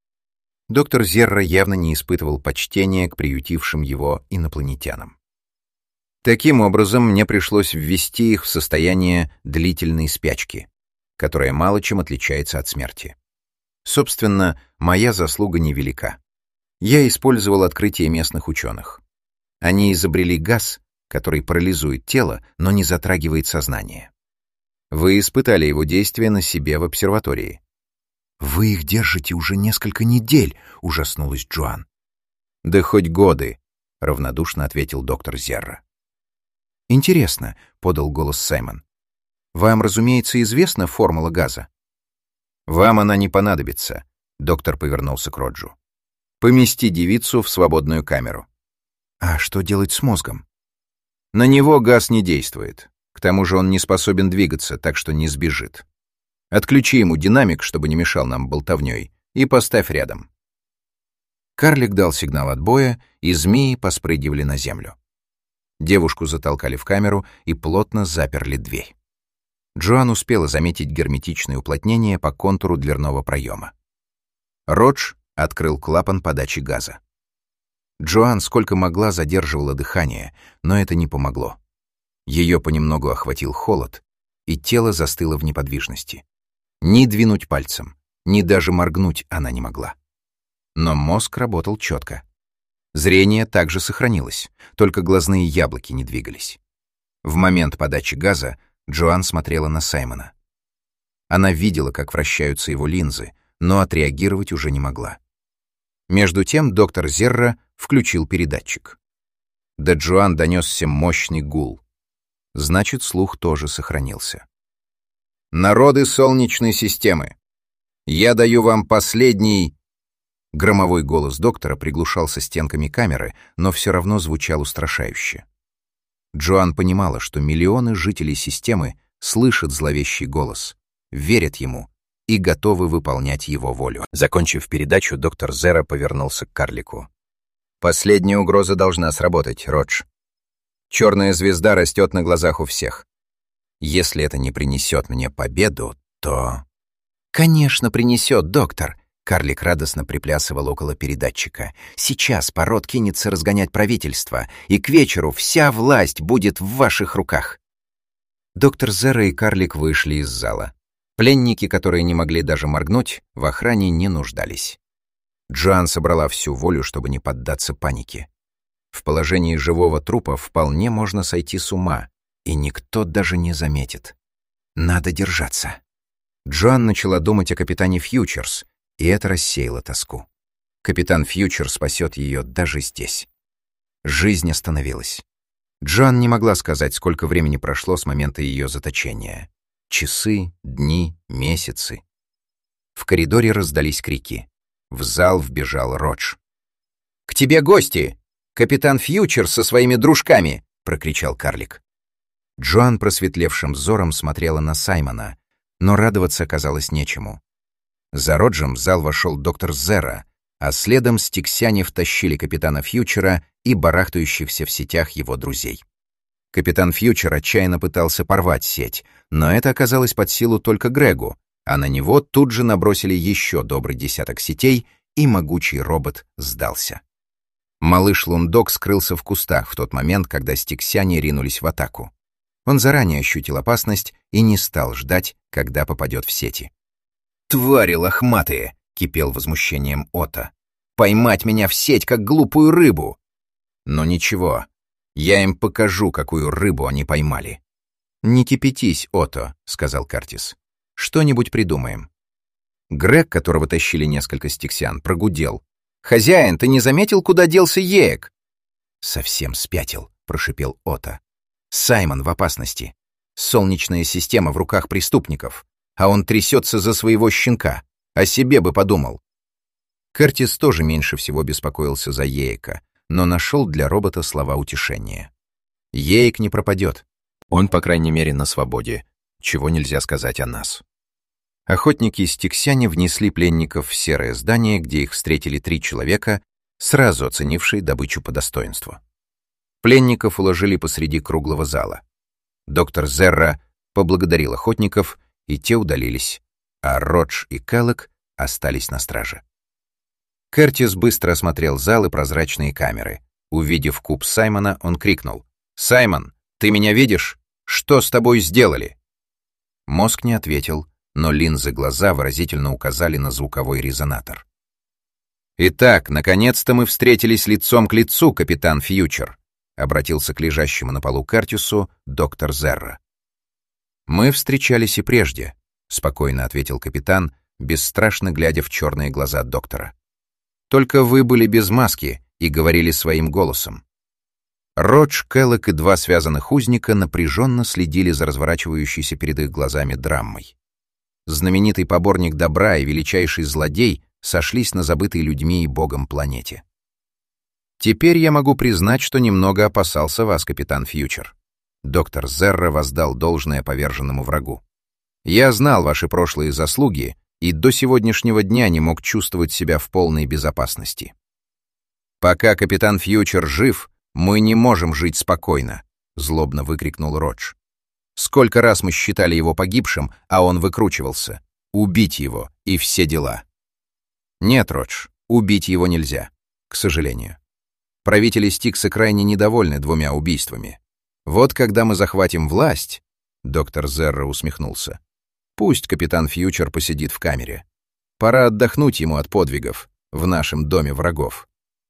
Доктор Зерра явно не испытывал почтения к приютившим его инопланетянам. Таким образом, мне пришлось ввести их в состояние длительной спячки, которая мало чем отличается от смерти. Собственно, моя заслуга невелика. Я использовал открытие местных ученых. Они изобрели газ, который парализует тело, но не затрагивает сознание. Вы испытали его действие на себе в обсерватории. «Вы их держите уже несколько недель», — ужаснулась Джоан. «Да хоть годы», — равнодушно ответил доктор Зерра. «Интересно», — подал голос Саймон. «Вам, разумеется, известна формула газа?» «Вам она не понадобится», — доктор повернулся к Роджу. «Помести девицу в свободную камеру». «А что делать с мозгом?» «На него газ не действует. К тому же он не способен двигаться, так что не сбежит. Отключи ему динамик, чтобы не мешал нам болтовнёй, и поставь рядом». Карлик дал сигнал отбоя, и змеи поспрыгивали на землю. Девушку затолкали в камеру и плотно заперли дверь. Джоан успела заметить герметичное уплотнение по контуру дверного проема. Родж открыл клапан подачи газа. Джоан сколько могла задерживала дыхание, но это не помогло. Ее понемногу охватил холод, и тело застыло в неподвижности. Ни двинуть пальцем, ни даже моргнуть она не могла. Но мозг работал четко. Зрение также сохранилось, только глазные яблоки не двигались. В момент подачи газа Джоан смотрела на Саймона. Она видела, как вращаются его линзы, но отреагировать уже не могла. Между тем доктор Зерра включил передатчик. До Джоан донесся мощный гул. Значит, слух тоже сохранился. «Народы Солнечной системы! Я даю вам последний...» Громовой голос доктора приглушался стенками камеры, но все равно звучал устрашающе. Джоан понимала, что миллионы жителей системы слышат зловещий голос, верят ему и готовы выполнять его волю. Закончив передачу, доктор Зерра повернулся к карлику. «Последняя угроза должна сработать, Родж. Черная звезда растет на глазах у всех. Если это не принесет мне победу, то...» «Конечно, принесет, доктор!» Карлик радостно приплясывал около передатчика. «Сейчас пород кинется разгонять правительство, и к вечеру вся власть будет в ваших руках!» Доктор Зерра и Карлик вышли из зала. Пленники, которые не могли даже моргнуть, в охране не нуждались. Джоан собрала всю волю, чтобы не поддаться панике. В положении живого трупа вполне можно сойти с ума, и никто даже не заметит. Надо держаться. Джоан начала думать о капитане Фьючерс, и это рассеяло тоску. Капитан Фьючер спасет ее даже здесь. Жизнь остановилась. Джоан не могла сказать, сколько времени прошло с момента ее заточения. Часы, дни, месяцы. В коридоре раздались крики. В зал вбежал Родж. «К тебе гости! Капитан Фьючер со своими дружками!» — прокричал карлик. Джоан просветлевшим взором смотрела на Саймона, но радоваться оказалось нечему. За Роджем в зал вошел доктор Зерра, а следом стиксяне втащили капитана Фьючера и барахтающихся в сетях его друзей. Капитан Фьючер отчаянно пытался порвать сеть, но это оказалось под силу только Грегу, а на него тут же набросили еще добрый десяток сетей, и могучий робот сдался. Малыш Лундок скрылся в кустах в тот момент, когда стиксяне ринулись в атаку. Он заранее ощутил опасность и не стал ждать, когда попадет в сети. «Твари лохматые!» — кипел возмущением Отто. «Поймать меня в сеть, как глупую рыбу!» «Но ничего, я им покажу, какую рыбу они поймали». «Не кипятись, Отто», — сказал Картис. «Что-нибудь придумаем». Грег, которого тащили несколько стиксян, прогудел. «Хозяин, ты не заметил, куда делся Еек?» «Совсем спятил», — прошипел Отто. «Саймон в опасности. Солнечная система в руках преступников, а он трясется за своего щенка. О себе бы подумал». Кертис тоже меньше всего беспокоился за Еека, но нашел для робота слова утешения. Еек не пропадет. Он, по крайней мере, на свободе, чего нельзя сказать о нас. Охотники-стиксяне внесли пленников в серое здание, где их встретили 3 человека, сразу оценившие добычу по достоинству. Пленников уложили посреди круглого зала. Доктор Зерра поблагодарил охотников, и те удалились, а Родж и Келлок остались на страже. Кертис быстро осмотрел зал и прозрачные камеры. Увидев куб Саймона, он крикнул: «Саймон, ты меня видишь? Что с тобой сделали?» Мозг не ответил, но линзы глаза выразительно указали на звуковой резонатор. «Итак, наконец-то мы встретились лицом к лицу, капитан Фьючер», обратился к лежащему на полу Кертису доктор Зерра. «Мы встречались и прежде», — спокойно ответил капитан, бесстрашно глядя в черные глаза доктора. «Только вы были без маски и говорили своим голосом». Родж, Келлок и два связанных узника напряженно следили за разворачивающейся перед их глазами драмой. Знаменитый поборник добра и величайший злодей сошлись на забытой людьми и богом планете. «Теперь я могу признать, что немного опасался вас, капитан Фьючер». Доктор Зерра воздал должное поверженному врагу. «Я знал ваши прошлые заслуги и до сегодняшнего дня не мог чувствовать себя в полной безопасности. Пока капитан Фьючер жив, мы не можем жить спокойно», — злобно выкрикнул Родж. «Сколько раз мы считали его погибшим, а он выкручивался. Убить его и все дела». «Нет, Родж, убить его нельзя, к сожалению. Правители Стикса крайне недовольны 2 убийствами. Вот когда мы захватим власть...» — доктор Зерра усмехнулся. «Пусть капитан Фьючер посидит в камере. Пора отдохнуть ему от подвигов в нашем доме врагов».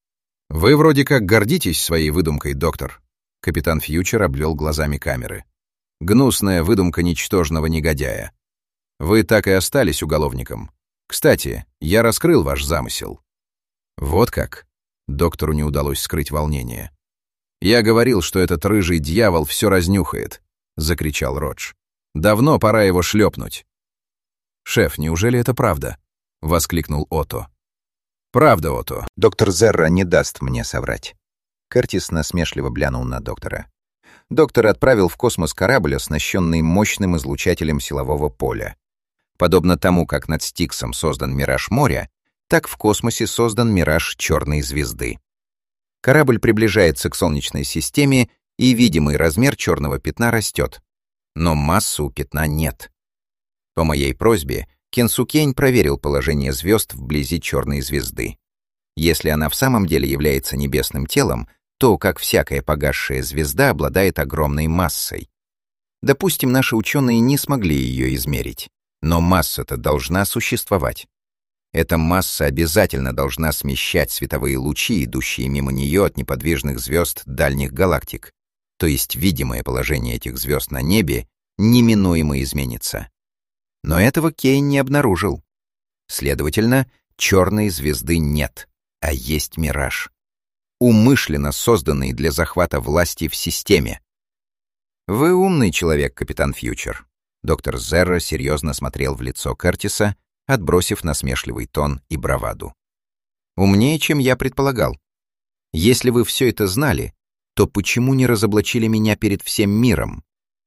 «Вы вроде как гордитесь своей выдумкой, доктор», — капитан Фьючер обвел глазами камеры. «Гнусная выдумка ничтожного негодяя. Вы так и остались уголовником. Кстати, я раскрыл ваш замысел». «Вот как?» — доктору не удалось скрыть волнение. «Я говорил, что этот рыжий дьявол все разнюхает», — закричал Родж. «Давно пора его шлепнуть». «Шеф, неужели это правда?» — воскликнул Отто. «Правда, Отто». Доктор Зерра не даст мне соврать. Кертис насмешливо глянул на доктора. Доктор отправил в космос корабль, оснащенный мощным излучателем силового поля. Подобно тому, как над Стиксом создан мираж моря, так в космосе создан мираж черной звезды. Корабль приближается к Солнечной системе, и видимый размер черного пятна растет. Но массы у пятна нет. По моей просьбе Кенсукейн проверил положение звезд вблизи черной звезды. Если она в самом деле является небесным телом, то, как всякая погасшая звезда, обладает огромной массой. Допустим, наши ученые не смогли ее измерить, но масса-то должна существовать. Эта масса обязательно должна смещать световые лучи, идущие мимо нее от неподвижных звезд дальних галактик, то есть видимое положение этих звезд на небе неминуемо изменится. Но этого Кейн не обнаружил. Следовательно, черной звезды нет, а есть мираж, умышленно созданный для захвата власти в системе. «Вы умный человек, капитан Фьючер». Доктор Зерра серьезно смотрел в лицо Кертиса, отбросив насмешливый тон и браваду. «Умнее, чем я предполагал. Если вы все это знали, то почему не разоблачили меня перед всем миром?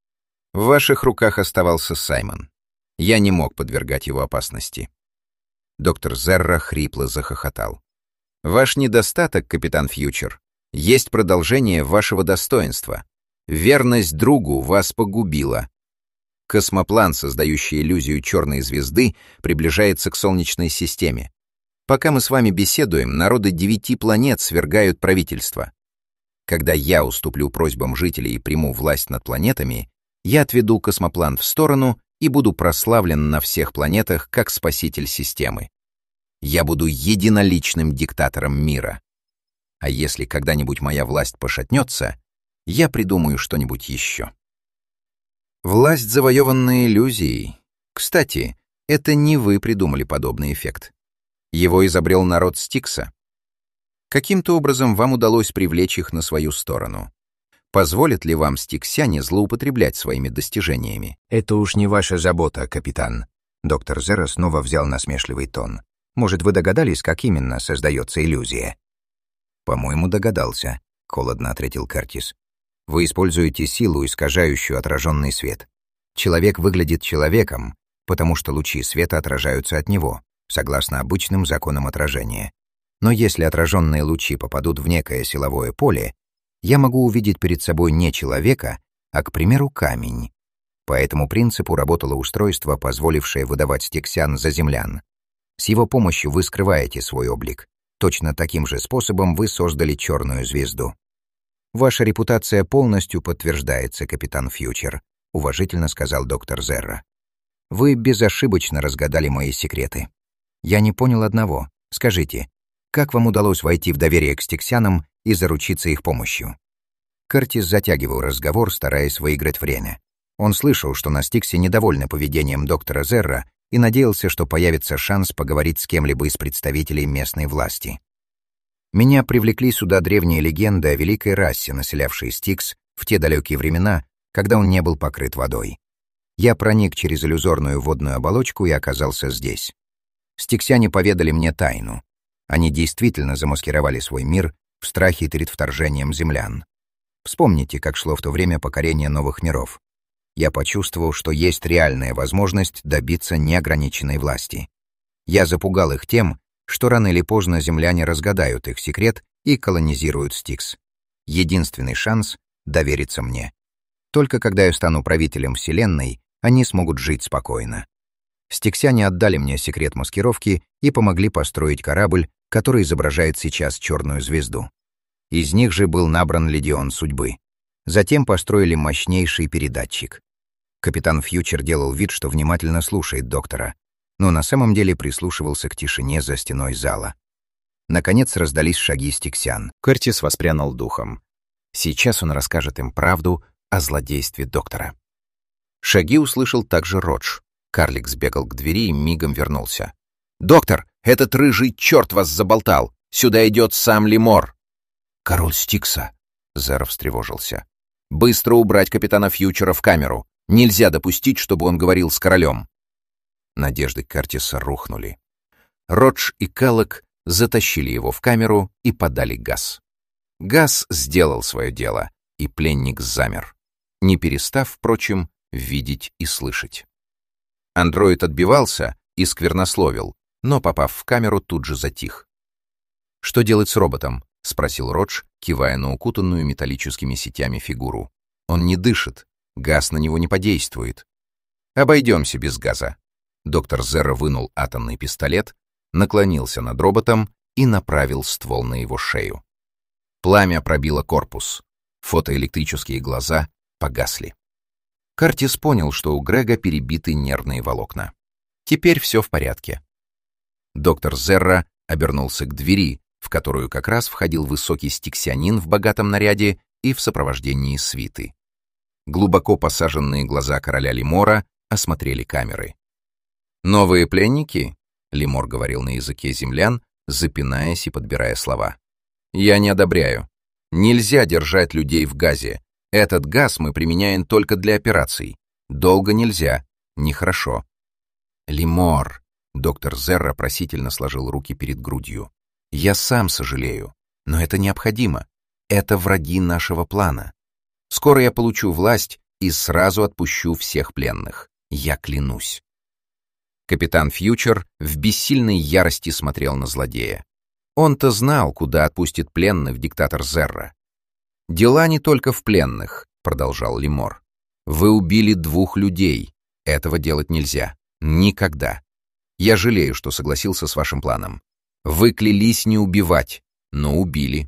В ваших руках оставался Саймон. Я не мог подвергать его опасности». Доктор Зерра хрипло захохотал. «Ваш недостаток, капитан Фьючер, есть продолжение вашего достоинства. Верность другу вас погубила. Космоплан, создающий иллюзию черной звезды, приближается к Солнечной системе. Пока мы с вами беседуем, народы 9 планет свергают правительство. Когда я уступлю просьбам жителей и приму власть над планетами, я отведу космоплан в сторону и буду прославлен на всех планетах как спаситель системы. Я буду единоличным диктатором мира. А если когда-нибудь моя власть пошатнется, я придумаю что-нибудь еще. Власть, завоеванная иллюзией. Кстати, это не вы придумали подобный эффект. Его изобрел народ Стикса. Каким-то образом вам удалось привлечь их на свою сторону. Позволят ли вам стиксяне злоупотреблять своими достижениями? «Это уж не ваша забота, капитан». Доктор Зерра снова взял насмешливый тон. «Может, вы догадались, как именно создается иллюзия?» «По-моему, догадался», — холодно ответил Кертис. «Вы используете силу, искажающую отраженный свет. Человек выглядит человеком, потому что лучи света отражаются от него, согласно обычным законам отражения. Но если отраженные лучи попадут в некое силовое поле, я могу увидеть перед собой не человека, а, к примеру, камень. По этому принципу работало устройство, позволившее выдавать стиксян за землян. С его помощью вы скрываете свой облик. Точно таким же способом вы создали черную звезду. «Ваша репутация полностью подтверждается, капитан Фьючер», — уважительно сказал доктор Зерра. «Вы безошибочно разгадали мои секреты. Я не понял одного. Скажите, как вам удалось войти в доверие к стиксянам и заручиться их помощью?» Кертис затягивал разговор, стараясь выиграть время. Он слышал, что на Стиксе недовольны поведением доктора Зерра и надеялся, что появится шанс поговорить с кем-либо из представителей местной власти. «Меня привлекли сюда древние легенды о великой расе, населявшей Стикс в те далекие времена, когда он не был покрыт водой. Я проник через иллюзорную водную оболочку и оказался здесь. Стиксяне поведали мне тайну. Они действительно замаскировали свой мир в страхе перед вторжением землян. Вспомните, как шло в то время покорение новых миров. Я почувствовал, что есть реальная возможность добиться неограниченной власти. Я запугал их тем, что рано или поздно земляне разгадают их секрет и колонизируют Стикс. Единственный шанс — довериться мне. Только когда я стану правителем Вселенной, они смогут жить спокойно. Стиксяне отдали мне секрет маскировки и помогли построить корабль, который изображает сейчас черную звезду. Из них же был набран легион судьбы. Затем построили мощнейший передатчик. Капитан Фьючер делал вид, что внимательно слушает доктора, но на самом деле прислушивался к тишине за стеной зала. Наконец раздались шаги стиксян. Кертис воспрянул духом. Сейчас он расскажет им правду о злодействе доктора. Шаги услышал также Родж. Карлик сбегал к двери и мигом вернулся. «Доктор, этот рыжий черт вас заболтал! Сюда идет сам Лемор!» «Король Стикса!» — Зеро встревожился. «Быстро убрать капитана Фьючера в камеру! Нельзя допустить, чтобы он говорил с королем!» Надежды Кертиса рухнули. Родж и Каллок затащили его в камеру и подали газ. Газ сделал свое дело, и пленник замер, не перестав, впрочем, видеть и слышать. Андроид отбивался и сквернословил, но, попав в камеру, тут же затих. «Что делать с роботом?» — спросил Родж, кивая на укутанную металлическими сетями фигуру. «Он не дышит, газ на него не подействует». «Обойдемся без газа». Доктор Зерра вынул атомный пистолет, наклонился над роботом и направил ствол на его шею. Пламя пробило корпус. Фотоэлектрические глаза погасли. Кертис понял, что у Грега перебиты нервные волокна. Теперь все в порядке. Доктор Зерра обернулся к двери, в которую как раз входил высокий стиксянин в богатом наряде и в сопровождении свиты. Глубоко посаженные глаза короля Лемора осмотрели камеры. «Новые пленники?» — Лемор говорил на языке землян, запинаясь и подбирая слова. «Я не одобряю. Нельзя держать людей в газе. Этот газ мы применяем только для операций. Долго нельзя. Нехорошо». «Лемор», — доктор Зерра просительно сложил руки перед грудью. «Я сам сожалею, но это необходимо. Это враги нашего плана. Скоро я получу власть и сразу отпущу всех пленных. Я клянусь». Капитан Фьючер в бессильной ярости смотрел на злодея. Он-то знал, куда отпустит пленных диктатор Зерра. «Дела не только в пленных», — продолжал Лемор. «Вы убили 2 людей. Этого делать нельзя. Никогда. Я жалею, что согласился с вашим планом. Вы клялись не убивать, но убили.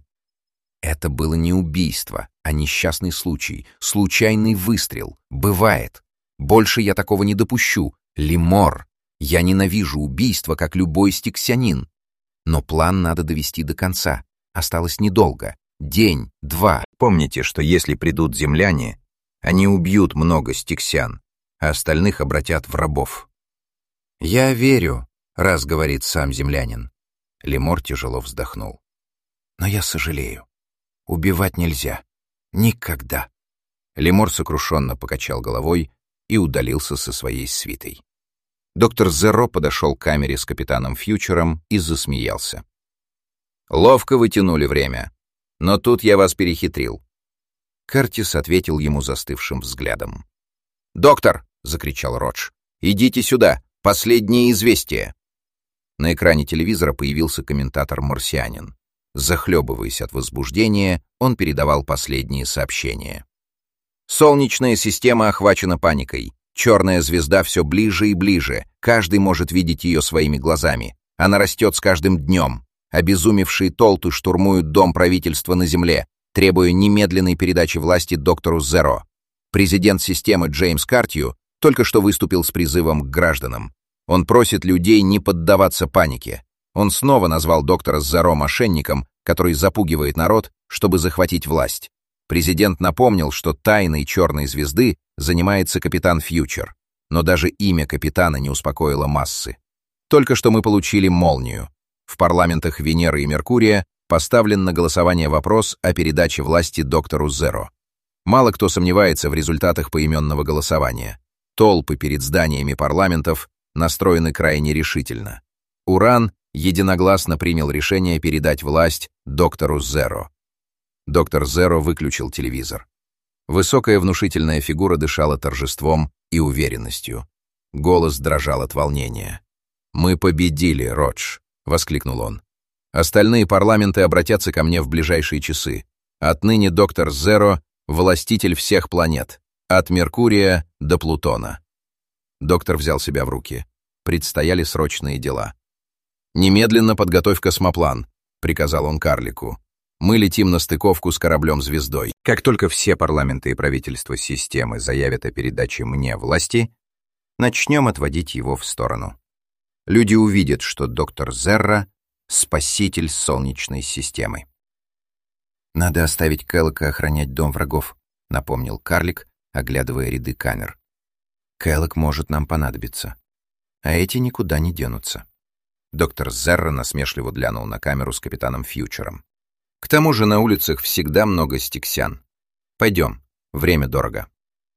Это было не убийство, а несчастный случай, случайный выстрел. Бывает. Больше я такого не допущу. Лемор, я ненавижу убийство, как любой стиксянин. Но план надо довести до конца. Осталось недолго. День, 2. Помните, что если придут земляне, они убьют много стиксян, а остальных обратят в рабов». «Я верю», — раз говорит сам землянин. Лемор тяжело вздохнул. «Но я сожалею. Убивать нельзя. Никогда». Лемор сокрушенно покачал головой и удалился со своей свитой. Доктор Зеро подошел к камере с капитаном Фьючером и засмеялся. «Ловко вы тянули время, но тут я вас перехитрил». Кертис ответил ему застывшим взглядом. «Доктор!» — закричал Родж. «Идите сюда! Последнее известие!» На экране телевизора появился комментатор-марсианин. Захлебываясь от возбуждения, он передавал последние сообщения. «Солнечная система охвачена паникой. Черная звезда все ближе и ближе. Каждый может видеть ее своими глазами. Она растет с каждым днем. Обезумевшие толпы штурмуют дом правительства на Земле. требуя немедленной передачи власти доктору Зеро. Президент системы Джеймс Картью только что выступил с призывом к гражданам. Он просит людей не поддаваться панике. Он снова назвал доктора Зеро мошенником, который запугивает народ, чтобы захватить власть. Президент напомнил, что тайной черной звезды занимается капитан Фьючер. Но даже имя капитана не успокоило массы. Только что мы получили молнию. В парламентах Венеры и Меркурия поставлен на голосование вопрос о передаче власти доктору Зеро. Мало кто сомневается в результатах поименного голосования. Толпы перед зданиями парламентов настроены крайне решительно. Уран единогласно принял решение передать власть доктору Зеро. Доктор Зеро выключил телевизор. Высокая внушительная фигура дышала торжеством и уверенностью. Голос дрожал от волнения. «Мы победили, Родж!» — воскликнул он. «Остальные парламенты обратятся ко мне в ближайшие часы. Отныне доктор Зеро — властитель всех планет, от Меркурия до Плутона». Доктор взял себя в руки. Предстояли срочные дела. «Немедленно подготовь космоплан», — приказал он карлику. «Мы летим на стыковку с кораблем-звездой. Как только все парламенты и правительства системы заявят о передаче мне власти, начнем отводить его в сторону. Люди увидят, что доктор Зеро — спаситель Солнечной системы». «Надо оставить Келлока охранять дом врагов», — напомнил карлик, оглядывая ряды камер. «Келлок может нам понадобиться. А эти никуда не денутся». Доктор Зеро насмешливо глянул на камеру с капитаном Фьючером. «К тому же на улицах всегда много стиксян. Пойдем, время дорого».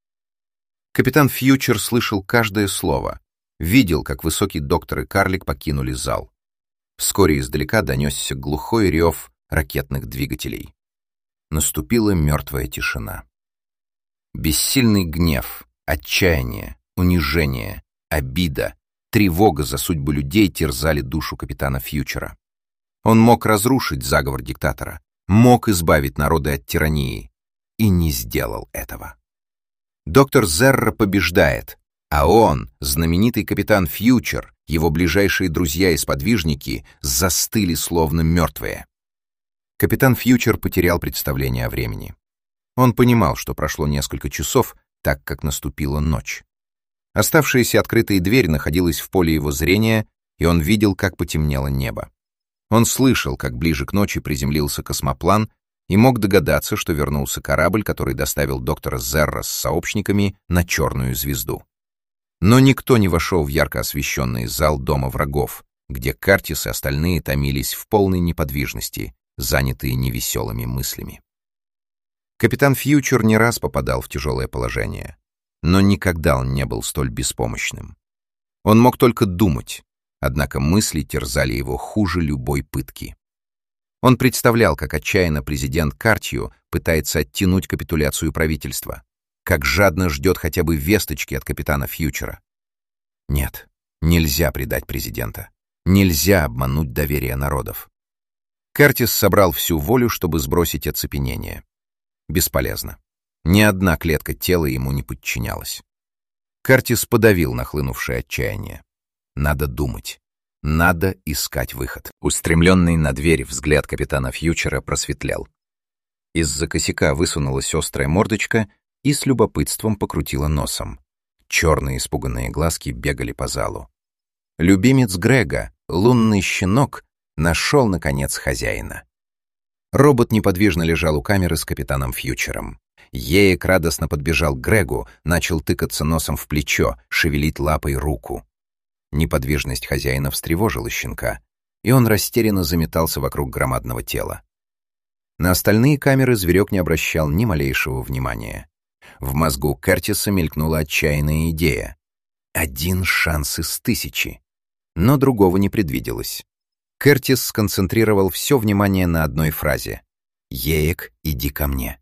Капитан Фьючер слышал каждое слово, видел, как высокий доктор и карлик покинули зал. Вскоре издалека донесся глухой рев ракетных двигателей. Наступила мертвая тишина. Бессильный гнев, отчаяние, унижение, обида, тревога за судьбу людей терзали душу капитана Фьючера. Он мог разрушить заговор диктатора, мог избавить народы от тирании, и не сделал этого. Доктор Зеро побеждает, а он, знаменитый капитан Фьючер, его ближайшие друзья и сподвижники застыли словно мертвые. Капитан Фьючер потерял представление о времени. Он понимал, что прошло несколько часов, так как наступила ночь. Оставшаяся открытая дверь находилась в поле его зрения, и он видел, как потемнело небо. Он слышал, как ближе к ночи приземлился космоплан, и мог догадаться, что вернулся корабль, который доставил доктора Зеро с сообщниками на черную звезду. Но никто не вошел в ярко освещенный зал дома врагов, где Картис и остальные томились в полной неподвижности, занятые невеселыми мыслями. Капитан Фьючер не раз попадал в тяжелое положение, но никогда он не был столь беспомощным. Он мог только думать, однако мысли терзали его хуже любой пытки. Он представлял, как отчаянно президент Картью пытается оттянуть капитуляцию правительства, как жадно ждет хотя бы весточки от капитана Фьючера. Нет, нельзя предать президента. Нельзя обмануть доверие народов. Картис собрал всю волю, чтобы сбросить оцепенение. Бесполезно. Ни одна клетка тела ему не подчинялась. Картис подавил нахлынувшее отчаяние. Надо думать. Надо искать выход. Устремленный на дверь взгляд капитана Фьючера просветлял. Из-за косяка высунулась острая мордочка и с любопытством покрутила носом. Черные испуганные глазки бегали по залу. Любимец Грега, лунный щенок, нашел, наконец, хозяина. Робот неподвижно лежал у камеры с капитаном Фьючером. Еек радостно подбежал к Грегу, начал тыкаться носом в плечо, шевелить лапой руку. Неподвижность хозяина встревожила щенка, и он растерянно заметался вокруг громадного тела. На остальные камеры зверек не обращал ни малейшего внимания. В мозгу Кертиса мелькнула отчаянная идея. 1 шанс из 1000. Но другого не предвиделось. Кертис сконцентрировал все внимание на одной фразе. «Еек, иди ко мне».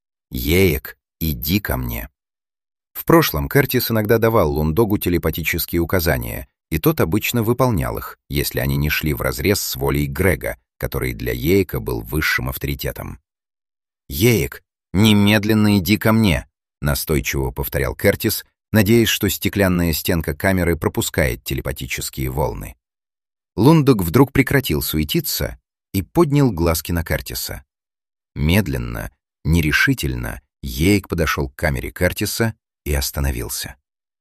«Еек, иди ко мне». В прошлом Кертис иногда давал Лундогу телепатические указания, и тот обычно выполнял их, если они не шли вразрез с волей Грега, который для Еека был высшим авторитетом. «Еек, немедленно иди ко мне», — настойчиво повторял Кертис, надеясь, что стеклянная стенка камеры пропускает телепатические волны. Лундог вдруг прекратил суетиться и поднял глазки на Кертиса. Медленно, нерешительно Йейк подошел к камере Кертиса и остановился.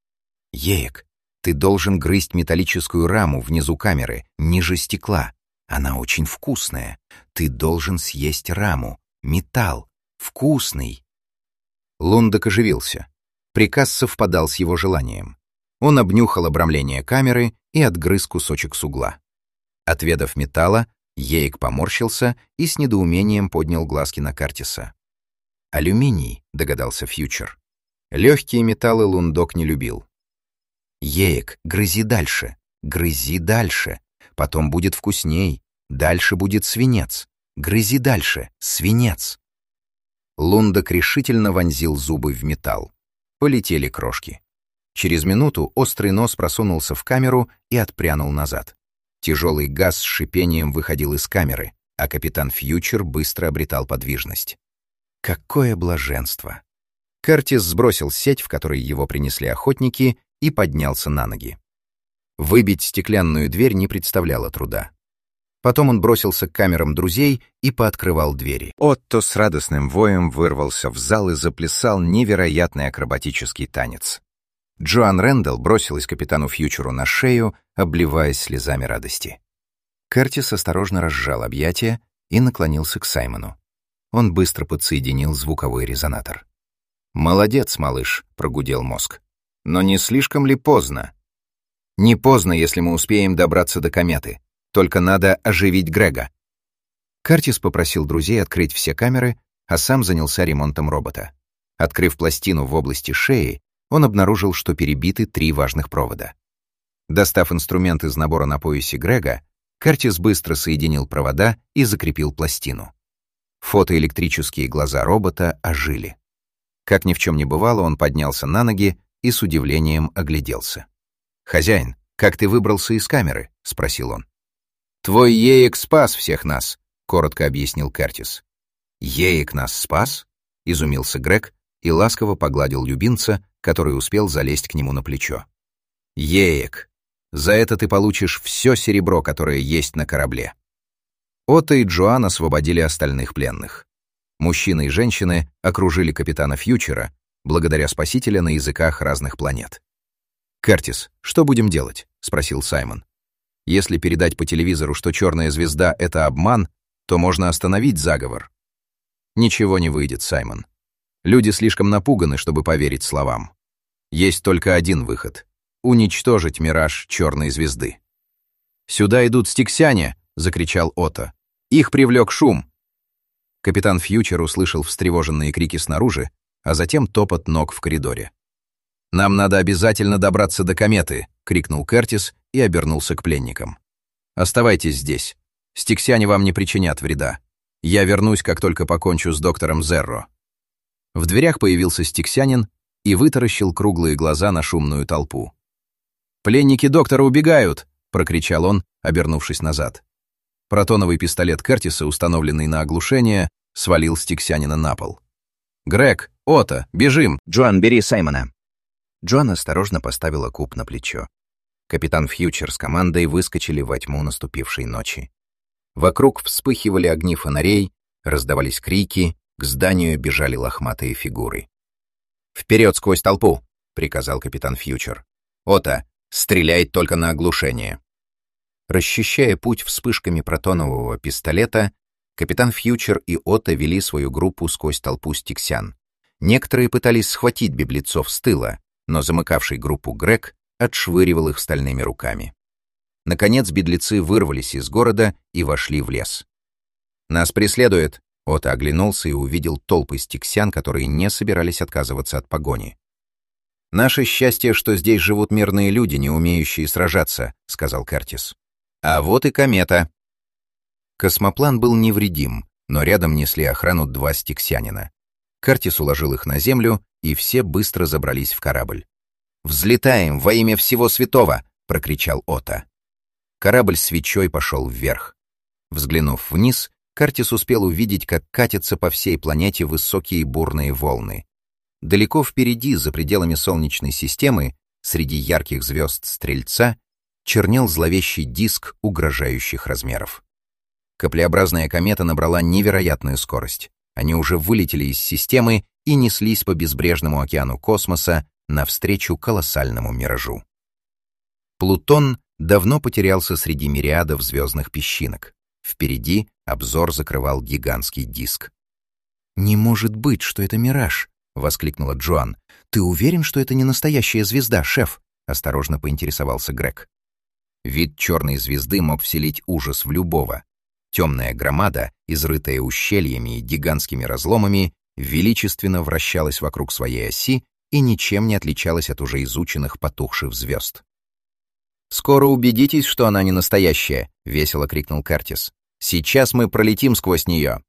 «Йейк, ты должен грызть металлическую раму внизу камеры, ниже стекла. Она очень вкусная. Ты должен съесть раму. Металл. Вкусный». Лундок оживился. Приказ совпадал с его желанием. Он обнюхал обрамление камеры и отгрыз кусочек с угла. Отведав металла, Йейк поморщился и с недоумением поднял глазки на Кертиса. «Алюминий», — догадался Фьючер. Легкие металлы Лундок не любил. «Йейк, грызи дальше, грызи дальше. Потом будет вкусней. Дальше будет свинец. Грызи дальше, свинец». Лундок решительно вонзил зубы в металл. Полетели крошки. Через минуту острый нос просунулся в камеру и отпрянул назад. Тяжелый газ с шипением выходил из камеры, а капитан Фьючер быстро обретал подвижность. Какое блаженство! Кертис сбросил сеть, в которой его принесли охотники, и поднялся на ноги. Выбить стеклянную дверь не представляло труда. Потом он бросился к камерам друзей и пооткрывал двери. Отто с радостным воем вырвался в зал и заплясал невероятный акробатический танец. Джоан Рэндалл бросилась капитану Фьючеру на шею, обливаясь слезами радости. Кертис осторожно разжал объятия и наклонился к Саймону. Он быстро подсоединил звуковой резонатор. «Молодец, малыш», — прогудел мозг. «Но не слишком ли поздно?» «Не поздно, если мы успеем добраться до кометы. Только надо оживить Грега». Кертис попросил друзей открыть все камеры, а сам занялся ремонтом робота. Открыв пластину в области шеи, он обнаружил, что перебиты 3 важных провода. Достав инструмент из набора на поясе Грега, Кертис быстро соединил провода и закрепил пластину. Фотоэлектрические глаза робота ожили. Как ни в чем не бывало, он поднялся на ноги и с удивлением огляделся. «Хозяин, как ты выбрался из камеры?» — спросил он. «Твой Йейк спас всех нас», — коротко объяснил Кертис. «Йейк нас спас?» — изумился Грег и ласково погладил любимца, который успел залезть к нему на плечо. «Йейк, за это ты получишь все серебро, которое есть на корабле». Отто и Джоан освободили остальных пленных. Мужчины и женщины окружили капитана Фьючера, благодаря спасителя на языках разных планет. «Кертис, что будем делать?» — спросил Саймон. «Если передать по телевизору, что черная звезда — это обман, то можно остановить заговор». «Ничего не выйдет, Саймон. Люди слишком напуганы, чтобы поверить словам. Есть только один выход — уничтожить мираж черной звезды». «Сюда идут стиксяне!» — закричал Отто. «Их привлек шум!» Капитан Фьючер услышал встревоженные крики снаружи, а затем топот ног в коридоре. «Нам надо обязательно добраться до кометы!» — крикнул Кертис и обернулся к пленникам. «Оставайтесь здесь. Стиксяне вам не причинят вреда. Я вернусь, как только покончу с доктором Зерро». В дверях появился стиксянин и вытаращил круглые глаза на шумную толпу. «Пленники доктора убегают!» — прокричал он, обернувшись назад. Протоновый пистолет Кертиса, установленный на оглушение, свалил стиксянина на пол. «Грег! Отто! Бежим!» «Джоан, бери Саймона!» Джоан осторожно поставила куб на плечо. Капитан Фьючер с командой выскочили во тьму наступившей ночи. Вокруг вспыхивали огни фонарей, раздавались крики, к зданию бежали лохматые фигуры. «Вперед сквозь толпу!» — приказал капитан Фьючер. «Отто, стреляй только на оглушение!» Расчищая путь вспышками протонового пистолета, капитан Фьючер и Отто вели свою группу сквозь толпу стиксян. Некоторые пытались схватить беглецов с тыла, но замыкавший группу Грег отшвыривал их стальными руками. Наконец беглецы вырвались из города и вошли в лес. «Нас преследует!» — Отто оглянулся и увидел толпы стиксян, которые не собирались отказываться от погони. «Наше счастье, что здесь живут мирные люди, не умеющие сражаться», — сказал Кертис. «А вот и комета». Космоплан был невредим, но рядом несли охрану 2 стиксянина. Кертис уложил их на землю, и все быстро забрались в корабль. «Взлетаем во имя всего святого!» — прокричал Отто. Корабль свечой пошел вверх. Взглянув вниз, Кертис успел увидеть, как катятся по всей планете высокие бурные волны. Далеко впереди, за пределами Солнечной системы, среди ярких звезд Стрельца, чернел зловещий диск угрожающих размеров. Каплеобразная комета набрала невероятную скорость. Они уже вылетели из системы и неслись по безбрежному океану космоса навстречу колоссальному миражу. Плутон давно потерялся среди мириадов звездных песчинок. Впереди обзор закрывал гигантский диск. «Не может быть, что это мираж!» — воскликнула Джоан. «Ты уверен, что это не настоящая звезда, шеф?» — осторожно поинтересовался Грег. Вид черной звезды мог вселить ужас в любого. Темная громада, изрытая ущельями и гигантскими разломами, величественно вращалась вокруг своей оси и ничем не отличалась от уже изученных потухших звезд. «Скоро убедитесь, что она не настоящая!» — весело крикнул Кертис. «Сейчас мы пролетим сквозь нее!»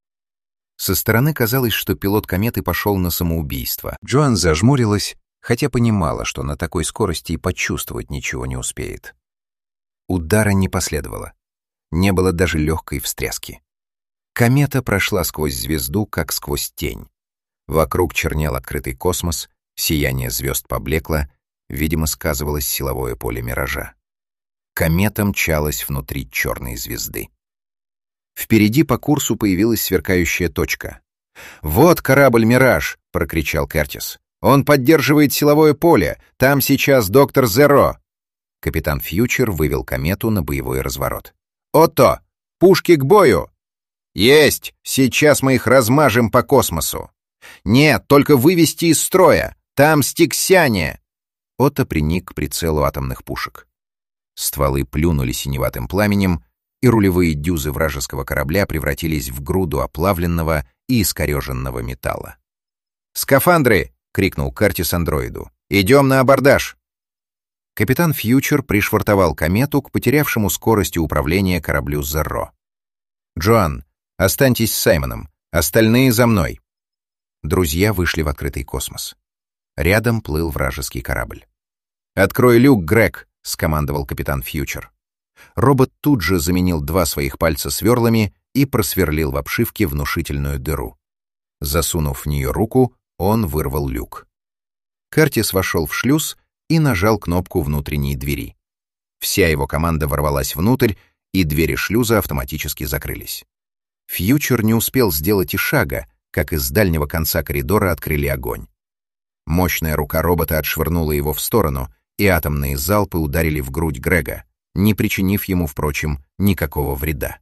Со стороны казалось, что пилот кометы пошел на самоубийство. Джоан зажмурилась, хотя понимала, что на такой скорости и почувствовать ничего не успеет. Удара не последовало. Не было даже легкой встряски. Комета прошла сквозь звезду, как сквозь тень. Вокруг чернел открытый космос, сияние звезд поблекло, видимо, сказывалось силовое поле миража. Комета мчалась внутри черной звезды. Впереди по курсу появилась сверкающая точка. «Вот корабль «Мираж», — прокричал Кертис. «Он поддерживает силовое поле. Там сейчас доктор Зеро». Капитан Фьючер вывел комету на боевой разворот. «Отто! Пушки к бою!» «Есть! Сейчас мы их размажем по космосу!» «Нет, только вывести из строя! Там стиксяне!» Отто приник к прицелу атомных пушек. Стволы плюнули синеватым пламенем, и рулевые дюзы вражеского корабля превратились в груду оплавленного и искореженного металла. «Скафандры!» — крикнул Кертис андроиду. «Идем на абордаж!» Капитан Фьючер пришвартовал комету к потерявшему скорость управления кораблю «Зеро». «Джоан, останьтесь с Саймоном, остальные за мной!» Друзья вышли в открытый космос. Рядом плыл вражеский корабль. «Открой люк, Грег!» — скомандовал капитан Фьючер. Робот тут же заменил 2 своих пальца сверлами и просверлил в обшивке внушительную дыру. Засунув в нее руку, он вырвал люк. Кертис вошел в шлюз и нажал кнопку внутренней двери. Вся его команда ворвалась внутрь, и двери шлюза автоматически закрылись. Фьючер не успел сделать и шага, как из дальнего конца коридора открыли огонь. Мощная рука робота отшвырнула его в сторону, и атомные залпы ударили в грудь Грега, не причинив ему, впрочем, никакого вреда.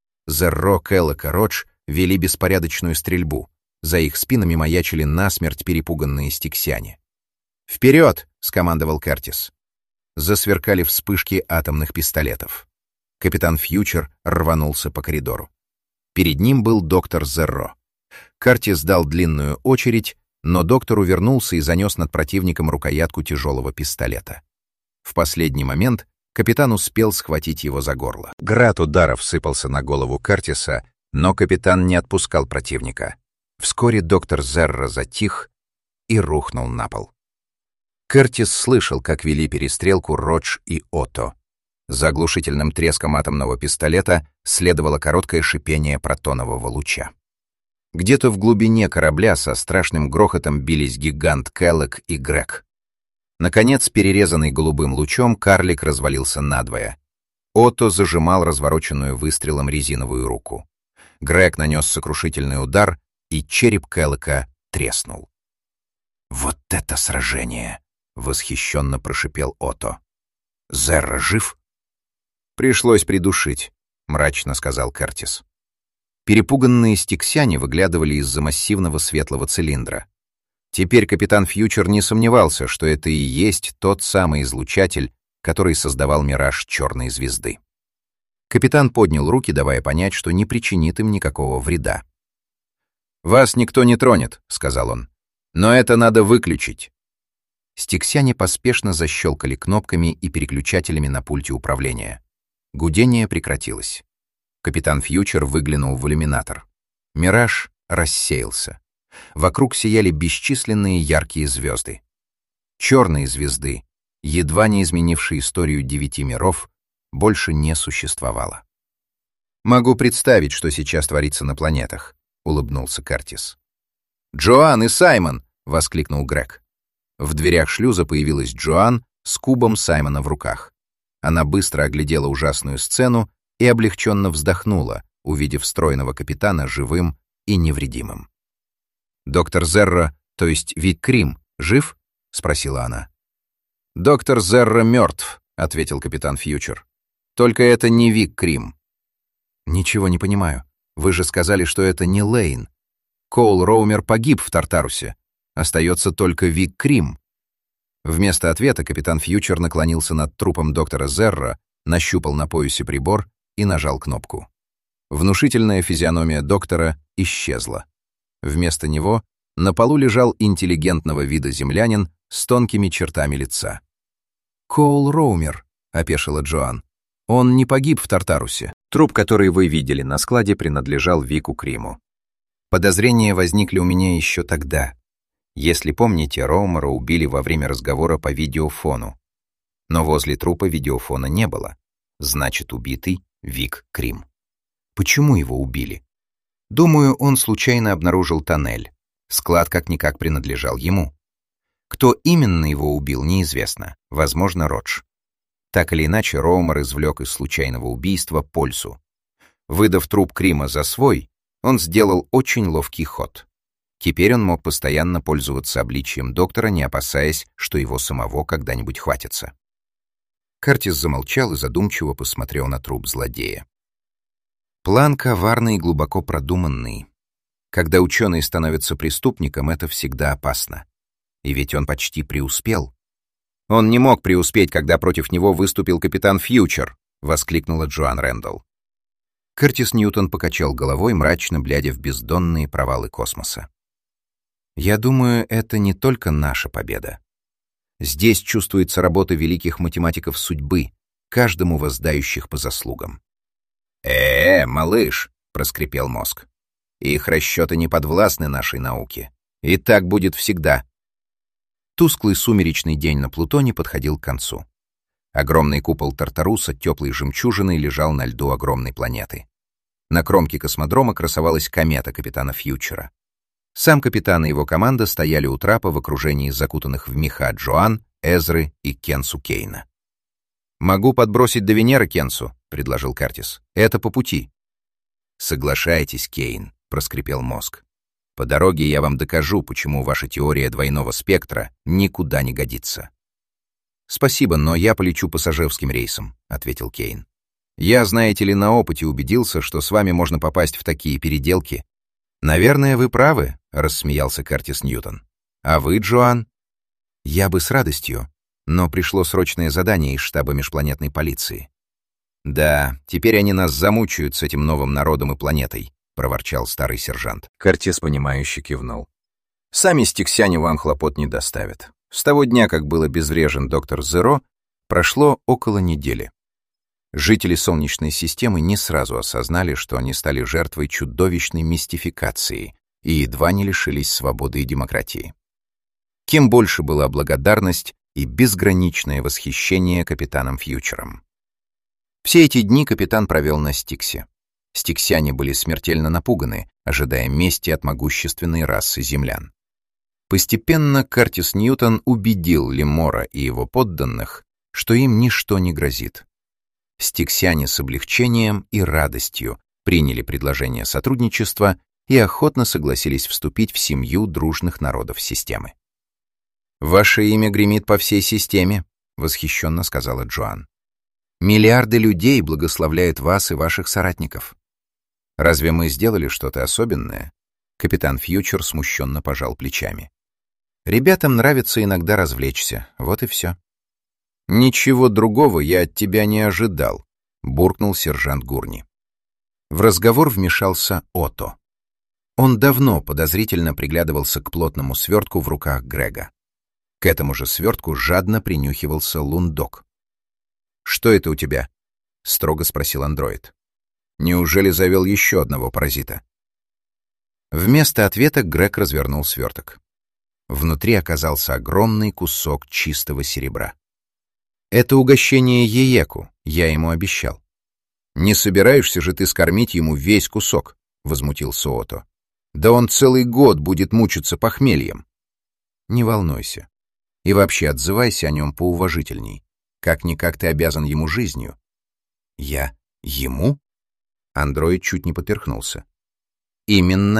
Зеро, Келлок и Родж вели беспорядочную стрельбу. За их спинами маячили насмерть перепуганные стиксяне. «Вперед!» — скомандовал Кертис. Засверкали вспышки атомных пистолетов. Капитан Фьючер рванулся по коридору. Перед ним был доктор Зеро. Кертис дал длинную очередь, но доктор увернулся и занес над противником рукоятку тяжелого пистолета. В последний момент капитан успел схватить его за горло. Град ударов сыпался на голову Кертиса, но капитан не отпускал противника. Вскоре доктор Зеро затих и рухнул на пол. Кертис слышал, как вели перестрелку Родж и Отто. За оглушительным треском атомного пистолета следовало короткое шипение протонового луча. Где-то в глубине корабля со страшным грохотом бились гигант Келлок и Грег. Наконец, перерезанный голубым лучом, карлик развалился надвое. Отто зажимал развороченную выстрелом резиновую руку. Грег нанес сокрушительный удар, и череп Келлока треснул. «Вот это сражение!» — восхищенно прошипел Отто. «Зеро жив?» «Пришлось придушить», — мрачно сказал Кертис. Перепуганные стиксяне выглядывали из-за массивного светлого цилиндра. Теперь капитан Фьючер не сомневался, что это и есть тот самый излучатель, который создавал мираж черной звезды. Капитан поднял руки, давая понять, что не причинит им никакого вреда. «Вас никто не тронет», — сказал он. «Но это надо выключить». Стиксяне поспешно защелкали кнопками и переключателями на пульте управления. Гудение прекратилось. Капитан Фьючер выглянул в иллюминатор. Мираж рассеялся. Вокруг сияли бесчисленные яркие звезды. Черные звезды, едва не изменившие историю 9 миров, больше не существовало. «Могу представить, что сейчас творится на планетах», — улыбнулся Кертис. «Джоан и Саймон!» — воскликнул Грег. В дверях шлюза появилась Джоан с кубом Саймона в руках. Она быстро оглядела ужасную сцену и облегченно вздохнула, увидев стройного капитана живым и невредимым. «Доктор Зерро, то есть Вик Крим, жив?» — спросила она. «Доктор Зерро мертв», — ответил капитан Фьючер. «Только это не Вик Крим». «Ничего не понимаю. Вы же сказали, что это не Лейн. Коул Роумер погиб в Тартарусе. Остается только Вик Крим». Вместо ответа капитан Фьючер наклонился над трупом доктора Зерро, нащупал на поясе прибор и нажал кнопку. Внушительная физиономия доктора исчезла. Вместо него на полу лежал интеллигентного вида землянин с тонкими чертами лица. «Коул Роумер», — опешила Джоан. «Он не погиб в Тартарусе. Труп, который вы видели на складе, принадлежал Вику Криму. Подозрения возникли у меня еще тогда. Если помните, Роумера убили во время разговора по видеофону. Но возле трупа видеофона не было. Значит, убитый Вик Крим. Почему его убили? Думаю, он случайно обнаружил тоннель. Склад как-никак принадлежал ему. Кто именно его убил, неизвестно. Возможно, Родж. Так или иначе, Роумер извлек из случайного убийства пользу. Выдав труп Крима за свой, он сделал очень ловкий ход. Теперь он мог постоянно пользоваться обличием доктора, не опасаясь, что его самого когда-нибудь хватится. Картис замолчал и задумчиво посмотрел на труп злодея. План коварный и глубоко продуманный. Когда ученый становится преступником, это всегда опасно. И ведь он почти преуспел. «Он не мог преуспеть, когда против него выступил капитан Фьючер», — воскликнула Джоан Рэндалл. Кертис Ньютон покачал головой, мрачно глядя в бездонные провалы космоса. «Я думаю, это не только наша победа. Здесь чувствуется работа великих математиков судьбы, каждому воздающих по заслугам». Малыш», — проскрипел мозг. «Их расчеты не подвластны нашей науке. И так будет всегда». Тусклый сумеречный день на Плутоне подходил к концу. Огромный купол Тартаруса теплой жемчужиной лежал на льду огромной планеты. На кромке космодрома красовалась комета капитана Фьючера. Сам капитан и его команда стояли у трапа в окружении закутанных в меха Джоан, Эзры и Кенсу Кейна. «Могу подбросить до Венеры Кенсу», — предложил Картис. «Это по пути». «Соглашайтесь, Кейн», — проскрипел мозг. «По дороге я вам докажу, почему ваша теория двойного спектра никуда не годится». «Спасибо, но я полечу пассажирским рейсом», — ответил Кейн. «Я, знаете ли, на опыте убедился, что с вами можно попасть в такие переделки». «Наверное, вы правы», — рассмеялся Кертис Ньютон. «А вы, Джоан?» «Я бы с радостью, но пришло срочное задание из штаба межпланетной полиции». «Да, теперь они нас замучают с этим новым народом и планетой», — проворчал старый сержант. Кертис, понимающе кивнул. «Сами стиксяне вам хлопот не доставят. С того дня, как был обезврежен доктор Зеро, прошло около недели. Жители Солнечной системы не сразу осознали, что они стали жертвой чудовищной мистификации и едва не лишились свободы и демократии. Кем больше была благодарность и безграничное восхищение капитаном Фьючером. Все эти дни капитан провел на Стиксе. Стиксяне были смертельно напуганы, ожидая мести от могущественной расы землян. Постепенно Кертис Ньютон убедил Лемора и его подданных, что им ничто не грозит. Стиксяне с облегчением и радостью приняли предложение сотрудничества и охотно согласились вступить в семью дружных народов системы. «Ваше имя гремит по всей системе», — восхищенно сказала Джоан. «Миллиарды людей благословляют вас и ваших соратников». «Разве мы сделали что-то особенное?» Капитан Фьючер смущенно пожал плечами. «Ребятам нравится иногда развлечься, вот и все». «Ничего другого я от тебя не ожидал», — буркнул сержант Гурни. В разговор вмешался Отто. Он давно подозрительно приглядывался к плотному свертку в руках Грега. К этому же свертку жадно принюхивался Лундок. «Что это у тебя?» — строго спросил андроид. «Неужели завел еще одного паразита?» Вместо ответа Грег развернул сверток. Внутри оказался огромный кусок чистого серебра. «Это угощение Ееку, я ему обещал». «Не собираешься же ты скормить ему весь кусок?» — возмутился Отто. «Да он целый год будет мучиться похмельем». «Не волнуйся. И вообще отзывайся о нем поуважительней. Как-никак ты обязан ему жизнью». «Я ему?» Андроид чуть не поперхнулся. «Именно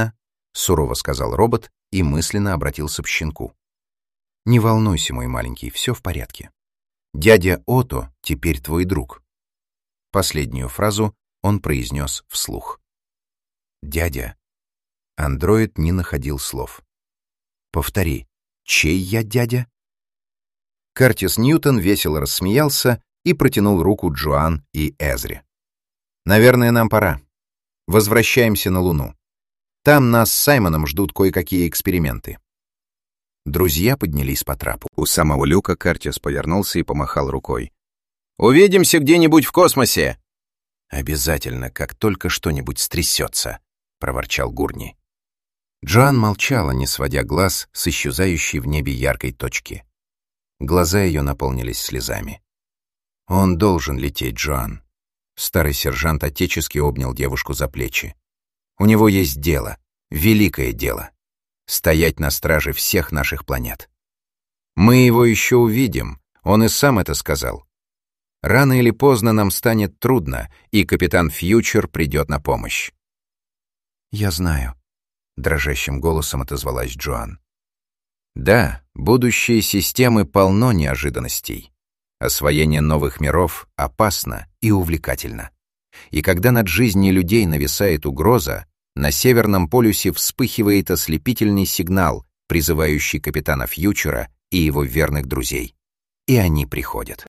— сурово сказал робот и мысленно обратился к щенку. «Не волнуйся, мой маленький, все в порядке. Дядя Ото теперь твой друг». Последнюю фразу он произнес вслух. «Дядя». Андроид не находил слов. «Повтори, чей я дядя?» Кертис Ньютон весело рассмеялся и протянул руку Джоан и Эзре. «Наверное, нам пора. Возвращаемся на Луну. Там нас с Саймоном ждут кое-какие эксперименты». Друзья поднялись по трапу. У самого люка Кертис повернулся и помахал рукой. «Увидимся где-нибудь в космосе!» «Обязательно, как только что-нибудь стрясется», — проворчал Гурни. Джоан молчала, не сводя глаз с исчезающей в небе яркой точки. Глаза ее наполнились слезами. «Он должен лететь, Джоан». Старый сержант отечески обнял девушку за плечи. «У него есть дело, великое дело. Стоять на страже всех наших планет. Мы его еще увидим, он и сам это сказал. Рано или поздно нам станет трудно, и капитан Фьючер придет на помощь». «Я знаю», — дрожащим голосом отозвалась Джоан. «Да, будущее системы полно неожиданностей. Освоение новых миров опасно и увлекательно. И когда над жизнью людей нависает угроза, на Северном полюсе вспыхивает ослепительный сигнал, призывающий капитана Фьючера и его верных друзей. И они приходят.